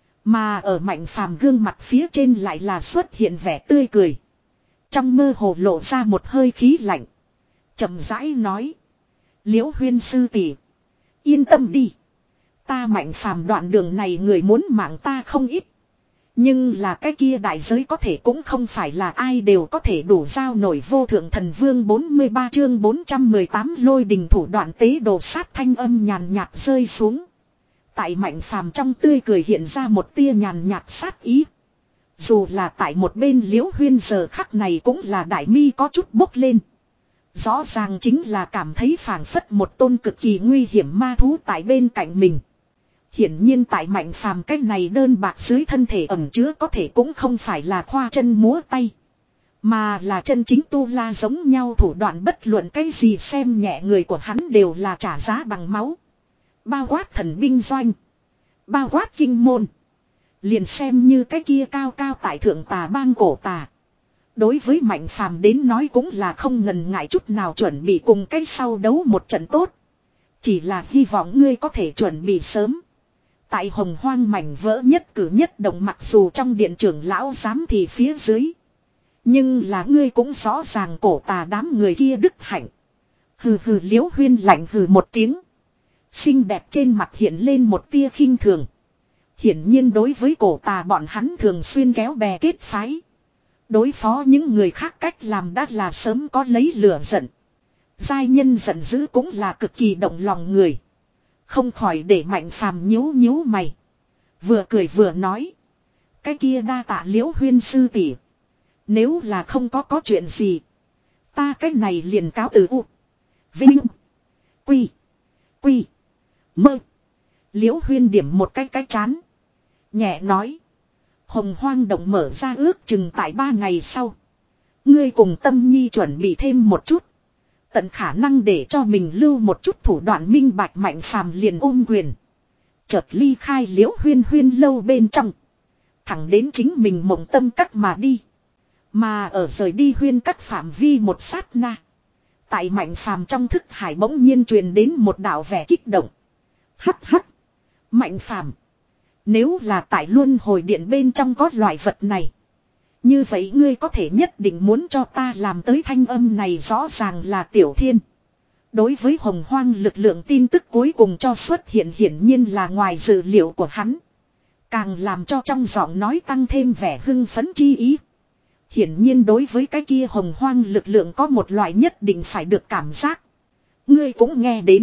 Mà ở Mạnh Phàm gương mặt phía trên lại là xuất hiện vẻ tươi cười. Trong mơ hồ lộ ra một hơi khí lạnh. Chậm rãi nói. Liễu Huyên sư tỷ, yên tâm đi. Ta Mạnh Phàm đoạn đường này người muốn mạng ta không ít. Nhưng là cái kia đại giới có thể cũng không phải là ai đều có thể đủ giao nổi. Vô thượng thần vương bốn mươi ba chương bốn trăm mười tám lôi đình thủ đoạn tế đồ sát thanh âm nhàn nhạt rơi xuống. Tại Mạnh Phàm trong tươi cười hiện ra một tia nhàn nhạt sát ý. Dù là tại một bên Liễu Huyên giờ khắc này cũng là đại mi có chút bốc lên. Rõ ràng chính là cảm thấy phảng phất một tôn cực kỳ nguy hiểm ma thú tại bên cạnh mình. Hiển nhiên tại Mạnh Phàm cái này đơn bạc dưới thân thể ẩn chứa có thể cũng không phải là khoa chân múa tay. Mà là chân chính tu la giống nhau thủ đoạn, bất luận cái gì xem nhẹ người của hắn đều là trả giá bằng máu. Bao quát thần binh doanh. Bao quát kinh môn. Liền xem như cái kia cao cao tại thượng tà bang cổ tà. Đối với Mạnh Phàm đến nói cũng là không ngần ngại chút nào chuẩn bị cùng cái sau đấu một trận tốt. Chỉ là hy vọng ngươi có thể chuẩn bị sớm. Tại hồng hoang mảnh vỡ nhất cử nhất động, mặc dù trong điện trưởng lão giám thì phía dưới. Nhưng là ngươi cũng rõ ràng cổ tà đám người kia đức hạnh. Hừ hừ, Liễu Huyên lạnh hừ một tiếng. Xinh đẹp trên mặt hiện lên một tia khinh thường. Hiển nhiên đối với cổ tà bọn hắn thường xuyên kéo bè kết phái. Đối phó những người khác cách làm đã là sớm có lấy lửa giận. Giai nhân giận dữ cũng là cực kỳ động lòng người. Không khỏi để Mạnh Phàm nhíu nhíu mày. Vừa cười vừa nói. Cái kia đa tạ Liễu Huyên sư tỷ. Nếu là không có có chuyện gì. Ta cái này liền cáo từ u. Vinh. Quy. Quy. Mơ. Liễu Huyên điểm một cái cái chán. Nhẹ nói. Hồng hoang động mở ra ước chừng tại ba ngày sau. Ngươi cùng Tâm Nhi chuẩn bị thêm một chút. Tận khả năng để cho mình lưu một chút thủ đoạn minh bạch. Mạnh Phàm liền ôm quyền. Chợt ly khai Liễu Huyên Huyên lâu bên trong. Thẳng đến chính mình mộng tâm các mà đi. Mà ở rời đi Huyên các phạm vi một sát na. Tại Mạnh Phàm trong thức hải bỗng nhiên truyền đến một đạo vẻ kích động. Hắc hắc. Mạnh Phàm, nếu là tại luân hồi điện bên trong có loại vật này. Như vậy ngươi có thể nhất định muốn cho ta làm tới. Thanh âm này rõ ràng là Tiểu Thiên. Đối với hồng hoang lực lượng tin tức cuối cùng cho xuất hiện hiển nhiên là ngoài dự liệu của hắn. Càng làm cho trong giọng nói tăng thêm vẻ hưng phấn chi ý. Hiển nhiên đối với cái kia hồng hoang lực lượng có một loại nhất định phải được cảm giác. Ngươi cũng nghe đến.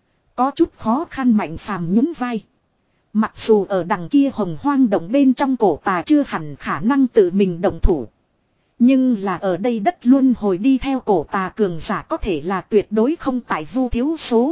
Có chút khó khăn. Mạnh Phàm nhún vai. Mặc dù ở đằng kia hồng hoang động bên trong cổ tà chưa hẳn khả năng tự mình động thủ. Nhưng là ở đây đất luân hồi đi theo cổ tà cường giả có thể là tuyệt đối không tại vô thiếu số.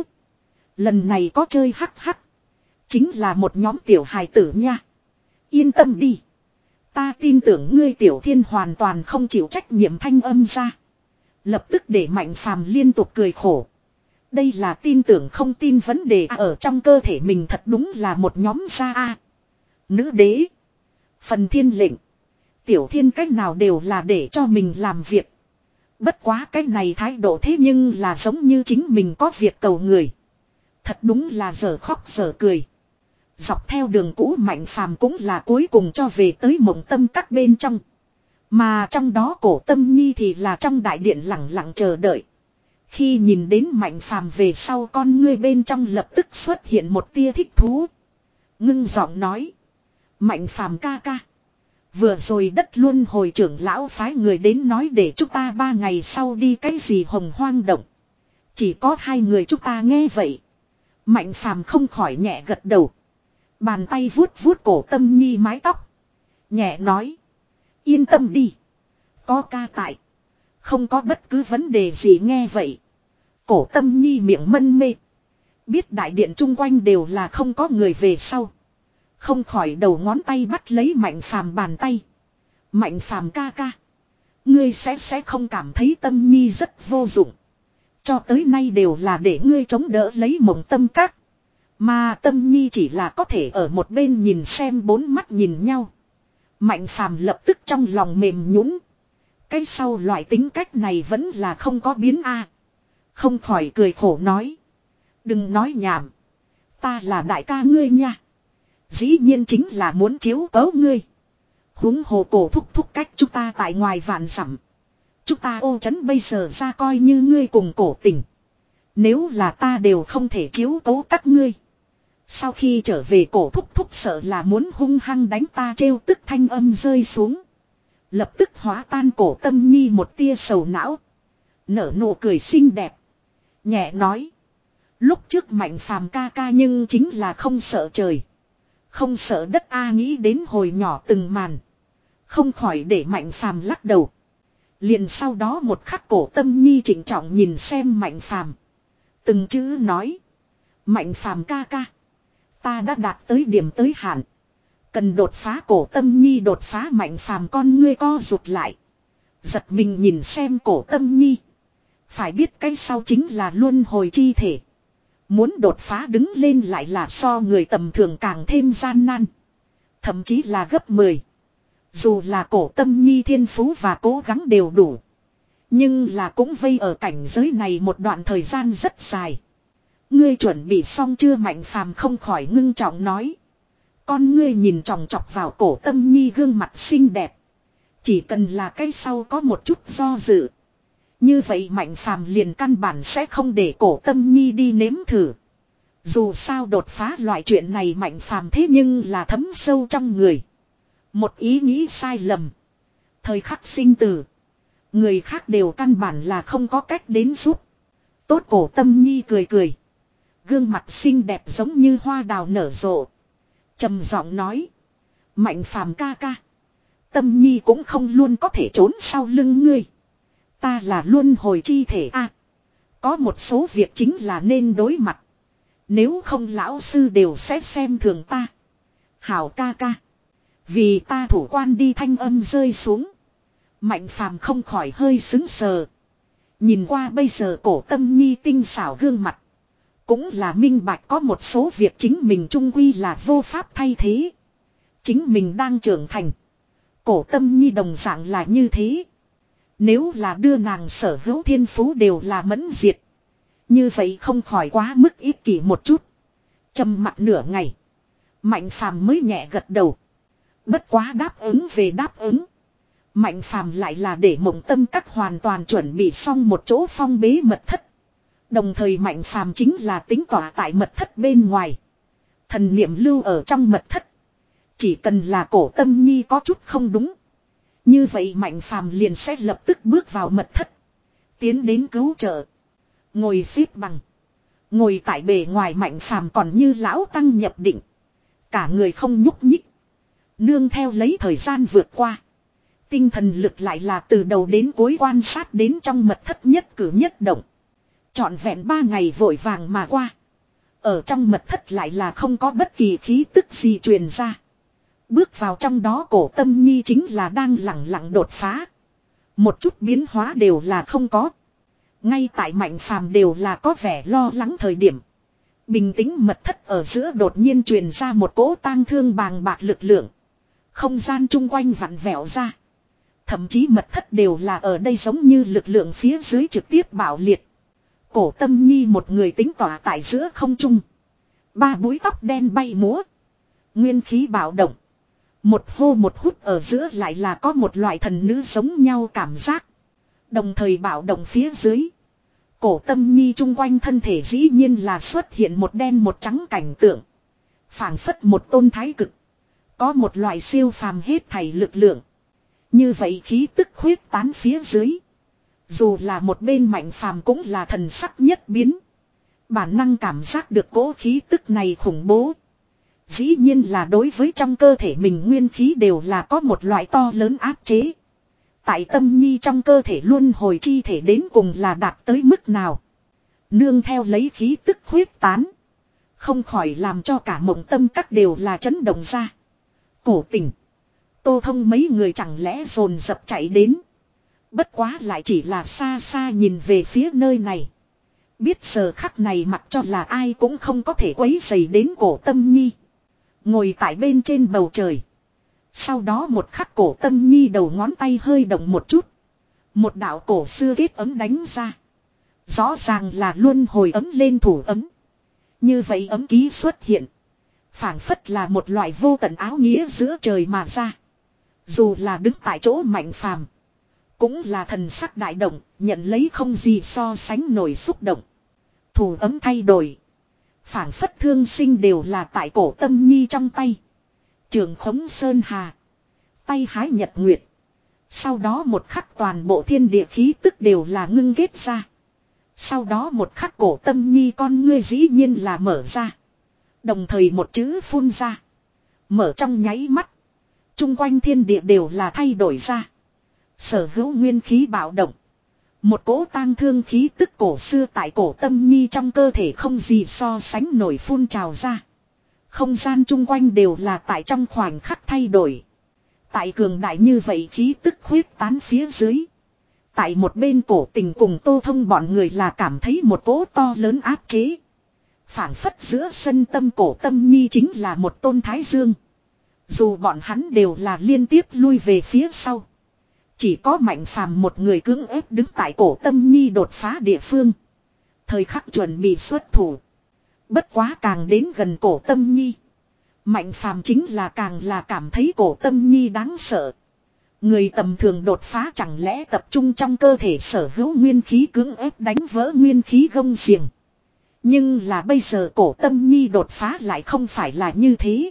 Lần này có chơi hắc hắc. Chính là một nhóm tiểu hài tử nha. Yên tâm đi. Ta tin tưởng ngươi. Tiểu Thiên hoàn toàn không chịu trách nhiệm thanh âm ra. Lập tức để Mạnh Phàm liên tục cười khổ. Đây là tin tưởng không tin vấn đề. À, ở trong cơ thể mình thật đúng là một nhóm gia a. Nữ đế. Phần thiên lệnh. Tiểu Thiên cách nào đều là để cho mình làm việc. Bất quá cái này thái độ thế nhưng là giống như chính mình có việc cầu người. Thật đúng là giờ khóc giờ cười. Dọc theo đường cũ Mạnh Phàm cũng là cuối cùng cho về tới mộng tâm các bên trong. Mà trong đó cổ Tâm Nhi thì là trong đại điện lặng lặng chờ đợi. Khi nhìn đến Mạnh Phàm về sau, con ngươi bên trong lập tức xuất hiện một tia thích thú. Ngưng giọng nói. Mạnh Phàm ca ca. Vừa rồi đất luân hồi trưởng lão phái người đến nói để chúng ta ba ngày sau đi cái gì hồng hoang động. Chỉ có hai người chúng ta nghe vậy. Mạnh Phàm không khỏi nhẹ gật đầu. Bàn tay vuốt vuốt cổ Tâm Nhi mái tóc. Nhẹ nói. Yên tâm đi. Có ca tại. Không có bất cứ vấn đề gì. Nghe vậy. Cổ Tâm Nhi miệng mân mê. Biết đại điện chung quanh đều là không có người về sau. Không khỏi đầu ngón tay bắt lấy Mạnh Phàm bàn tay. Mạnh Phàm ca ca. Ngươi sẽ sẽ không cảm thấy Tâm Nhi rất vô dụng. Cho tới nay đều là để ngươi chống đỡ lấy mộng tâm các. Mà Tâm Nhi chỉ là có thể ở một bên nhìn xem, bốn mắt nhìn nhau. Mạnh Phàm lập tức trong lòng mềm nhũn. Cái sau loại tính cách này vẫn là không có biến a. Không khỏi cười khổ nói. Đừng nói nhảm. Ta là đại ca ngươi nha. Dĩ nhiên chính là muốn chiếu cố ngươi. Huống hồ cổ thúc thúc cách chúng ta tại ngoài vạn dặm. Chúng ta ô trấn bây giờ ra coi như ngươi cùng cổ tình. Nếu là ta đều không thể chiếu cố các ngươi. Sau khi trở về cổ thúc thúc sợ là muốn hung hăng đánh ta, trêu tức thanh âm rơi xuống. Lập tức hóa tan cổ Tâm Nhi một tia sầu não. Nở nụ cười xinh đẹp. Nhẹ nói. Lúc trước Mạnh Phàm ca ca nhưng chính là không sợ trời. Không sợ đất a, nghĩ đến hồi nhỏ từng màn. Không khỏi để Mạnh Phàm lắc đầu. Liền sau đó một khắc cổ Tâm Nhi trịnh trọng nhìn xem Mạnh Phàm. Từng chữ nói. Mạnh Phàm ca ca. Ta đã đạt tới điểm tới hạn. Cần đột phá, cổ Tâm Nhi đột phá. Mạnh Phàm con ngươi co rụt lại. Giật mình nhìn xem cổ Tâm Nhi. Phải biết cái sau chính là luân hồi chi thể. Muốn đột phá đứng lên lại là so người tầm thường càng thêm gian nan. Thậm chí là gấp mười. Dù là cổ Tâm Nhi thiên phú và cố gắng đều đủ. Nhưng là cũng vây ở cảnh giới này một đoạn thời gian rất dài. Ngươi chuẩn bị xong chưa? Mạnh Phàm không khỏi ngưng trọng nói. Con ngươi nhìn chòng chọc vào cổ Tâm Nhi gương mặt xinh đẹp. Chỉ cần là cái sau có một chút do dự. Như vậy Mạnh Phàm liền căn bản sẽ không để cổ Tâm Nhi đi nếm thử. Dù sao đột phá loại chuyện này Mạnh Phàm thế nhưng là thấm sâu trong người. Một ý nghĩ sai lầm. Thời khắc sinh tử. Người khác đều căn bản là không có cách đến giúp. Tốt, cổ Tâm Nhi cười cười. Gương mặt xinh đẹp giống như hoa đào nở rộ. Trầm giọng nói. Mạnh Phàm ca ca. Tâm Nhi cũng không luôn có thể trốn sau lưng ngươi. Ta là luân hồi chi thể a. À, có một số việc chính là nên đối mặt. Nếu không lão sư đều sẽ xem thường ta. Hảo ca ca. Vì ta thủ quan đi, thanh âm rơi xuống. Mạnh Phàm không khỏi hơi sững sờ. Nhìn qua bây giờ cổ Tâm Nhi tinh xảo gương mặt. Cũng là minh bạch có một số việc chính mình trung quy là vô pháp thay thế. Chính mình đang trưởng thành. Cổ Tâm Nhi đồng dạng là như thế. Nếu là đưa nàng sở hữu thiên phú đều là mẫn diệt. Như vậy không khỏi quá mức ích kỷ một chút. Trầm mặc nửa ngày. Mạnh Phàm mới nhẹ gật đầu. Bất quá đáp ứng về đáp ứng. Mạnh Phàm lại là để Mộng Tâm Các hoàn toàn chuẩn bị xong một chỗ phong bế mật thất. Đồng thời Mạnh Phàm chính là tính tỏa tại mật thất bên ngoài. Thần niệm lưu ở trong mật thất. Chỉ cần là cổ Tâm Nhi có chút không đúng. Như vậy Mạnh Phàm liền sẽ lập tức bước vào mật thất. Tiến đến cứu trợ. Ngồi xếp bằng. Ngồi tại bề ngoài Mạnh Phàm còn như lão tăng nhập định. Cả người không nhúc nhích. Nương theo lấy thời gian vượt qua. Tinh thần lực lại là từ đầu đến cuối quan sát đến trong mật thất nhất cử nhất động. Trọn vẹn ba ngày vội vàng mà qua. Ở trong mật thất lại là không có bất kỳ khí tức gì truyền ra. Bước vào trong đó cổ Tâm Nhi chính là đang lẳng lặng đột phá. Một chút biến hóa đều là không có. Ngay tại Mạnh Phàm đều là có vẻ lo lắng thời điểm. Bình tĩnh mật thất ở giữa đột nhiên truyền ra một cỗ tang thương bàng bạc lực lượng. Không gian chung quanh vặn vẹo ra. Thậm chí mật thất đều là ở đây giống như lực lượng phía dưới trực tiếp bạo liệt. Cổ Tâm Nhi một người tính tỏa tại giữa không trung. Ba búi tóc đen bay múa. Nguyên khí bạo động. Một hô một hút ở giữa lại là có một loại thần nữ giống nhau cảm giác. Đồng thời bạo động phía dưới. Cổ Tâm Nhi chung quanh thân thể dĩ nhiên là xuất hiện một đen một trắng cảnh tượng. Phảng phất một tôn thái cực. Có một loại siêu phàm hết thảy lực lượng. Như vậy khí tức khuyết tán phía dưới. Dù là một bên Mạnh Phàm cũng là thần sắc nhất biến. Bản năng cảm giác được cỗ khí tức này khủng bố. Dĩ nhiên là đối với trong cơ thể mình nguyên khí đều là có một loại to lớn áp chế. Tại Tâm Nhi trong cơ thể luân hồi chi thể đến cùng là đạt tới mức nào. Nương theo lấy khí tức khuyết tán. Không khỏi làm cho cả Mộng Tâm Các đều là chấn động ra. Cổ Tình, Tô Thông mấy người chẳng lẽ dồn dập chạy đến. Bất quá lại chỉ là xa xa nhìn về phía nơi này. Biết giờ khắc này mặc cho là ai cũng không có thể quấy rầy đến cổ Tâm Nhi. Ngồi tại bên trên bầu trời. Sau đó một khắc cổ Tâm Nhi đầu ngón tay hơi động một chút. Một đạo cổ xưa kết ấm đánh ra. Rõ ràng là luân hồi ấm lên thủ ấm. Như vậy ấm ký xuất hiện. Phảng phất là một loại vô tận áo nghĩa giữa trời mà ra. Dù là đứng tại chỗ Mạnh Phàm cũng là thần sắc đại động, nhận lấy không gì so sánh nổi xúc động. Thủ ấm thay đổi. Phảng phất thương sinh đều là tại cổ Tâm Nhi trong tay. Trường khống sơn hà. Tay hái nhật nguyệt. Sau đó một khắc toàn bộ thiên địa khí tức đều là ngưng ghét ra. Sau đó một khắc cổ Tâm Nhi con ngươi dĩ nhiên là mở ra. Đồng thời một chữ phun ra. Mở trong nháy mắt. Trung quanh thiên địa đều là thay đổi ra. Sở hữu nguyên khí bạo động. Một cỗ tang thương khí tức cổ xưa tại cổ Tâm Nhi trong cơ thể không gì so sánh nổi phun trào ra. Không gian chung quanh đều là tại trong khoảnh khắc thay đổi. Tại cường đại như vậy khí tức khuyết tán phía dưới. Tại một bên cổ tình cùng Tô Thông bọn người là cảm thấy một cỗ to lớn áp chế. Phảng phất giữa sân tâm cổ Tâm Nhi chính là một tôn thái dương. Dù bọn hắn đều là liên tiếp lui về phía sau. Chỉ có Mạnh Phàm một người cưỡng ép đứng tại cổ Tâm Nhi đột phá địa phương. Thời khắc chuẩn bị xuất thủ. Bất quá càng đến gần cổ Tâm Nhi. Mạnh Phàm chính là càng là cảm thấy cổ Tâm Nhi đáng sợ. Người tầm thường đột phá chẳng lẽ tập trung trong cơ thể sở hữu nguyên khí cưỡng ép đánh vỡ nguyên khí gông xiềng. Nhưng là bây giờ cổ Tâm Nhi đột phá lại không phải là như thế.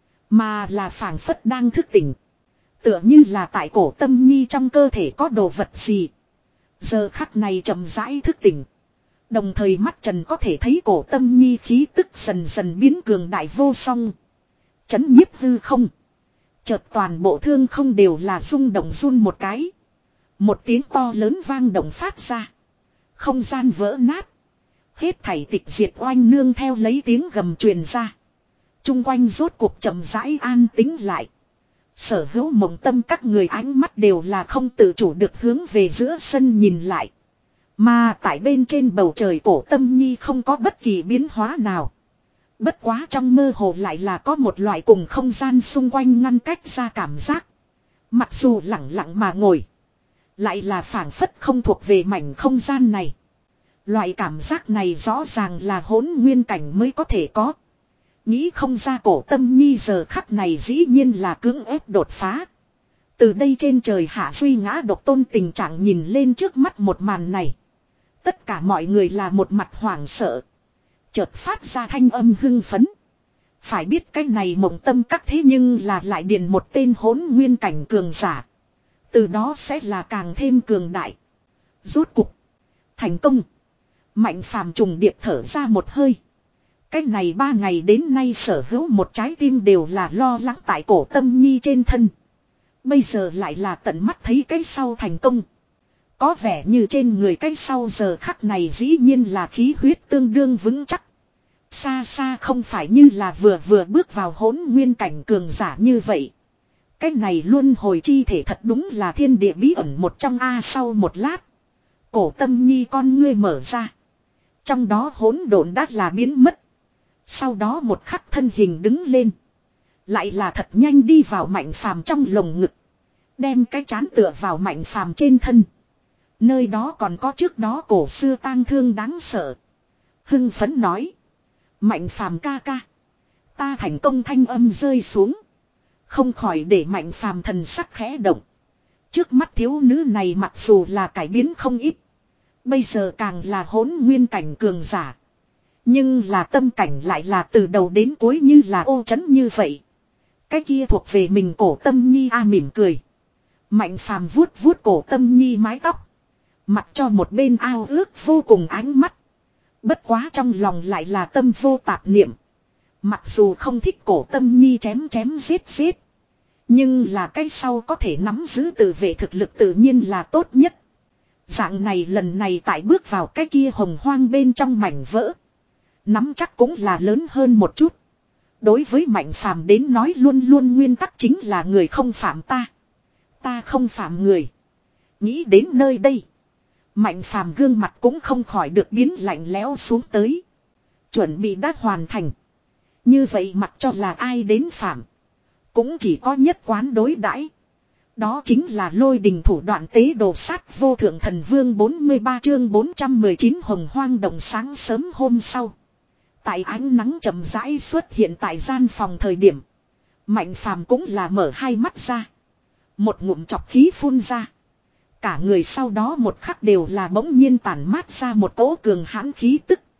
Mà là phảng phất đang thức tỉnh. Tựa như là tại cổ Tâm Nhi trong cơ thể có đồ vật gì. Giờ khắc này chậm rãi thức tỉnh. Đồng thời mắt trần có thể thấy cổ Tâm Nhi khí tức dần dần biến cường đại vô song. Chấn nhiếp hư không. Chợt toàn bộ thương không đều là rung động run một cái. Một tiếng to lớn vang động phát ra. Không gian vỡ nát. Hết thảy tịch diệt oanh nương theo lấy tiếng gầm truyền ra. Trung quanh rốt cuộc chậm rãi an tĩnh lại. Sở hữu mộng tâm các người ánh mắt đều là không tự chủ được hướng về giữa sân nhìn lại. Mà tại bên trên bầu trời cổ Tâm Nhi không có bất kỳ biến hóa nào. Bất quá trong mơ hồ lại là có một loại cùng không gian xung quanh ngăn cách ra cảm giác. Mặc dù lặng lặng mà ngồi. Lại là phảng phất không thuộc về mảnh không gian này. Loại cảm giác này rõ ràng là hỗn nguyên cảnh mới có thể có. Nghĩ không ra cổ Tâm Nhi giờ khắc này dĩ nhiên là cưỡng ép đột phá. Từ đây trên trời hạ suy ngã độc tôn tình trạng nhìn lên trước mắt một màn này. Tất cả mọi người là một mặt hoảng sợ. Chợt phát ra thanh âm hưng phấn. Phải biết cái này mộng tâm các thế nhưng là lại điền một tên hỗn nguyên cảnh cường giả. Từ đó sẽ là càng thêm cường đại. Rốt cục. Thành công. Mạnh Phàm trùng điệp thở ra một hơi. Cái này ba ngày đến nay sở hữu một trái tim đều là lo lắng tại cổ Tâm Nhi trên thân. Bây giờ lại là tận mắt thấy cái sau thành công. Có vẻ như trên người cái sau giờ khắc này dĩ nhiên là khí huyết tương đương vững chắc. Xa xa không phải như là vừa vừa bước vào hỗn nguyên cảnh cường giả như vậy. Cái này luôn hồi chi thể thật đúng là thiên địa bí ẩn một trong A. Sau một lát. Cổ Tâm Nhi con ngươi mở ra. Trong đó hỗn độn đã là biến mất. Sau đó một khắc thân hình đứng lên. Lại là thật nhanh đi vào Mạnh Phàm trong lồng ngực. Đem cái chán tựa vào Mạnh Phàm trên thân. Nơi đó còn có trước đó cổ xưa tang thương đáng sợ. Hưng phấn nói. Mạnh Phàm ca ca. Ta thành công thanh âm rơi xuống. Không khỏi để Mạnh Phàm thần sắc khẽ động. Trước mắt thiếu nữ này mặc dù là cải biến không ít. Bây giờ càng là hỗn nguyên cảnh cường giả. Nhưng là tâm cảnh lại là từ đầu đến cuối như là ô trấn như vậy. Cái kia thuộc về mình cổ Tâm Nhi a mỉm cười. Mạnh Phàm vuốt vuốt cổ Tâm Nhi mái tóc. Mặc cho một bên ao ước vô cùng ánh mắt. Bất quá trong lòng lại là tâm vô tạp niệm. Mặc dù không thích cổ Tâm Nhi chém chém giết giết. Nhưng là cái sau có thể nắm giữ tự vệ thực lực tự nhiên là tốt nhất. Dạng này lần này tại bước vào cái kia hồng hoang bên trong mảnh vỡ. Nắm chắc cũng là lớn hơn một chút. Đối với Mạnh Phàm đến nói luôn luôn nguyên tắc chính là người không phạm ta. Ta không phạm người. Nghĩ đến nơi đây. Mạnh Phàm gương mặt cũng không khỏi được biến lạnh lẽo xuống tới. Chuẩn bị đã hoàn thành. Như vậy mặc cho là ai đến phạm. Cũng chỉ có nhất quán đối đãi. Đó chính là lôi đình thủ đoạn tế đồ sát vô thượng thần vương bốn mươi ba chương bốn trăm mười chín hồng hoang đồng sáng sớm hôm sau. Tại ánh nắng chậm rãi xuất hiện tại gian phòng thời điểm. Mạnh Phàm cũng là mở hai mắt ra. Một ngụm chọc khí phun ra. Cả người sau đó một khắc đều là bỗng nhiên tản mát ra một cỗ cường hãn khí tức.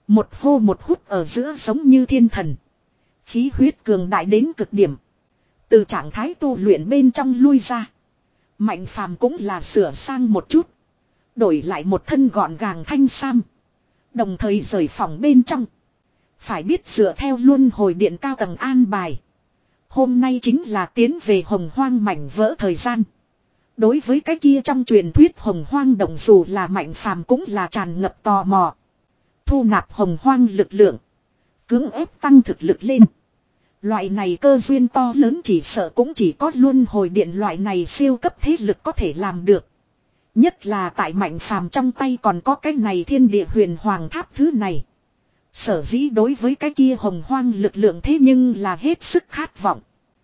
Một hô một hút ở giữa giống như thiên thần. Khí huyết cường đại đến cực điểm. Từ trạng thái tu luyện bên trong lui ra. Mạnh phàm cũng là sửa sang một chút. Đổi lại một thân gọn gàng thanh sam. Đồng thời rời phòng bên trong. Phải biết dựa theo luân hồi điện cao tầng an bài. Hôm nay chính là tiến về hồng hoang mảnh vỡ thời gian. Đối với cái kia trong truyền thuyết hồng hoang động dù là mạnh phàm cũng là tràn ngập tò mò. Thu nạp hồng hoang lực lượng. Cưỡng ép tăng thực lực lên. Loại này cơ duyên to lớn chỉ sợ cũng chỉ có luân hồi điện loại này siêu cấp thế lực có thể làm được. Nhất là tại mạnh phàm trong tay còn có cái này thiên địa huyền hoàng tháp thứ này. Sở dĩ đối với cái kia hồng hoang lực lượng thế nhưng là hết sức khát vọng.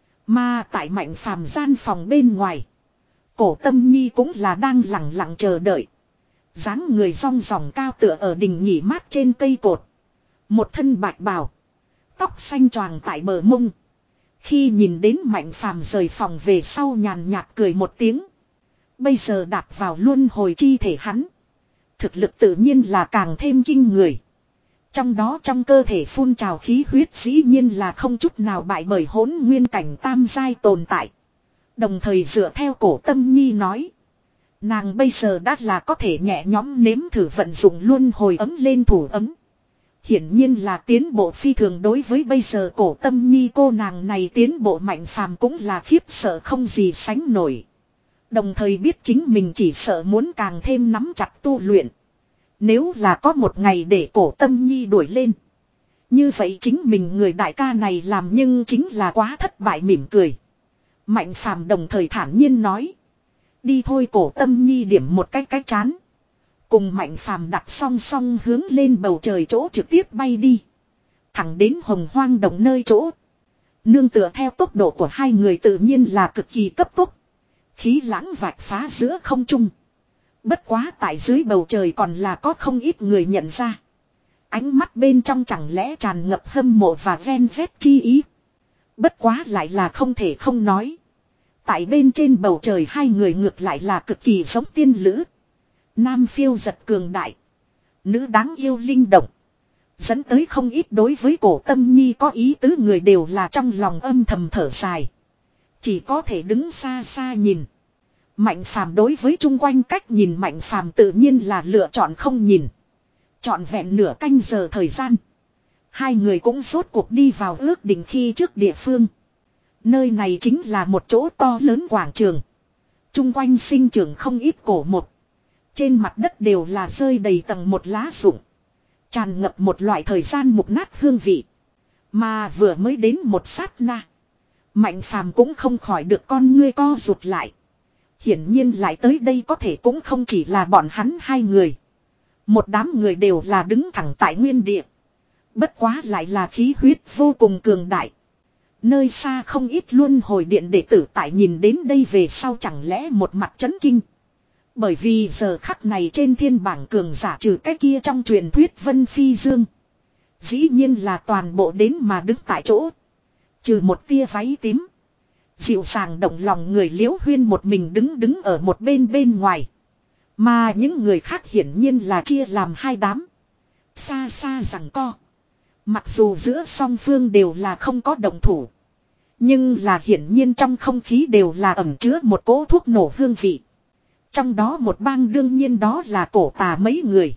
Mà tại mạnh phàm gian phòng bên ngoài. Cổ Tâm Nhi cũng là đang lặng lặng chờ đợi. Dáng người rong ròng cao tựa ở đình nghỉ mát trên cây cột. Một thân bạch bào. Tóc xanh choàng tại bờ mông. Khi nhìn đến mạnh phàm rời phòng về sau nhàn nhạt cười một tiếng. Bây giờ đạp vào luân hồi chi thể hắn. Thực lực tự nhiên là càng thêm kinh người. Trong đó trong cơ thể phun trào khí huyết dĩ nhiên là không chút nào bại bởi hỗn nguyên cảnh tam giai tồn tại. Đồng thời dựa theo Cổ Tâm Nhi nói. Nàng bây giờ đã là có thể nhẹ nhõm nếm thử vận dụng luân hồi ấm lên thủ ấm. Hiển nhiên là tiến bộ phi thường đối với bây giờ Cổ Tâm Nhi cô nàng này tiến bộ mạnh phàm cũng là khiếp sợ không gì sánh nổi. Đồng thời biết chính mình chỉ sợ muốn càng thêm nắm chặt tu luyện. Nếu là có một ngày để Cổ Tâm Nhi đuổi lên. Như vậy chính mình người đại ca này làm nhưng chính là quá thất bại mỉm cười. Mạnh phàm đồng thời thản nhiên nói. Đi thôi. Cổ Tâm Nhi điểm một cái cái chán. Cùng mạnh phàm đặt song song hướng lên bầu trời chỗ trực tiếp bay đi. Thẳng đến hồng hoang động nơi chỗ. Nương tựa theo tốc độ của hai người tự nhiên là cực kỳ cấp tốc. Khí lãng vạch phá giữa không trung. Bất quá tại dưới bầu trời còn là có không ít người nhận ra. Ánh mắt bên trong chẳng lẽ tràn ngập hâm mộ và ven vét chi ý. Bất quá lại là không thể không nói. Tại bên trên bầu trời hai người ngược lại là cực kỳ giống tiên lữ. Nam phiêu giật cường đại. Nữ đáng yêu linh động. Dẫn tới không ít đối với Cổ Tâm Nhi có ý tứ người đều là trong lòng âm thầm thở dài. Chỉ có thể đứng xa xa nhìn. Mạnh phàm đối với chung quanh cách nhìn mạnh phàm tự nhiên là lựa chọn không nhìn. Chọn vẹn nửa canh giờ thời gian. Hai người cũng rốt cuộc đi vào ước định khi trước địa phương. Nơi này chính là một chỗ to lớn quảng trường. Chung quanh sinh trưởng không ít cổ một. Trên mặt đất đều là rơi đầy tầng một lá rụng. Tràn ngập một loại thời gian mục nát hương vị. Mà vừa mới đến một sát na. Mạnh phàm cũng không khỏi được con ngươi co rụt lại. Hiển nhiên lại tới đây có thể cũng không chỉ là bọn hắn hai người. Một đám người đều là đứng thẳng tại nguyên địa. Bất quá lại là khí huyết vô cùng cường đại. Nơi xa không ít luân hồi điện đệ tử tại nhìn đến đây về sau chẳng lẽ một mặt chấn kinh. Bởi vì giờ khắc này trên thiên bảng cường giả trừ cái kia trong truyền thuyết Vân Phi Dương. Dĩ nhiên là toàn bộ đến mà đứng tại chỗ. Trừ một tia váy tím. Dịu dàng động lòng người Liễu Huyên một mình đứng đứng ở một bên bên ngoài. Mà những người khác hiển nhiên là chia làm hai đám. Xa xa rằng co. Mặc dù giữa song phương đều là không có động thủ. Nhưng là hiển nhiên trong không khí đều là ẩm chứa một cỗ thuốc nổ hương vị. Trong đó một bang đương nhiên đó là Cổ Tà mấy người.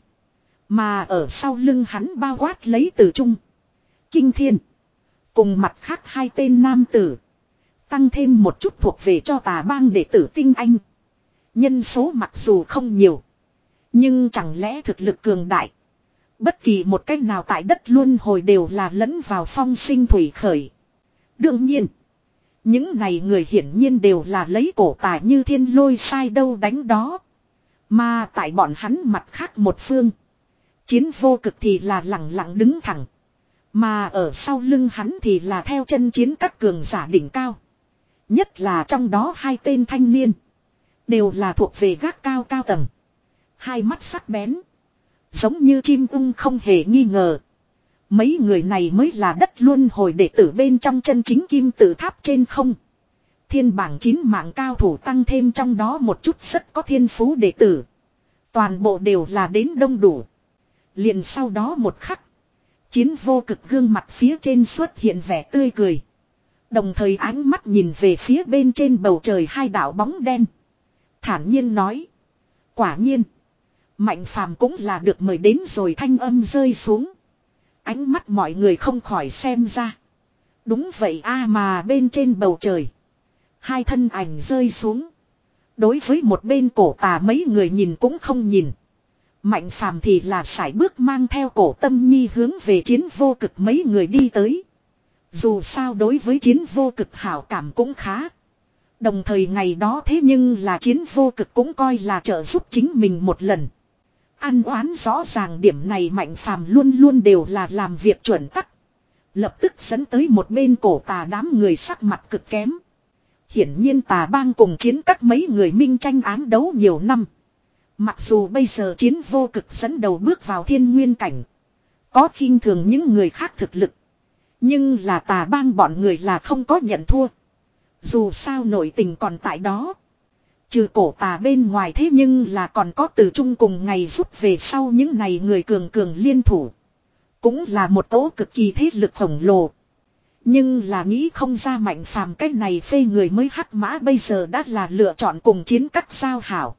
Mà ở sau lưng hắn bao quát lấy Từ Trung, Kinh Thiên. Cùng mặt khác hai tên nam tử. Tăng thêm một chút thuộc về cho Tà bang đệ tử tinh anh. Nhân số mặc dù không nhiều. Nhưng chẳng lẽ thực lực cường đại. Bất kỳ một cách nào tại đất luân hồi đều là lẫn vào phong sinh thủy khởi. Đương nhiên. Những này người hiển nhiên đều là lấy Cổ Tà như thiên lôi sai đâu đánh đó. Mà tại bọn hắn mặt khác một phương. Chiến vô cực thì là lặng lặng đứng thẳng. Mà ở sau lưng hắn thì là theo chân chiến các cường giả đỉnh cao. Nhất là trong đó hai tên thanh niên. Đều là thuộc về gác cao cao tầng. Hai mắt sắc bén. Giống như chim ưng không hề nghi ngờ. Mấy người này mới là đất luân hồi đệ tử bên trong chân chính kim tự tháp trên không. Thiên bảng chín mạng cao thủ tăng thêm trong đó một chút rất có thiên phú đệ tử. Toàn bộ đều là đến đông đủ. Liền sau đó một khắc. Chiến vô cực gương mặt phía trên xuất hiện vẻ tươi cười. Đồng thời ánh mắt nhìn về phía bên trên bầu trời hai đạo bóng đen. Thản nhiên nói. Quả nhiên. Mạnh phàm cũng là được mời đến rồi, thanh âm rơi xuống. Ánh mắt mọi người không khỏi xem ra. Đúng vậy a, mà bên trên bầu trời. Hai thân ảnh rơi xuống. Đối với một bên cổ tà mấy người nhìn cũng không nhìn. Mạnh phàm thì là sải bước mang theo cổ tâm nhi hướng về chiến vô cực mấy người đi tới. Dù sao đối với chiến vô cực hảo cảm cũng khá. Đồng thời ngày đó thế nhưng là chiến vô cực cũng coi là trợ giúp chính mình một lần. Ăn oán rõ ràng điểm này mạnh phàm luôn luôn đều là làm việc chuẩn tắc. Lập tức dẫn tới một bên cổ tà đám người sắc mặt cực kém. Hiển nhiên tà bang cùng chiến các mấy người minh tranh ám đấu nhiều năm. Mặc dù bây giờ chiến vô cực dẫn đầu bước vào thiên nguyên cảnh. Có khinh thường những người khác thực lực. Nhưng là tà bang bọn người là không có nhận thua. Dù sao nội tình còn tại đó. Trừ cổ tà bên ngoài thế nhưng là còn có từ chung cùng ngày rút về sau những này người cường cường liên thủ. Cũng là một tố cực kỳ thế lực khổng lồ. Nhưng là nghĩ không ra mạnh phàm cái này phê người mới hắc mã bây giờ đã là lựa chọn cùng chiến các giao hảo.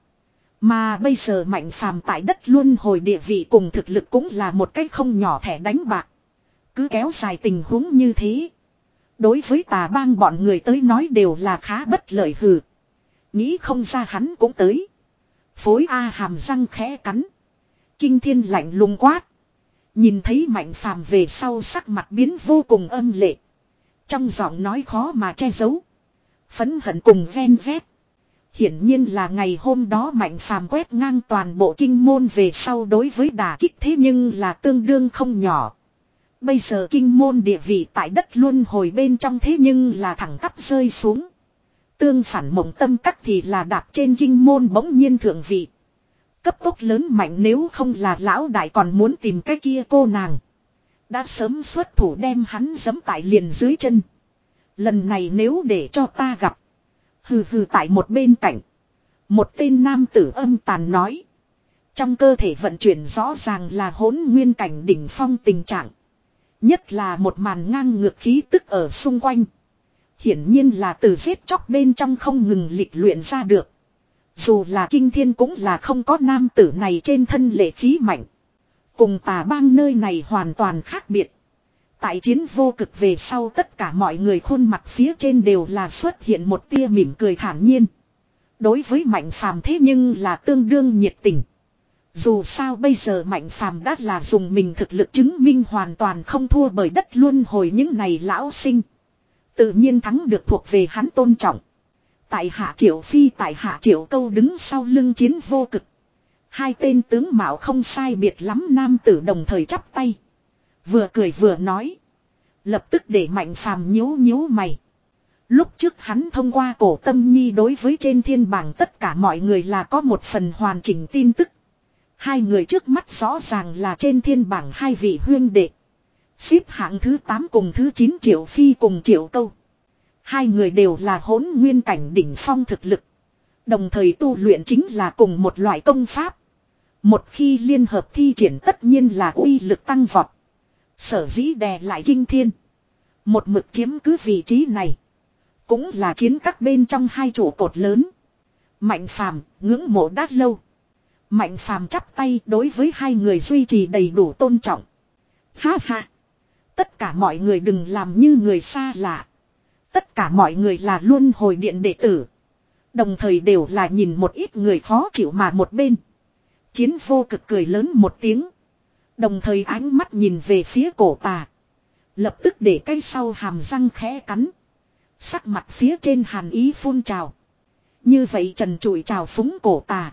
Mà bây giờ mạnh phàm tại đất luân hồi địa vị cùng thực lực cũng là một cách không nhỏ thẻ đánh bạc. Cứ kéo dài tình huống như thế. Đối với tà bang bọn người tới nói đều là khá bất lợi hừ. Nghĩ không ra hắn cũng tới. Phối A hàm răng khẽ cắn. Kinh thiên lạnh lùng quát. Nhìn thấy mạnh phàm về sau sắc mặt biến vô cùng âm lệ. Trong giọng nói khó mà che giấu. Phẫn hận cùng ven vét. Hiển nhiên là ngày hôm đó mạnh phàm quét ngang toàn bộ kinh môn về sau đối với đả kích thế nhưng là tương đương không nhỏ. Bây giờ kinh môn địa vị tại đất luân hồi bên trong thế nhưng là thẳng tắp rơi xuống. Tương phản mộng tâm các thì là đạp trên kinh môn bỗng nhiên thượng vị. Cấp tốc lớn mạnh, nếu không là lão đại còn muốn tìm cái kia cô nàng. Đã sớm xuất thủ đem hắn giẫm tại liền dưới chân. Lần này nếu để cho ta gặp. Hừ hừ tại một bên cạnh. Một tên nam tử âm tàn nói. Trong cơ thể vận chuyển rõ ràng là hỗn nguyên cảnh đỉnh phong tình trạng. Nhất là một màn ngang ngược khí tức ở xung quanh. Hiển nhiên là từ giết chóc bên trong không ngừng lịch luyện ra được. Dù là kinh thiên cũng là không có nam tử này trên thân lệ khí mạnh. Cùng tà bang nơi này hoàn toàn khác biệt. Tại chiến vô cực về sau tất cả mọi người khuôn mặt phía trên đều là xuất hiện một tia mỉm cười thản nhiên. Đối với mạnh phàm thế nhưng là tương đương nhiệt tình. Dù sao bây giờ mạnh phàm đã là dùng mình thực lực chứng minh hoàn toàn không thua bởi đất luân hồi những này lão sinh. Tự nhiên thắng được thuộc về hắn tôn trọng. Tại hạ Triệu Phi tại hạ Triệu Câu đứng sau lưng chiến vô cực. Hai tên tướng mạo không sai biệt lắm nam tử đồng thời chắp tay. Vừa cười vừa nói. Lập tức để mạnh phàm nhíu nhíu mày. Lúc trước hắn thông qua cổ tâm nhi đối với trên thiên bảng tất cả mọi người là có một phần hoàn chỉnh tin tức. Hai người trước mắt rõ ràng là trên thiên bảng hai vị huyên đệ. Xếp hạng thứ tám cùng thứ chín Triệu Phi cùng Triệu Câu. Hai người đều là hỗn nguyên cảnh đỉnh phong thực lực. Đồng thời tu luyện chính là cùng một loại công pháp. Một khi liên hợp thi triển tất nhiên là uy lực tăng vọt. Sở dĩ đè lại kinh thiên. Một mực chiếm cứ vị trí này. Cũng là chiến các bên trong hai trụ cột lớn. Mạnh phàm ngưỡng mộ đã lâu. Mạnh phàm chắp tay đối với hai người duy trì đầy đủ tôn trọng. Ha ha. Tất cả mọi người đừng làm như người xa lạ. Tất cả mọi người là luân hồi điện đệ tử. Đồng thời đều là nhìn một ít người khó chịu mà một bên. Chiến vô cực cười lớn một tiếng. Đồng thời ánh mắt nhìn về phía cổ tà. Lập tức để cái sau hàm răng khẽ cắn. Sắc mặt phía trên hàn ý phun trào. Như vậy trần trụi trào phúng cổ tà.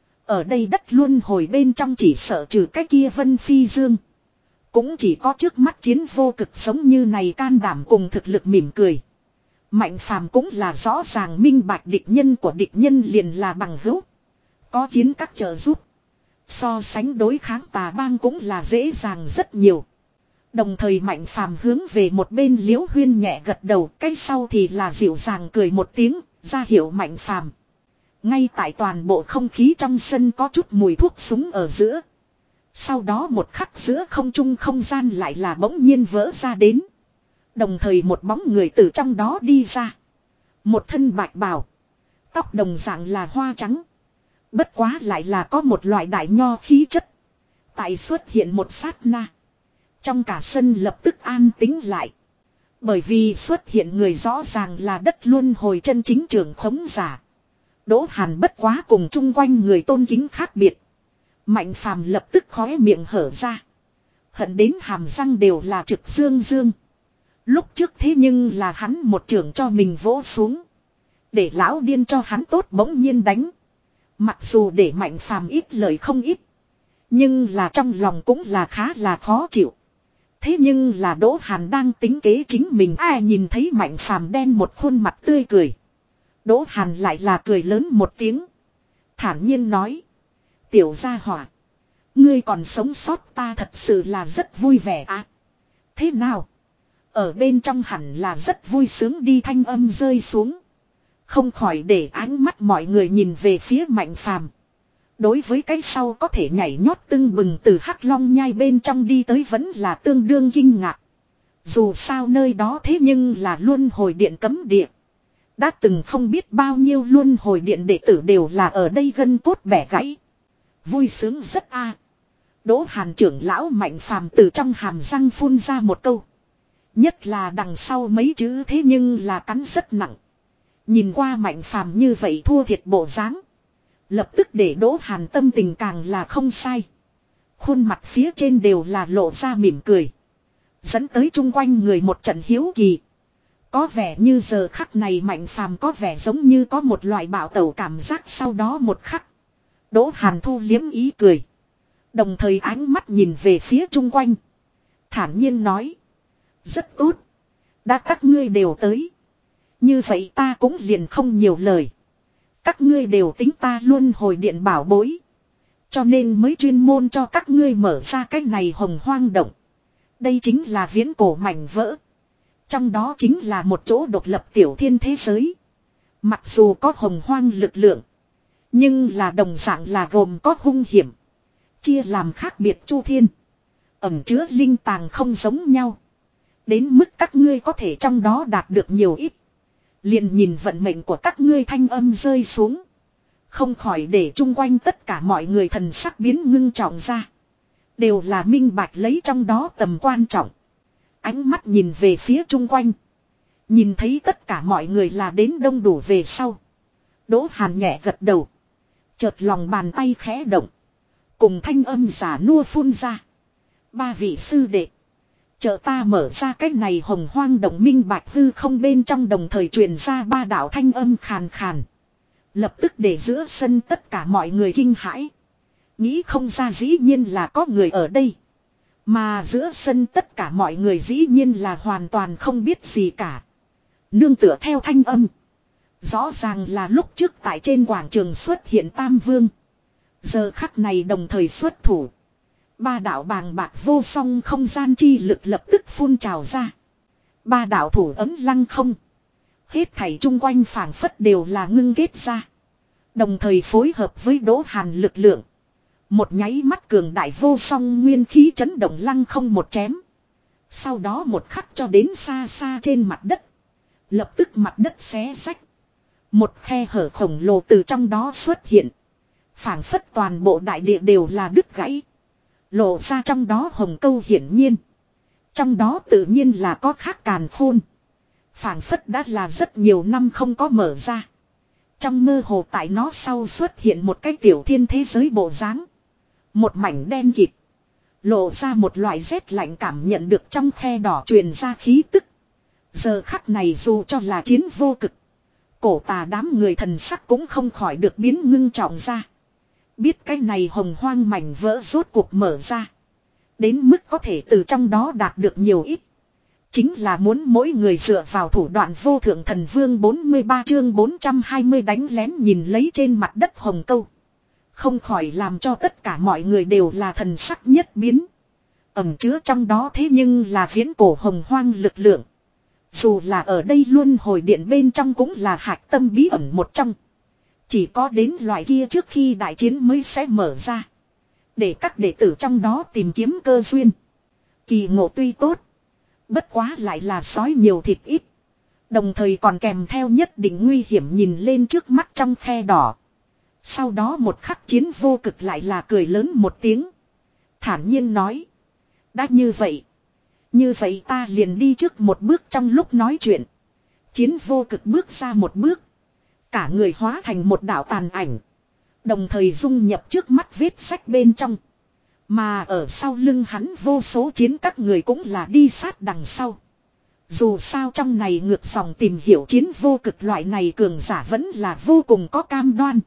Ở đây đất luân hồi bên trong chỉ sợ trừ cái kia Vân Phi Dương. Cũng chỉ có trước mắt chiến vô cực sống như này can đảm cùng thực lực mỉm cười. Mạnh phàm cũng là rõ ràng minh bạch địch nhân của địch nhân liền là bằng hữu. Có chiến các trợ giúp. So sánh đối kháng tà bang cũng là dễ dàng rất nhiều. Đồng thời mạnh phàm hướng về một bên Liễu Huyên nhẹ gật đầu. Cái sau thì là dịu dàng cười một tiếng, ra hiệu mạnh phàm. Ngay tại toàn bộ không khí trong sân có chút mùi thuốc súng ở giữa. Sau đó một khắc giữa không trung không gian lại là bỗng nhiên vỡ ra đến. Đồng thời một bóng người từ trong đó đi ra. Một thân bạch bào. Tóc đồng dạng là hoa trắng. Bất quá lại là có một loại đại nho khí chất. Tại xuất hiện một sát na. Trong cả sân lập tức an tĩnh lại. Bởi vì xuất hiện người rõ ràng là đất luân hồi chân chính trưởng khống giả. Đỗ Hàn bất quá cùng chung quanh người tôn kính khác biệt. Mạnh Phàm lập tức khóe miệng hở ra. Hận đến hàm răng đều là trực dương dương. Lúc trước thế nhưng là hắn một trưởng cho mình vỗ xuống. Để lão điên cho hắn tốt bỗng nhiên đánh. Mặc dù để Mạnh Phàm ít lời không ít. Nhưng là trong lòng cũng là khá là khó chịu. Thế nhưng là Đỗ Hàn đang tính kế chính mình. Ai nhìn thấy Mạnh Phàm đen một khuôn mặt tươi cười. Đỗ Hàn lại là cười lớn một tiếng. Thản nhiên nói. Tiểu gia hỏa. Ngươi còn sống sót ta thật sự là rất vui vẻ à. Thế nào? Ở bên trong hẳn là rất vui sướng đi, thanh âm rơi xuống. Không khỏi để ánh mắt mọi người nhìn về phía Mạnh Phàm. Đối với cái sau có thể nhảy nhót tưng bừng từ Hắc Long nhai bên trong đi tới vẫn là tương đương kinh ngạc. Dù sao nơi đó thế nhưng là luân hồi điện cấm địa. Đã từng không biết bao nhiêu luân hồi điện đệ tử đều là ở đây gân cốt bẻ gãy. Vui sướng rất a. Đỗ Hàn trưởng lão Mạnh Phàm từ trong hàm răng phun ra một câu. Nhất là đằng sau mấy chữ thế nhưng là cắn rất nặng. Nhìn qua Mạnh Phàm như vậy thua thiệt bộ dáng. Lập tức để Đỗ Hàn tâm tình càng là không sai. Khuôn mặt phía trên đều là lộ ra mỉm cười. Dẫn tới chung quanh người một trận hiếu kỳ. Có vẻ như giờ khắc này Mạnh Phàm có vẻ giống như có một loại bạo tẩu cảm giác, sau đó một khắc. Đỗ Hàn thu liếm ý cười. Đồng thời ánh mắt nhìn về phía chung quanh. Thản nhiên nói. Rất tốt. Đã các ngươi đều tới. Như vậy ta cũng liền không nhiều lời. Các ngươi đều tính ta luôn hồi điện bảo bối. Cho nên mới chuyên môn cho các ngươi mở ra cái này hồng hoang động. Đây chính là viễn cổ mảnh vỡ. Trong đó chính là một chỗ độc lập tiểu thiên thế giới. Mặc dù có hồng hoang lực lượng. Nhưng là đồng dạng là gồm có hung hiểm. Chia làm khác biệt chu thiên. Ẩn chứa linh tàng không giống nhau. Đến mức các ngươi có thể trong đó đạt được nhiều ít. Liền nhìn vận mệnh của các ngươi, thanh âm rơi xuống. Không khỏi để chung quanh tất cả mọi người thần sắc biến ngưng trọng ra. Đều là minh bạch lấy trong đó tầm quan trọng. Ánh mắt nhìn về phía chung quanh. Nhìn thấy tất cả mọi người là đến đông đủ về sau. Đỗ Hàn nhẹ gật đầu. Chợt lòng bàn tay khẽ động. Cùng thanh âm giả nua phun ra. Ba vị sư đệ. Chờ ta mở ra cái này hồng hoang động, minh bạch hư không bên trong đồng thời truyền ra ba đạo thanh âm khàn khàn. Lập tức để giữa sân tất cả mọi người kinh hãi. Nghĩ không ra dĩ nhiên là có người ở đây. Mà giữa sân tất cả mọi người dĩ nhiên là hoàn toàn không biết gì cả. Nương tựa theo thanh âm. Rõ ràng là lúc trước tại trên quảng trường xuất hiện Tam Vương. Giờ khắc này đồng thời xuất thủ. Ba đạo bàng bạc vô song không gian chi lực lập tức phun trào ra. Ba đạo thủ ấm lăng không. Hết thảy chung quanh phảng phất đều là ngưng kết ra. Đồng thời phối hợp với Đỗ Hàn lực lượng. Một nháy mắt cường đại vô song nguyên khí chấn động lăng không một chém. Sau đó một khắc cho đến xa xa trên mặt đất. Lập tức mặt đất xé rách. Một khe hở khổng lồ từ trong đó xuất hiện. Phảng phất toàn bộ đại địa đều là đứt gãy. Lộ ra trong đó hồng câu hiển nhiên. Trong đó tự nhiên là có khác càn khôn. Phảng phất đã là rất nhiều năm không có mở ra. Trong mơ hồ tại nó sau xuất hiện một cái tiểu thiên thế giới bộ dáng. Một mảnh đen kịt. Lộ ra một loại rét lạnh, cảm nhận được trong khe đỏ truyền ra khí tức. Giờ khắc này dù cho là chiến vô cực. Cổ tà đám người thần sắc cũng không khỏi được biến ngưng trọng ra. Biết cái này hồng hoang mảnh vỡ rốt cuộc mở ra. Đến mức có thể từ trong đó đạt được nhiều ít. Chính là muốn mỗi người dựa vào thủ đoạn vô thượng thần vương. Bốn mươi ba chương bốn trăm hai mươi đánh lén nhìn lấy trên mặt đất hồng câu. Không khỏi làm cho tất cả mọi người đều là thần sắc nhất biến. Ẩm chứa trong đó thế nhưng là viễn cổ hồng hoang lực lượng. Dù là ở đây luôn hồi điện bên trong cũng là hạch tâm bí ẩn một trong. Chỉ có đến loại kia trước khi đại chiến mới sẽ mở ra. Để các đệ tử trong đó tìm kiếm cơ duyên. Kỳ ngộ tuy tốt. Bất quá lại là sói nhiều thịt ít. Đồng thời còn kèm theo nhất định nguy hiểm nhìn lên trước mắt trong khe đỏ. Sau đó một khắc Chiến Vô Cực lại là cười lớn một tiếng. Thản nhiên nói. Đã như vậy. Như vậy ta liền đi trước một bước trong lúc nói chuyện. Chiến Vô Cực bước ra một bước. Cả người hóa thành một đạo tàn ảnh. Đồng thời dung nhập trước mắt vết sách bên trong. Mà ở sau lưng hắn vô số chiến các người cũng là đi sát đằng sau. Dù sao trong này ngược dòng tìm hiểu Chiến Vô Cực loại này cường giả vẫn là vô cùng có cam đoan.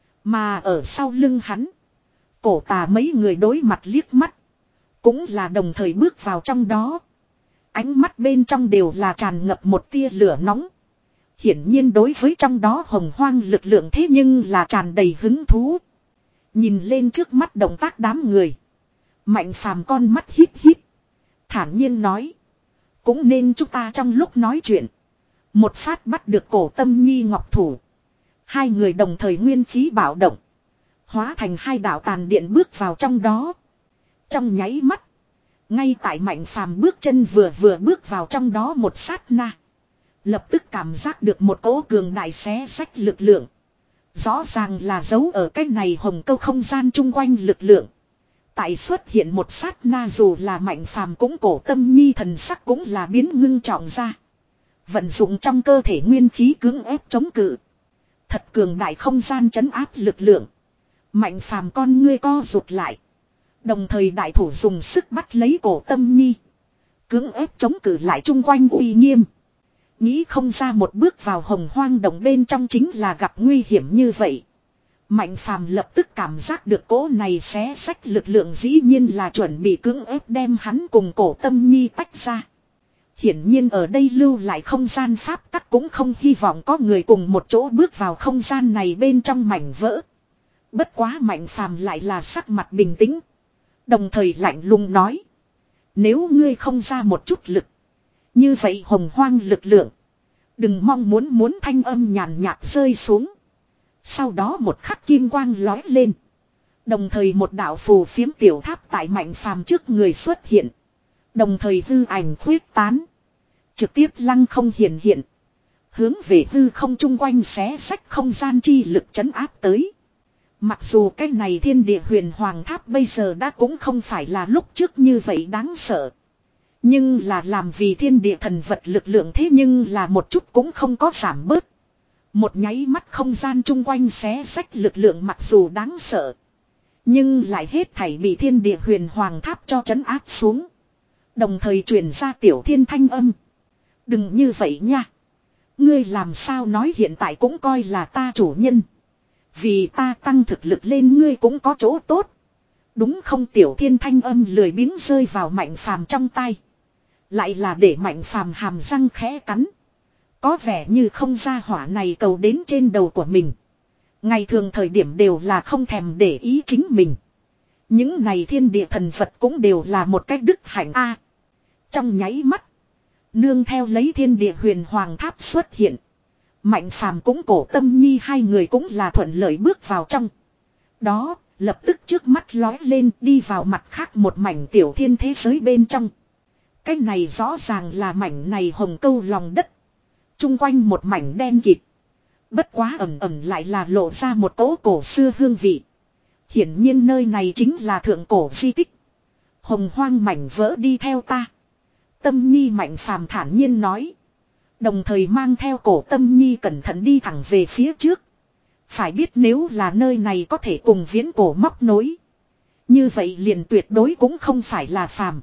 Mà ở sau lưng hắn. Cổ Tà mấy người đối mặt liếc mắt. Cũng là đồng thời bước vào trong đó. Ánh mắt bên trong đều là tràn ngập một tia lửa nóng. Hiển nhiên đối với trong đó hồng hoang lực lượng thế nhưng là tràn đầy hứng thú. Nhìn lên trước mắt động tác đám người. Mạnh Phàm con mắt híp híp. Thản nhiên nói. Cũng nên chúng ta trong lúc nói chuyện. Một phát bắt được Cổ Tâm Nhi ngọc thủ. Hai người đồng thời nguyên khí bạo động. Hóa thành hai đạo tàn điện bước vào trong đó. Trong nháy mắt. Ngay tại Mạnh Phàm bước chân vừa vừa bước vào trong đó một sát na. Lập tức cảm giác được một cỗ cường đại xé xách lực lượng. Rõ ràng là giấu ở cái này hồng câu không gian chung quanh lực lượng. Tại xuất hiện một sát na dù là Mạnh Phàm cũng Cổ Tâm Nhi thần sắc cũng là biến ngưng trọng ra. Vận dụng trong cơ thể nguyên khí cưỡng ép chống cự. Thật cường đại không gian trấn áp lực lượng. Mạnh Phàm con ngươi co rụt lại. Đồng thời đại thủ dùng sức bắt lấy Cổ Tâm Nhi. Cưỡng ép chống cự lại chung quanh uy nghiêm. Nghĩ không ra một bước vào hồng hoang động bên trong chính là gặp nguy hiểm như vậy. Mạnh Phàm lập tức cảm giác được cỗ này xé xách lực lượng dĩ nhiên là chuẩn bị cưỡng ép đem hắn cùng Cổ Tâm Nhi tách ra. Hiển nhiên ở đây lưu lại không gian pháp tắc cũng không hy vọng có người cùng một chỗ bước vào không gian này bên trong mảnh vỡ. Bất quá Mạnh Phàm lại là sắc mặt bình tĩnh. Đồng thời lạnh lùng nói. Nếu ngươi không ra một chút lực. Như vậy hồng hoang lực lượng. Đừng mong muốn muốn thanh âm nhàn nhạt rơi xuống. Sau đó một khắc kim quang lói lên. Đồng thời một đạo phù phiếm tiểu tháp tại Mạnh Phàm trước người xuất hiện. Đồng thời hư ảnh khuyết tán. Trực tiếp lăng không hiện hiện. Hướng về hư không chung quanh xé sách không gian chi lực trấn áp tới. Mặc dù cái này thiên địa huyền hoàng tháp bây giờ đã cũng không phải là lúc trước như vậy đáng sợ. Nhưng là làm vì thiên địa thần vật lực lượng thế nhưng là một chút cũng không có giảm bớt. Một nháy mắt không gian chung quanh xé sách lực lượng mặc dù đáng sợ. Nhưng lại hết thảy bị thiên địa huyền hoàng tháp cho trấn áp xuống. Đồng thời truyền ra tiểu thiên thanh âm. Đừng như vậy nha. Ngươi làm sao nói hiện tại cũng coi là ta chủ nhân. Vì ta tăng thực lực lên ngươi cũng có chỗ tốt. Đúng không tiểu thiên thanh âm lười biếng rơi vào Mạnh Phàm trong tay. Lại là để Mạnh Phàm hàm răng khẽ cắn. Có vẻ như không ra hỏa này cầu đến trên đầu của mình. Ngày thường thời điểm đều là không thèm để ý chính mình. Những này thiên địa thần vật cũng đều là một cách đức hạnh a. Trong nháy mắt. Nương theo lấy thiên địa huyền hoàng tháp xuất hiện. Mạnh Phàm cũng Cổ Tâm Nhi hai người cũng là thuận lợi bước vào trong. Đó, lập tức trước mắt lói lên đi vào mặt khác một mảnh tiểu thiên thế giới bên trong. Cái này rõ ràng là mảnh này hồng câu lòng đất. Trung quanh một mảnh đen kịt. Bất quá ẩm ẩm lại là lộ ra một cỗ cổ xưa hương vị. Hiển nhiên nơi này chính là thượng cổ di tích. Hồng hoang mảnh vỡ đi theo ta. Tâm Nhi Mạnh Phàm thản nhiên nói. Đồng thời mang theo Cổ Tâm Nhi cẩn thận đi thẳng về phía trước. Phải biết nếu là nơi này có thể cùng viễn cổ móc nối. Như vậy liền tuyệt đối cũng không phải là phàm.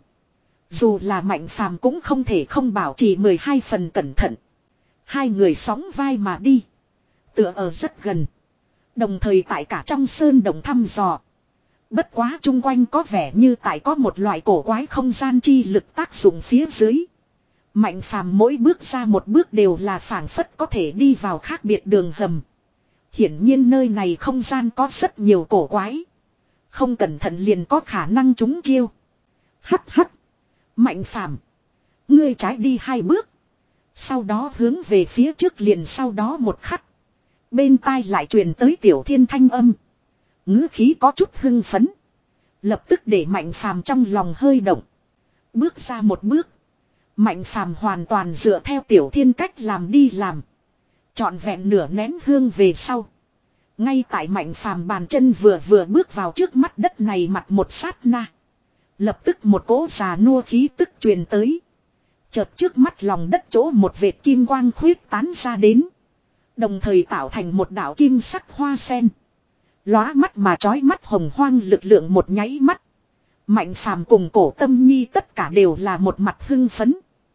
Dù là Mạnh Phàm cũng không thể không bảo trì mười hai phần cẩn thận. Hai người sóng vai mà đi. Tựa ở rất gần. Đồng thời tại cả trong sơn đồng thăm dò. Bất quá chung quanh có vẻ như tại có một loại cổ quái không gian chi lực tác dụng phía dưới. Mạnh Phàm mỗi bước ra một bước đều là phảng phất có thể đi vào khác biệt đường hầm. Hiển nhiên nơi này không gian có rất nhiều cổ quái. Không cẩn thận liền có khả năng trúng chiêu. Hắc hắc. Mạnh Phàm, ngươi trái đi hai bước. Sau đó hướng về phía trước liền sau đó một khắc. Bên tai lại truyền tới tiểu thiên thanh âm. Ngữ khí có chút hưng phấn. Lập tức để Mạnh Phàm trong lòng hơi động. Bước ra một bước. Mạnh Phàm hoàn toàn dựa theo Tiểu Thiên cách làm đi làm. Trọn vẹn nửa nén hương về sau. Ngay tại Mạnh Phàm bàn chân vừa vừa bước vào trước mắt đất này mặt một sát na. Lập tức một cỗ già nua khí tức truyền tới. Chợt trước mắt lòng đất chỗ một vệt kim quang khuyết tán ra đến. Đồng thời tạo thành một đạo kim sắc hoa sen. Lóa mắt mà chói mắt hồng hoang lực lượng một nháy mắt. Mạnh Phàm cùng Cổ Tâm Nhi tất cả đều là một mặt hưng phấn.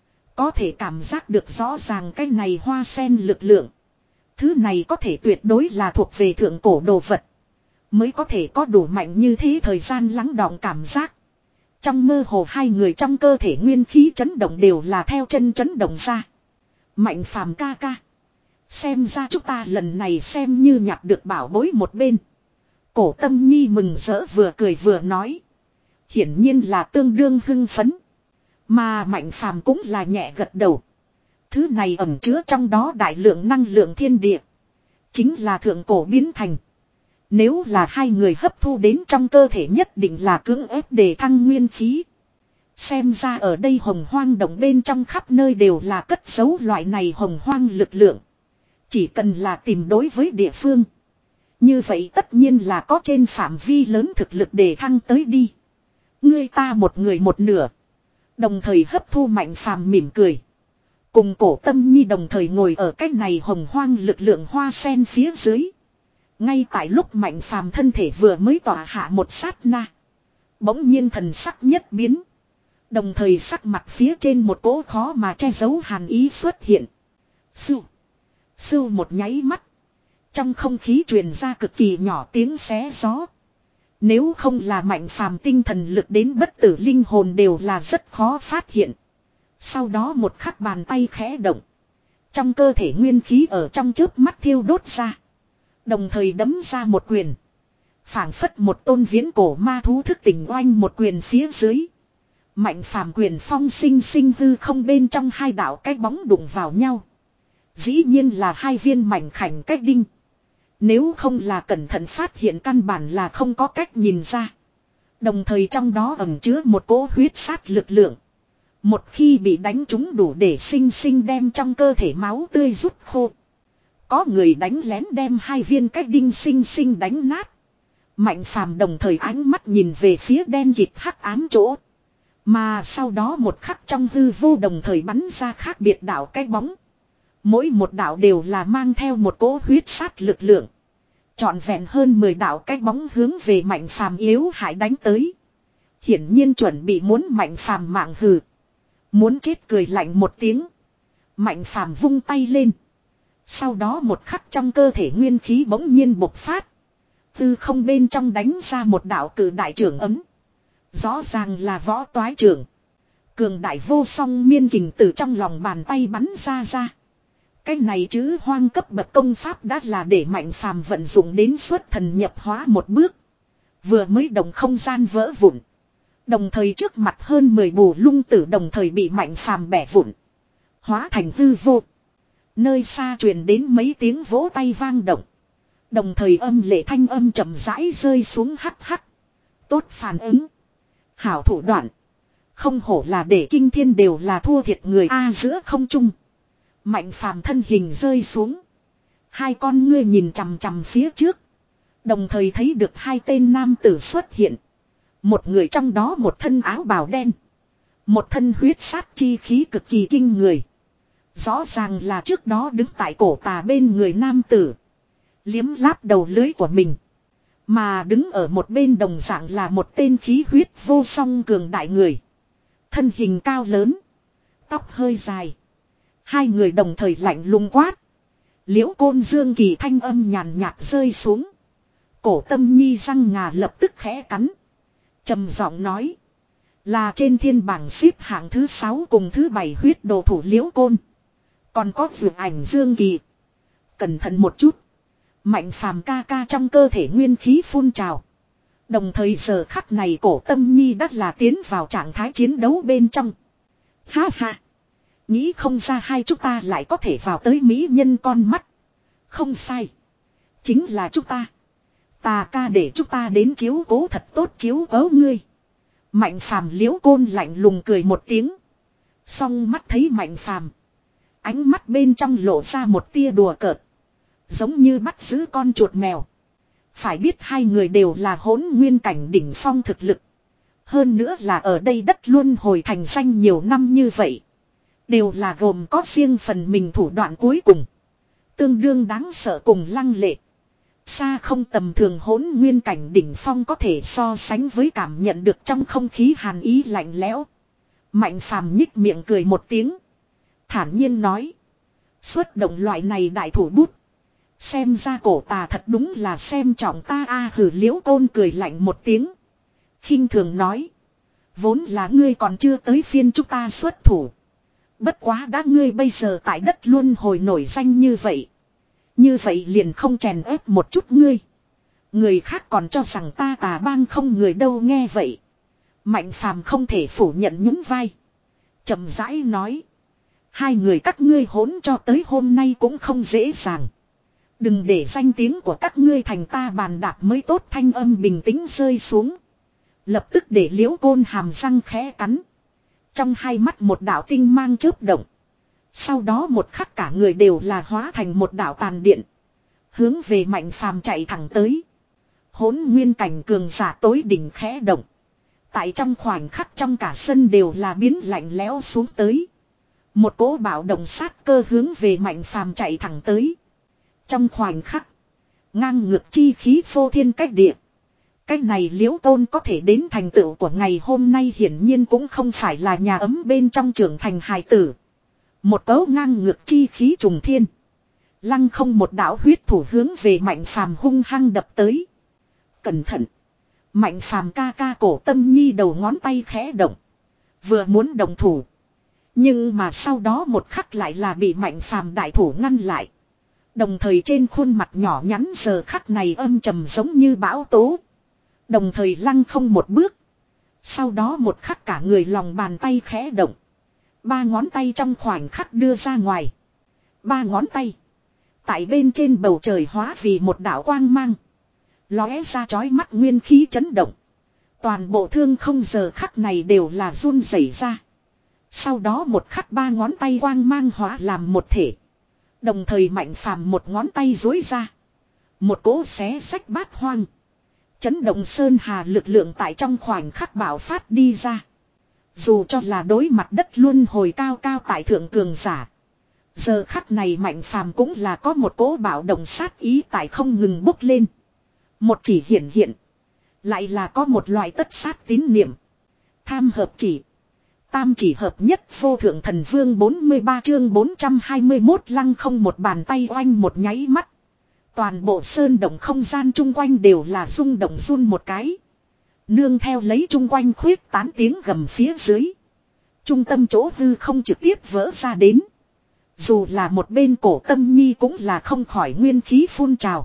Có thể cảm giác được rõ ràng cái này hoa sen lực lượng. Thứ này có thể tuyệt đối là thuộc về thượng cổ đồ vật. Mới có thể có đủ mạnh như thế thời gian lắng đọng cảm giác. Trong mơ hồ hai người trong cơ thể nguyên khí chấn động đều là theo chân chấn động ra. Mạnh Phàm ca ca. Xem ra chúng ta lần này xem như nhặt được bảo bối một bên. Cổ Tâm Nhi mừng rỡ vừa cười vừa nói. Hiển nhiên là tương đương hưng phấn. Mà Mạnh Phàm cũng là nhẹ gật đầu. Thứ này ẩn chứa trong đó đại lượng năng lượng thiên địa. Chính là thượng cổ biến thành. Nếu là hai người hấp thu đến trong cơ thể nhất định là cưỡng ép để thăng nguyên khí. Xem ra ở đây hồng hoang động bên trong khắp nơi đều là cất giấu loại này hồng hoang lực lượng. Chỉ cần là tìm đối với địa phương. Như vậy tất nhiên là có trên phạm vi lớn thực lực để thăng tới đi. Ngươi ta một người một nửa. Đồng thời hấp thu Mạnh Phàm mỉm cười. Cùng Cổ Tâm Nhi đồng thời ngồi ở cái này hồng hoang lực lượng hoa sen phía dưới. Ngay tại lúc Mạnh Phàm thân thể vừa mới tỏa hạ một sát na. Bỗng nhiên thần sắc nhất biến. Đồng thời sắc mặt phía trên một cỗ khó mà che giấu hàn ý xuất hiện. Sưu. Sưu một nháy mắt. Trong không khí truyền ra cực kỳ nhỏ tiếng xé gió. Nếu không là Mạnh Phàm tinh thần lực đến bất tử linh hồn đều là rất khó phát hiện. Sau đó một khắc bàn tay khẽ động. Trong cơ thể nguyên khí ở trong chớp mắt thiêu đốt ra. Đồng thời đấm ra một quyền. Phảng phất một tôn viễn cổ ma thú thức tỉnh oanh một quyền phía dưới. Mạnh Phàm quyền phong sinh sinh hư không bên trong hai đạo cái bóng đụng vào nhau. Dĩ nhiên là hai viên mảnh khảnh cách đinh. Nếu không là cẩn thận phát hiện căn bản là không có cách nhìn ra. Đồng thời trong đó ẩn chứa một cỗ huyết sát lực lượng. Một khi bị đánh trúng đủ để sinh sinh đem trong cơ thể máu tươi rút khô. Có người đánh lén đem hai viên cách đinh sinh sinh đánh nát. Mạnh Phàm đồng thời ánh mắt nhìn về phía đen kịt hắc ám chỗ. Mà sau đó một khắc trong hư vô đồng thời bắn ra khác biệt đạo cái bóng. Mỗi một đạo đều là mang theo một cỗ huyết sát lực lượng. Trọn vẹn hơn mười đạo cái bóng hướng về Mạnh Phàm yếu hại đánh tới. Hiển nhiên chuẩn bị muốn Mạnh Phàm mạng hừ. Muốn chết cười lạnh một tiếng. Mạnh Phàm vung tay lên. Sau đó một khắc trong cơ thể nguyên khí bỗng nhiên bộc phát. Tư không bên trong đánh ra một đạo cử đại trưởng ấm. Rõ ràng là võ toái trưởng. Cường đại vô song miên kình từ trong lòng bàn tay bắn ra ra. Cái này chứ hoang cấp bậc công pháp đã là để Mạnh Phàm vận dụng đến xuất thần nhập hóa một bước. Vừa mới động không gian vỡ vụn. Đồng thời trước mặt hơn mười bù lung tử đồng thời bị Mạnh Phàm bẻ vụn. Hóa thành hư vô. Nơi xa truyền đến mấy tiếng vỗ tay vang động. Đồng thời âm lệ thanh âm chậm rãi rơi xuống hắc hắc. Tốt phản ứng. Hảo thủ đoạn. Không hổ là để kinh thiên đều là thua thiệt người A giữa không trung. Mạnh Phàm thân hình rơi xuống. Hai con ngươi nhìn chằm chằm phía trước. Đồng thời thấy được hai tên nam tử xuất hiện. Một người trong đó một thân áo bào đen. Một thân huyết sát chi khí cực kỳ kinh người. Rõ ràng là trước đó đứng tại cổ tà bên người nam tử. Liếm láp đầu lưới của mình. Mà đứng ở một bên đồng dạng là một tên khí huyết vô song cường đại người. Thân hình cao lớn. Tóc hơi dài. Hai người đồng thời lạnh lùng quát. Liễu Côn Dương kỳ thanh âm nhàn nhạt rơi xuống. Cổ Tâm Nhi răng ngà lập tức khẽ cắn. Trầm giọng nói. Là trên thiên bảng xếp hạng thứ sáu cùng thứ bảy huyết đồ thủ Liễu Côn. Còn có vượt ảnh Dương Kỳ. Cẩn thận một chút. Mạnh Phàm ca ca trong cơ thể nguyên khí phun trào. Đồng thời giờ khắc này Cổ Tâm Nhi đã là tiến vào trạng thái chiến đấu bên trong. Ha ha. Nghĩ không ra hai chúng ta lại có thể vào tới mỹ nhân con mắt. Không sai. Chính là chúng ta. Tà ca để chúng ta đến chiếu cố thật tốt chiếu cố ngươi. Mạnh phàm liễu côn lạnh lùng cười một tiếng. Song mắt thấy Mạnh phàm. Ánh mắt bên trong lộ ra một tia đùa cợt. Giống như bắt giữ con chuột mèo. Phải biết hai người đều là hỗn nguyên cảnh đỉnh phong thực lực. Hơn nữa là ở đây đất luân hồi thành danh nhiều năm như vậy. Đều là gồm có riêng phần mình thủ đoạn cuối cùng. Tương đương đáng sợ cùng lăng lệ. Xa không tầm thường hỗn nguyên cảnh đỉnh phong có thể so sánh với cảm nhận được trong không khí hàn ý lạnh lẽo. Mạnh phàm nhích miệng cười một tiếng. Thản nhiên nói. Xuất động loại này đại thủ bút. Xem ra cổ tà thật đúng là xem trọng ta a hử liễu côn cười lạnh một tiếng. Khinh thường nói. Vốn là ngươi còn chưa tới phiên chúng ta xuất thủ. Bất quá đã ngươi bây giờ tại đất luân hồi nổi danh như vậy. Như vậy liền không chèn ép một chút ngươi. Người khác còn cho rằng ta tà bang không người đâu nghe vậy. Mạnh phàm không thể phủ nhận nhún vai. Chậm rãi nói. Hai người các ngươi hỗn cho tới hôm nay cũng không dễ dàng. Đừng để danh tiếng của các ngươi thành ta bàn đạp mới tốt thanh âm bình tĩnh rơi xuống. Lập tức để liễu côn hàm răng khẽ cắn. Trong hai mắt một đạo tinh mang chớp động. Sau đó một khắc cả người đều là hóa thành một đạo tàn điện. Hướng về Mạnh phàm chạy thẳng tới. Hỗn nguyên cảnh cường giả tối đỉnh khẽ động. Tại trong khoảnh khắc trong cả sân đều là biến lạnh lẽo xuống tới. Một cỗ bạo động sát cơ hướng về Mạnh phàm chạy thẳng tới. Trong khoảnh khắc. Ngang ngược chi khí phô thiên cách địa. Cách này liễu côn có thể đến thành tựu của ngày hôm nay hiển nhiên cũng không phải là nhà ấm bên trong trưởng thành hài tử. Một cấu ngang ngược chi khí trùng thiên. Lăng không một đạo huyết thủ hướng về Mạnh phàm hung hăng đập tới. Cẩn thận. Mạnh phàm ca ca cổ Tâm Nhi đầu ngón tay khẽ động. Vừa muốn đồng thủ. Nhưng mà sau đó một khắc lại là bị Mạnh phàm đại thủ ngăn lại. Đồng thời trên khuôn mặt nhỏ nhắn giờ khắc này âm trầm giống như bão tố. Đồng thời lăng không một bước. Sau đó một khắc cả người lòng bàn tay khẽ động. Ba ngón tay trong khoảnh khắc đưa ra ngoài. Ba ngón tay. Tại bên trên bầu trời hóa vì một đạo quang mang. Lóe ra chói mắt nguyên khí chấn động. Toàn bộ thương không giờ khắc này đều là run rẩy ra. Sau đó một khắc ba ngón tay quang mang hóa làm một thể. Đồng thời Mạnh phàm một ngón tay dối ra. Một cỗ xé sách bát hoang. Chấn động sơn hà lực lượng tại trong khoảnh khắc bạo phát đi ra. Dù cho là đối mặt đất luân hồi cao cao tại thượng cường giả. Giờ khắc này Mạnh phàm cũng là có một cỗ bạo động sát ý tại không ngừng bốc lên. Một chỉ hiện hiện. Lại là có một loại tất sát tín niệm. Tham hợp chỉ. Tam chỉ hợp nhất vô thượng thần vương bốn mươi ba chương bốn trăm hai mươi mốt lăng không một bàn tay oanh một nháy mắt. Toàn bộ sơn động không gian chung quanh đều là rung động run một cái. Nương theo lấy chung quanh khuyết tán tiếng gầm phía dưới. Trung tâm chỗ hư không trực tiếp vỡ ra đến. Dù là một bên cổ Tâm Nhi cũng là không khỏi nguyên khí phun trào.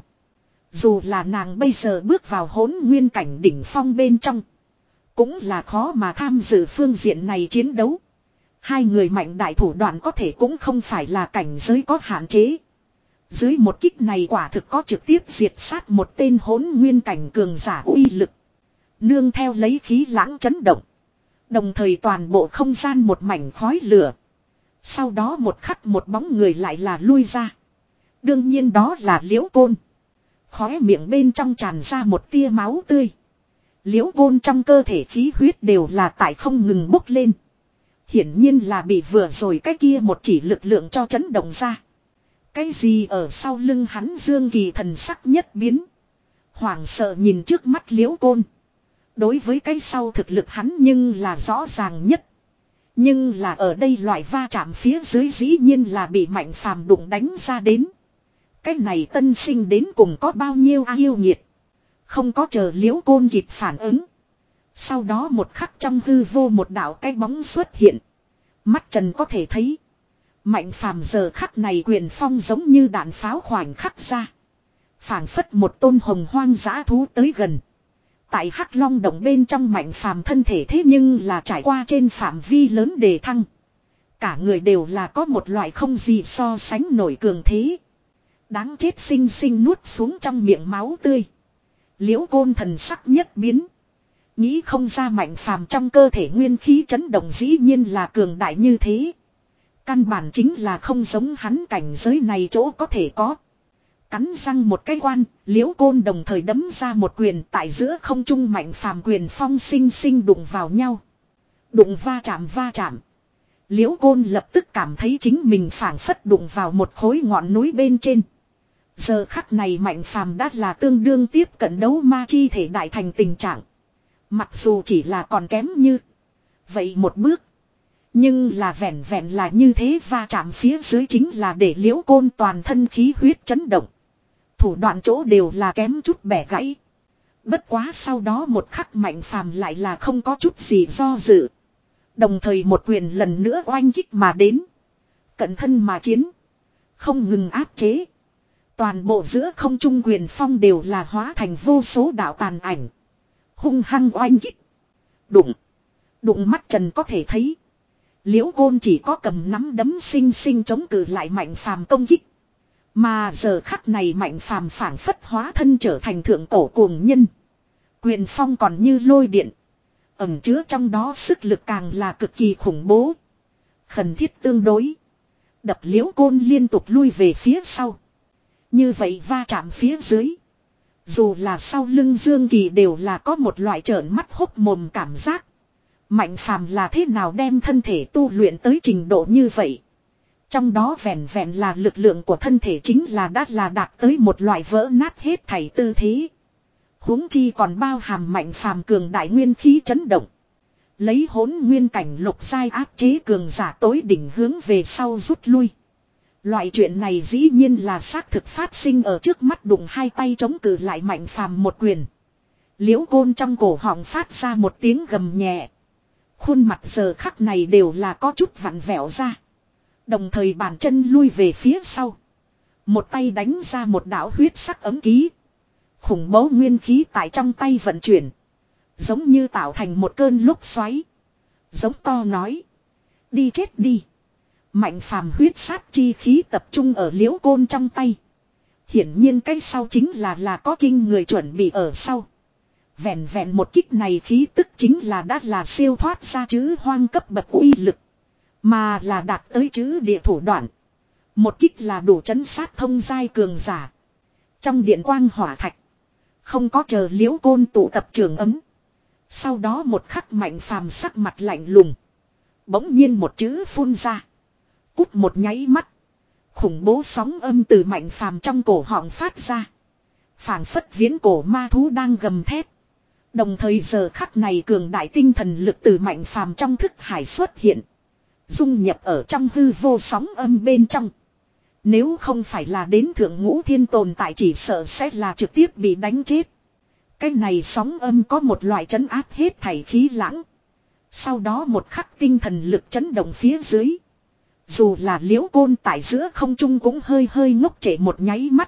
Dù là nàng bây giờ bước vào hỗn nguyên cảnh đỉnh phong bên trong. Cũng là khó mà tham dự phương diện này chiến đấu. Hai người mạnh đại thủ đoạn có thể cũng không phải là cảnh giới có hạn chế. Dưới một kích này quả thực có trực tiếp diệt sát một tên hỗn nguyên cảnh cường giả uy lực. Nương theo lấy khí lãng chấn động. Đồng thời toàn bộ không gian một mảnh khói lửa. Sau đó một khắc một bóng người lại là lui ra. Đương nhiên đó là Liễu Côn. Khóe miệng bên trong tràn ra một tia máu tươi. Liễu Côn trong cơ thể khí huyết đều là tại không ngừng bốc lên. Hiển nhiên là bị vừa rồi cái kia một chỉ lực lượng cho chấn động ra. Cái gì ở sau lưng hắn Dương Kỳ thần sắc nhất biến. Hoảng sợ nhìn trước mắt Liễu Côn. Đối với cái sau thực lực hắn nhưng là rõ ràng nhất. Nhưng là ở đây loại va chạm phía dưới dĩ nhiên là bị Mạnh phàm đụng đánh ra đến. Cái này tân sinh đến cùng có bao nhiêu yêu nghiệt. Không có chờ Liễu Côn kịp phản ứng. Sau đó một khắc trong hư vô một đạo cái bóng xuất hiện. Mắt trần có thể thấy. Mạnh phàm giờ khắc này quyền phong giống như đạn pháo khoảnh khắc ra. Phảng phất một tôn hồng hoang dã thú tới gần. Tại Hắc Long động bên trong Mạnh phàm thân thể thế nhưng là trải qua trên phạm vi lớn đề thăng. Cả người đều là có một loại không gì so sánh nổi cường thế. Đáng chết sinh sinh nuốt xuống trong miệng máu tươi. Liễu Côn thần sắc nhất biến. Nghĩ không ra Mạnh Phàm trong cơ thể nguyên khí chấn động dĩ nhiên là cường đại như thế. Căn bản chính là không giống hắn cảnh giới này chỗ có thể có. Cắn răng một cái quan, Liễu Côn đồng thời đấm ra một quyền tại giữa không trung Mạnh Phàm quyền phong sinh sinh đụng vào nhau. Đụng va chạm va chạm. Liễu Côn lập tức cảm thấy chính mình phảng phất đụng vào một khối ngọn núi bên trên. Giờ khắc này Mạnh Phàm đã là tương đương tiếp cận đấu ma chi thể đại thành tình trạng. Mặc dù chỉ là còn kém như vậy một bước. Nhưng là vẹn vẹn là như thế va chạm phía dưới chính là để Liễu Côn toàn thân khí huyết chấn động. Thủ đoạn chỗ đều là kém chút bẻ gãy. Bất quá sau đó một khắc Mạnh Phàm lại là không có chút gì do dự. Đồng thời một quyền lần nữa oanh kích mà đến. Cận thân mà chiến. Không ngừng áp chế. Toàn bộ giữa không trung quyền phong đều là hóa thành vô số đạo tàn ảnh. Hung hăng oanh kích. Đụng. Đụng mắt trần có thể thấy. Liễu Côn chỉ có cầm nắm đấm sinh sinh chống cự lại Mạnh Phàm công kích. Mà giờ khắc này Mạnh Phàm phảng phất hóa thân trở thành thượng cổ cuồng nhân. Quyền phong còn như lôi điện. Ẩm chứa trong đó sức lực càng là cực kỳ khủng bố. Khẩn thiết tương đối. Đập Liễu Côn liên tục lui về phía sau. Như vậy va chạm phía dưới. Dù là sau lưng Dương Kỳ đều là có một loại trợn mắt hốc mồm cảm giác. Mạnh Phàm là thế nào đem thân thể tu luyện tới trình độ như vậy. Trong đó vẹn vẹn là lực lượng của thân thể chính là đã là đạt tới một loại vỡ nát hết thảy tư thế. Huống chi còn bao hàm Mạnh Phàm cường đại nguyên khí chấn động. Lấy hỗn nguyên cảnh lục giai áp chế cường giả tối đỉnh hướng về sau rút lui. Loại chuyện này dĩ nhiên là xác thực phát sinh ở trước mắt, đụng hai tay chống cự lại Mạnh Phàm một quyền. Liễu Côn trong cổ họng phát ra một tiếng gầm nhẹ. Khuôn mặt giờ khắc này đều là có chút vặn vẹo ra. Đồng thời bàn chân lui về phía sau. Một tay đánh ra một đạo huyết sắc ấm ký. Khủng bố nguyên khí tại trong tay vận chuyển. Giống như tạo thành một cơn lốc xoáy. Giống to nói. Đi chết đi. Mạnh Phàm huyết sát chi khí tập trung ở Liễu Côn trong tay. Hiển nhiên cái sau chính là là có kinh người chuẩn bị ở sau. Vẹn vẹn một kích này khí tức chính là đã là siêu thoát ra chữ hoang cấp bậc uy lực. Mà là đạt tới chữ địa thủ đoạn. Một kích là đủ chấn sát thông giai cường giả. Trong điện quang hỏa thạch. Không có chờ Liễu Côn tụ tập trường ấm. Sau đó một khắc Mạnh Phàm sắc mặt lạnh lùng. Bỗng nhiên một chữ phun ra. Cút một nháy mắt. Khủng bố sóng âm từ Mạnh Phàm trong cổ họng phát ra. Phảng phất viễn cổ ma thú đang gầm thét. Đồng thời giờ khắc này cường đại tinh thần lực từ Mạnh Phàm trong thức hải xuất hiện. Dung nhập ở trong hư vô sóng âm bên trong. Nếu không phải là đến thượng ngũ thiên tồn tại chỉ sợ sẽ là trực tiếp bị đánh chết. Cái này sóng âm có một loại trấn áp hết thảy khí lãng. Sau đó một khắc tinh thần lực chấn động phía dưới. Dù là Liễu Côn tại giữa không trung cũng hơi hơi ngốc trệ một nháy mắt.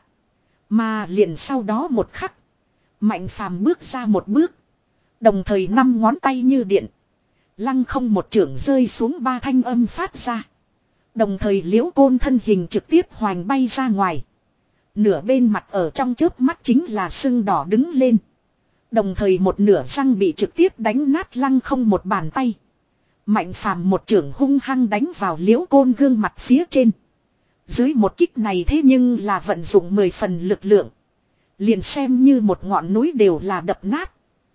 Mà liền sau đó một khắc. Mạnh Phàm bước ra một bước. Đồng thời năm ngón tay như điện. Lăng không một chưởng rơi xuống ba thanh âm phát ra. Đồng thời Liễu Côn thân hình trực tiếp hoành bay ra ngoài. Nửa bên mặt ở trong chớp mắt chính là sưng đỏ đứng lên. Đồng thời một nửa răng bị trực tiếp đánh nát lăng không một bàn tay. Mạnh Phàm một chưởng hung hăng đánh vào Liễu Côn gương mặt phía trên. Dưới một kích này thế nhưng là vận dụng mười phần lực lượng. Liền xem như một ngọn núi đều là đập nát.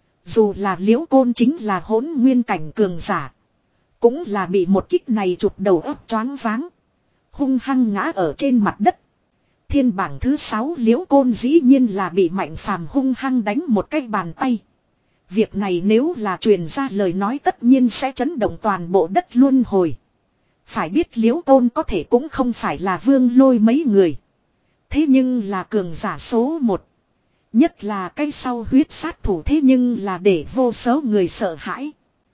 Dù là Liễu Côn chính là hỗn nguyên cảnh cường giả. Cũng là bị một kích này chụp đầu óc choáng váng. Hung hăng ngã ở trên mặt đất. Thiên bảng thứ sáu Liễu Côn dĩ nhiên là bị Mạnh Phàm hung hăng đánh một cái bàn tay. Việc này nếu là truyền ra lời nói tất nhiên sẽ chấn động toàn bộ đất luân hồi. Phải biết Liễu Côn có thể cũng không phải là Vương Lôi mấy người. Thế nhưng là cường giả số một. Nhất là cái sau huyết sát thủ thế nhưng là để vô số người sợ hãi.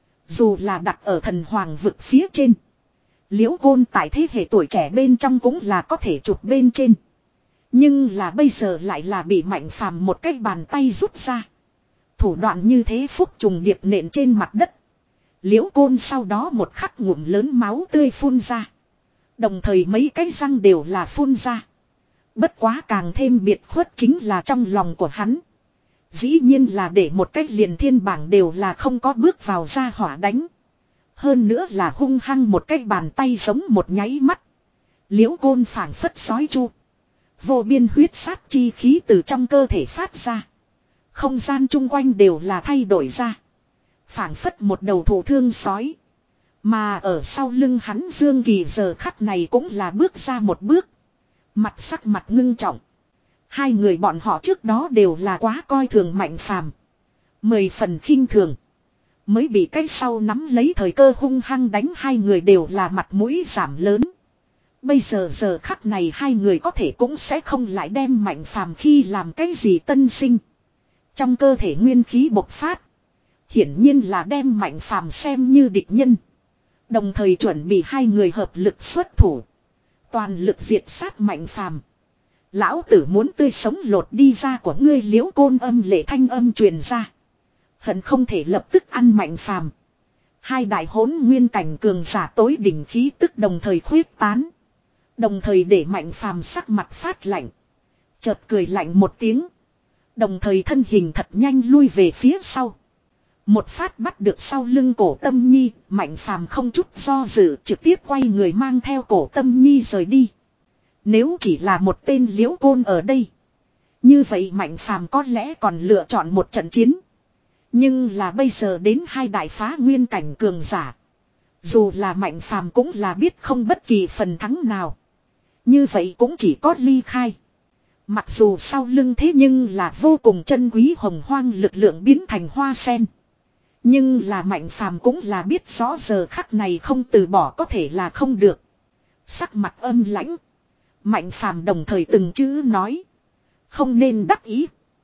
Dù là đặt ở thần hoàng vực phía trên. Liễu Côn tại thế hệ tuổi trẻ bên trong cũng là có thể chụp bên trên. Nhưng là bây giờ lại là bị Mạnh Phàm một cái bàn tay rút ra. Thủ đoạn như thế phúc trùng điệp nện trên mặt đất. Liễu Côn sau đó một khắc ngụm lớn máu tươi phun ra. Đồng thời mấy cái răng đều là phun ra. Bất quá càng thêm biệt khuất chính là trong lòng của hắn. Dĩ nhiên là để một cách liền thiên bảng đều là không có bước vào ra hỏa đánh. Hơn nữa là hung hăng một cái bàn tay giống một nháy mắt. Liễu Côn phảng phất sói chu. Vô biên huyết sát chi khí từ trong cơ thể phát ra. Không gian chung quanh đều là thay đổi ra. Phảng phất một đầu thổ thương sói. Mà ở sau lưng hắn Dương Kỳ giờ khắc này cũng là bước ra một bước. Mặt sắc mặt ngưng trọng. Hai người bọn họ trước đó đều là quá coi thường Mạnh Phàm, mười phần khinh thường. Mới bị cái sau nắm lấy thời cơ hung hăng đánh, hai người đều là mặt mũi giảm lớn. Bây giờ giờ khắc này hai người có thể cũng sẽ không lại đem Mạnh Phàm khi làm cái gì tân sinh. Trong cơ thể nguyên khí bộc phát. Hiển nhiên là đem Mạnh Phàm xem như địch nhân. Đồng thời chuẩn bị hai người hợp lực xuất thủ. Toàn lực diệt sát Mạnh Phàm. Lão tử muốn tươi sống lột đi ra của ngươi, Liễu Côn âm lệ thanh âm truyền ra. Hận không thể lập tức ăn Mạnh Phàm. Hai đại hỗn nguyên cảnh cường giả tối đỉnh khí tức đồng thời khuyết tán. Đồng thời để Mạnh Phàm sắc mặt phát lạnh. Chợt cười lạnh một tiếng. Đồng thời thân hình thật nhanh lui về phía sau. Một phát bắt được sau lưng Cổ Tâm Nhi, Mạnh Phàm không chút do dự trực tiếp quay người mang theo Cổ Tâm Nhi rời đi. Nếu chỉ là một tên Liễu Côn ở đây, như vậy Mạnh Phàm có lẽ còn lựa chọn một trận chiến. Nhưng là bây giờ đến hai đại phá nguyên cảnh cường giả. Dù là Mạnh Phàm cũng là biết không bất kỳ phần thắng nào. Như vậy cũng chỉ có ly khai. Mặc dù sau lưng thế nhưng là vô cùng chân quý hồng hoang lực lượng biến thành hoa sen. Nhưng là Mạnh Phàm cũng là biết rõ giờ khắc này không từ bỏ có thể là không được. Sắc mặt âm lãnh. Mạnh Phàm đồng thời từng chữ nói. Không nên đắc ý.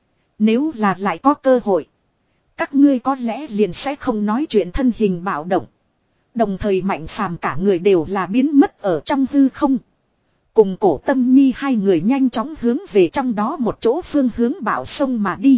Nếu là lại có cơ hội, các ngươi có lẽ liền sẽ không nói chuyện, thân hình bạo động. Đồng thời Mạnh Phàm cả người đều là biến mất ở trong hư không. Cùng Cổ Tâm Nhi hai người nhanh chóng hướng về trong đó một chỗ phương hướng bạo sông mà đi.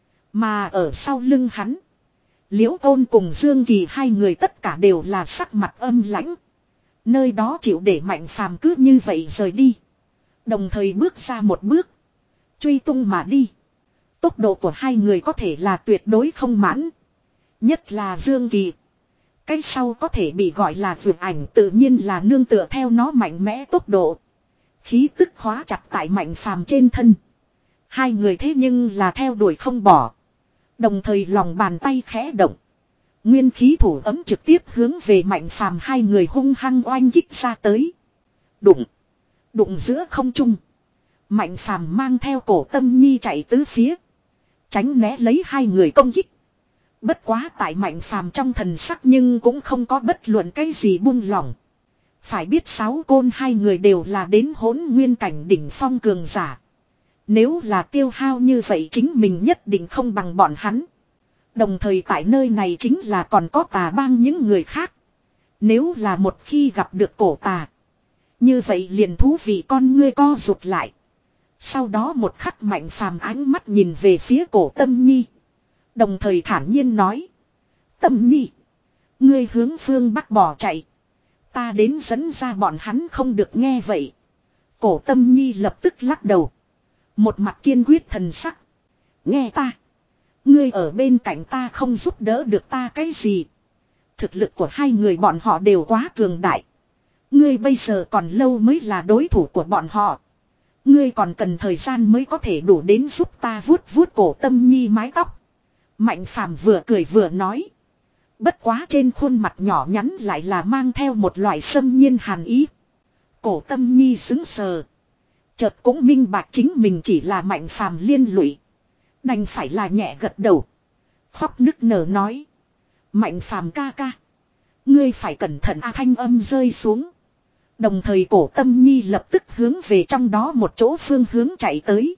Mà ở sau lưng hắn, Liễu Côn cùng Dương Kỳ hai người tất cả đều là sắc mặt âm lãnh. Nơi đó chịu để Mạnh Phàm cứ như vậy rời đi. Đồng thời bước ra một bước, truy tung mà đi. Tốc độ của hai người có thể là tuyệt đối không mãn. Nhất là Dương Kỳ. Cái sau có thể bị gọi là vượt ảnh, tự nhiên là nương tựa theo nó mạnh mẽ tốc độ. Khí tức khóa chặt tại Mạnh Phàm trên thân. Hai người thế nhưng là theo đuổi không bỏ. Đồng thời lòng bàn tay khẽ động. Nguyên khí thủ ấm trực tiếp hướng về Mạnh Phàm hai người hung hăng oanh kích ra tới. Đụng. Đụng giữa không trung. Mạnh Phàm mang theo Cổ Tâm Nhi chạy tứ phía. Tránh né lấy hai người công kích. Bất quá tại Mạnh Phàm trong thần sắc nhưng cũng không có bất luận cái gì buông lỏng. Phải biết sáu côn hai người đều là đến hỗn nguyên cảnh đỉnh phong cường giả. Nếu là tiêu hao như vậy chính mình nhất định không bằng bọn hắn. Đồng thời tại nơi này chính là còn có Tà Bang những người khác. Nếu là một khi gặp được Cổ Tà, như vậy liền thú vị, con ngươi co rụt lại. Sau đó một khắc Mạnh Phàm ánh mắt nhìn về phía Cổ Tâm Nhi. Đồng thời thản nhiên nói. Tâm Nhi, ngươi hướng phương Bắc bỏ chạy. Ta đến dẫn ra bọn hắn không được. Nghe vậy, Cổ Tâm Nhi lập tức lắc đầu. Một mặt kiên quyết thần sắc. Nghe ta. Ngươi ở bên cạnh ta không giúp đỡ được ta cái gì. Thực lực của hai người bọn họ đều quá cường đại. Ngươi bây giờ còn lâu mới là đối thủ của bọn họ. Ngươi còn cần thời gian mới có thể đủ đến giúp ta vuốt vuốt Cổ Tâm Nhi mái tóc. Mạnh Phàm vừa cười vừa nói. Bất quá trên khuôn mặt nhỏ nhắn lại là mang theo một loại xâm nhiên hàn ý. Cổ Tâm Nhi sững sờ. Chợt cũng minh bạch chính mình chỉ là Mạnh Phàm liên lụy. Đành phải là nhẹ gật đầu. Khóc nức nở nói. Mạnh Phàm ca ca, ngươi phải cẩn thận. A thanh âm rơi xuống. Đồng thời Cổ Tâm Nhi lập tức hướng về trong đó một chỗ phương hướng chạy tới.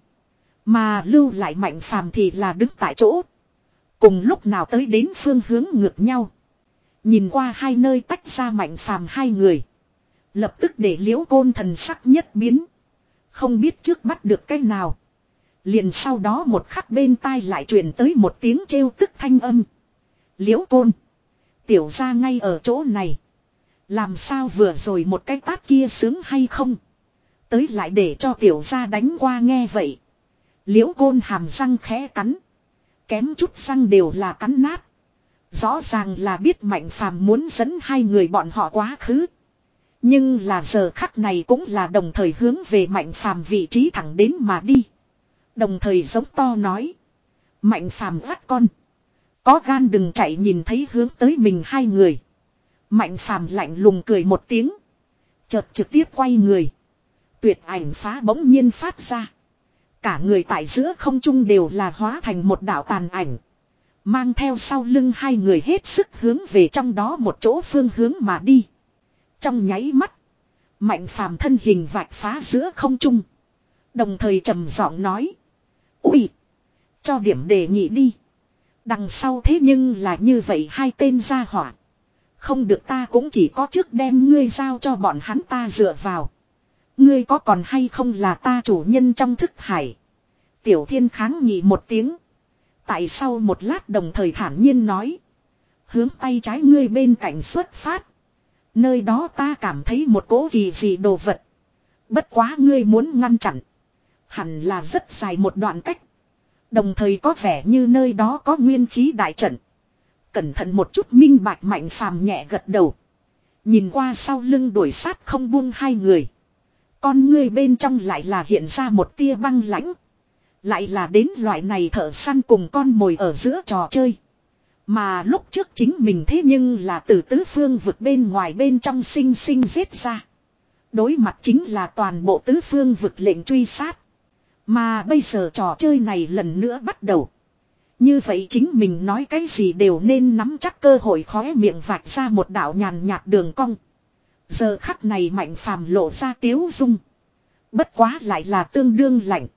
Mà lưu lại Mạnh Phàm thì là đứng tại chỗ. Cùng lúc nào tới đến phương hướng ngược nhau. Nhìn qua hai nơi tách ra Mạnh Phàm hai người. Lập tức để Liễu Côn thần sắc nhất biến. Không biết trước bắt được cái nào. Liền sau đó một khắc bên tai lại truyền tới một tiếng trêu tức thanh âm. Liễu Côn, tiểu gia ngay ở chỗ này. Làm sao vừa rồi một cái tát kia sướng hay không? Tới lại để cho tiểu gia đánh qua. Nghe vậy, Liễu Côn hàm răng khẽ cắn. Kém chút răng đều là cắn nát. Rõ ràng là biết Mạnh Phàm muốn dẫn hai người bọn họ quá khứ. Nhưng là giờ khắc này cũng là đồng thời hướng về Mạnh Phàm vị trí thẳng đến mà đi. Đồng thời giống to nói. Mạnh Phàm gắt con. Có gan đừng chạy, nhìn thấy hướng tới mình hai người. Mạnh Phàm lạnh lùng cười một tiếng. Chợt trực tiếp quay người. Tuyệt ảnh phá bỗng nhiên phát ra. Cả người tại giữa không trung đều là hóa thành một đạo tàn ảnh. Mang theo sau lưng hai người hết sức hướng về trong đó một chỗ phương hướng mà đi. Trong nháy mắt. Mạnh Phàm thân hình vạch phá giữa không trung. Đồng thời trầm giọng nói. Ui! Cho điểm đề nghị đi. Đằng sau thế nhưng là như vậy hai tên gia hỏa. Không được, ta cũng chỉ có trước đem ngươi giao cho bọn hắn ta dựa vào. Ngươi có còn hay không là ta chủ nhân trong thức hải. Tiểu Thiên kháng nghị một tiếng. Tại sau một lát đồng thời thản nhiên nói. Hướng tay trái ngươi bên cạnh xuất phát. Nơi đó ta cảm thấy một cỗ kỳ dị đồ vật. Bất quá ngươi muốn ngăn chặn. Hẳn là rất dài một đoạn cách. Đồng thời có vẻ như nơi đó có nguyên khí đại trận. Cẩn thận một chút, minh bạch. Mạnh Phàm nhẹ gật đầu. Nhìn qua sau lưng đuổi sát không buông hai người. Con ngươi bên trong lại là hiện ra một tia băng lãnh. Lại là đến loại này thợ săn cùng con mồi ở giữa trò chơi. Mà lúc trước chính mình thế nhưng là từ tứ phương vực bên ngoài bên trong sinh sinh giết ra. Đối mặt chính là toàn bộ tứ phương vực lệnh truy sát. Mà bây giờ trò chơi này lần nữa bắt đầu. Như vậy chính mình nói cái gì đều nên nắm chắc cơ hội, khóe miệng vạch ra một đạo nhàn nhạt đường cong. Giờ khắc này Mạnh Phàm lộ ra tiếu dung. Bất quá lại là tương đương lạnh.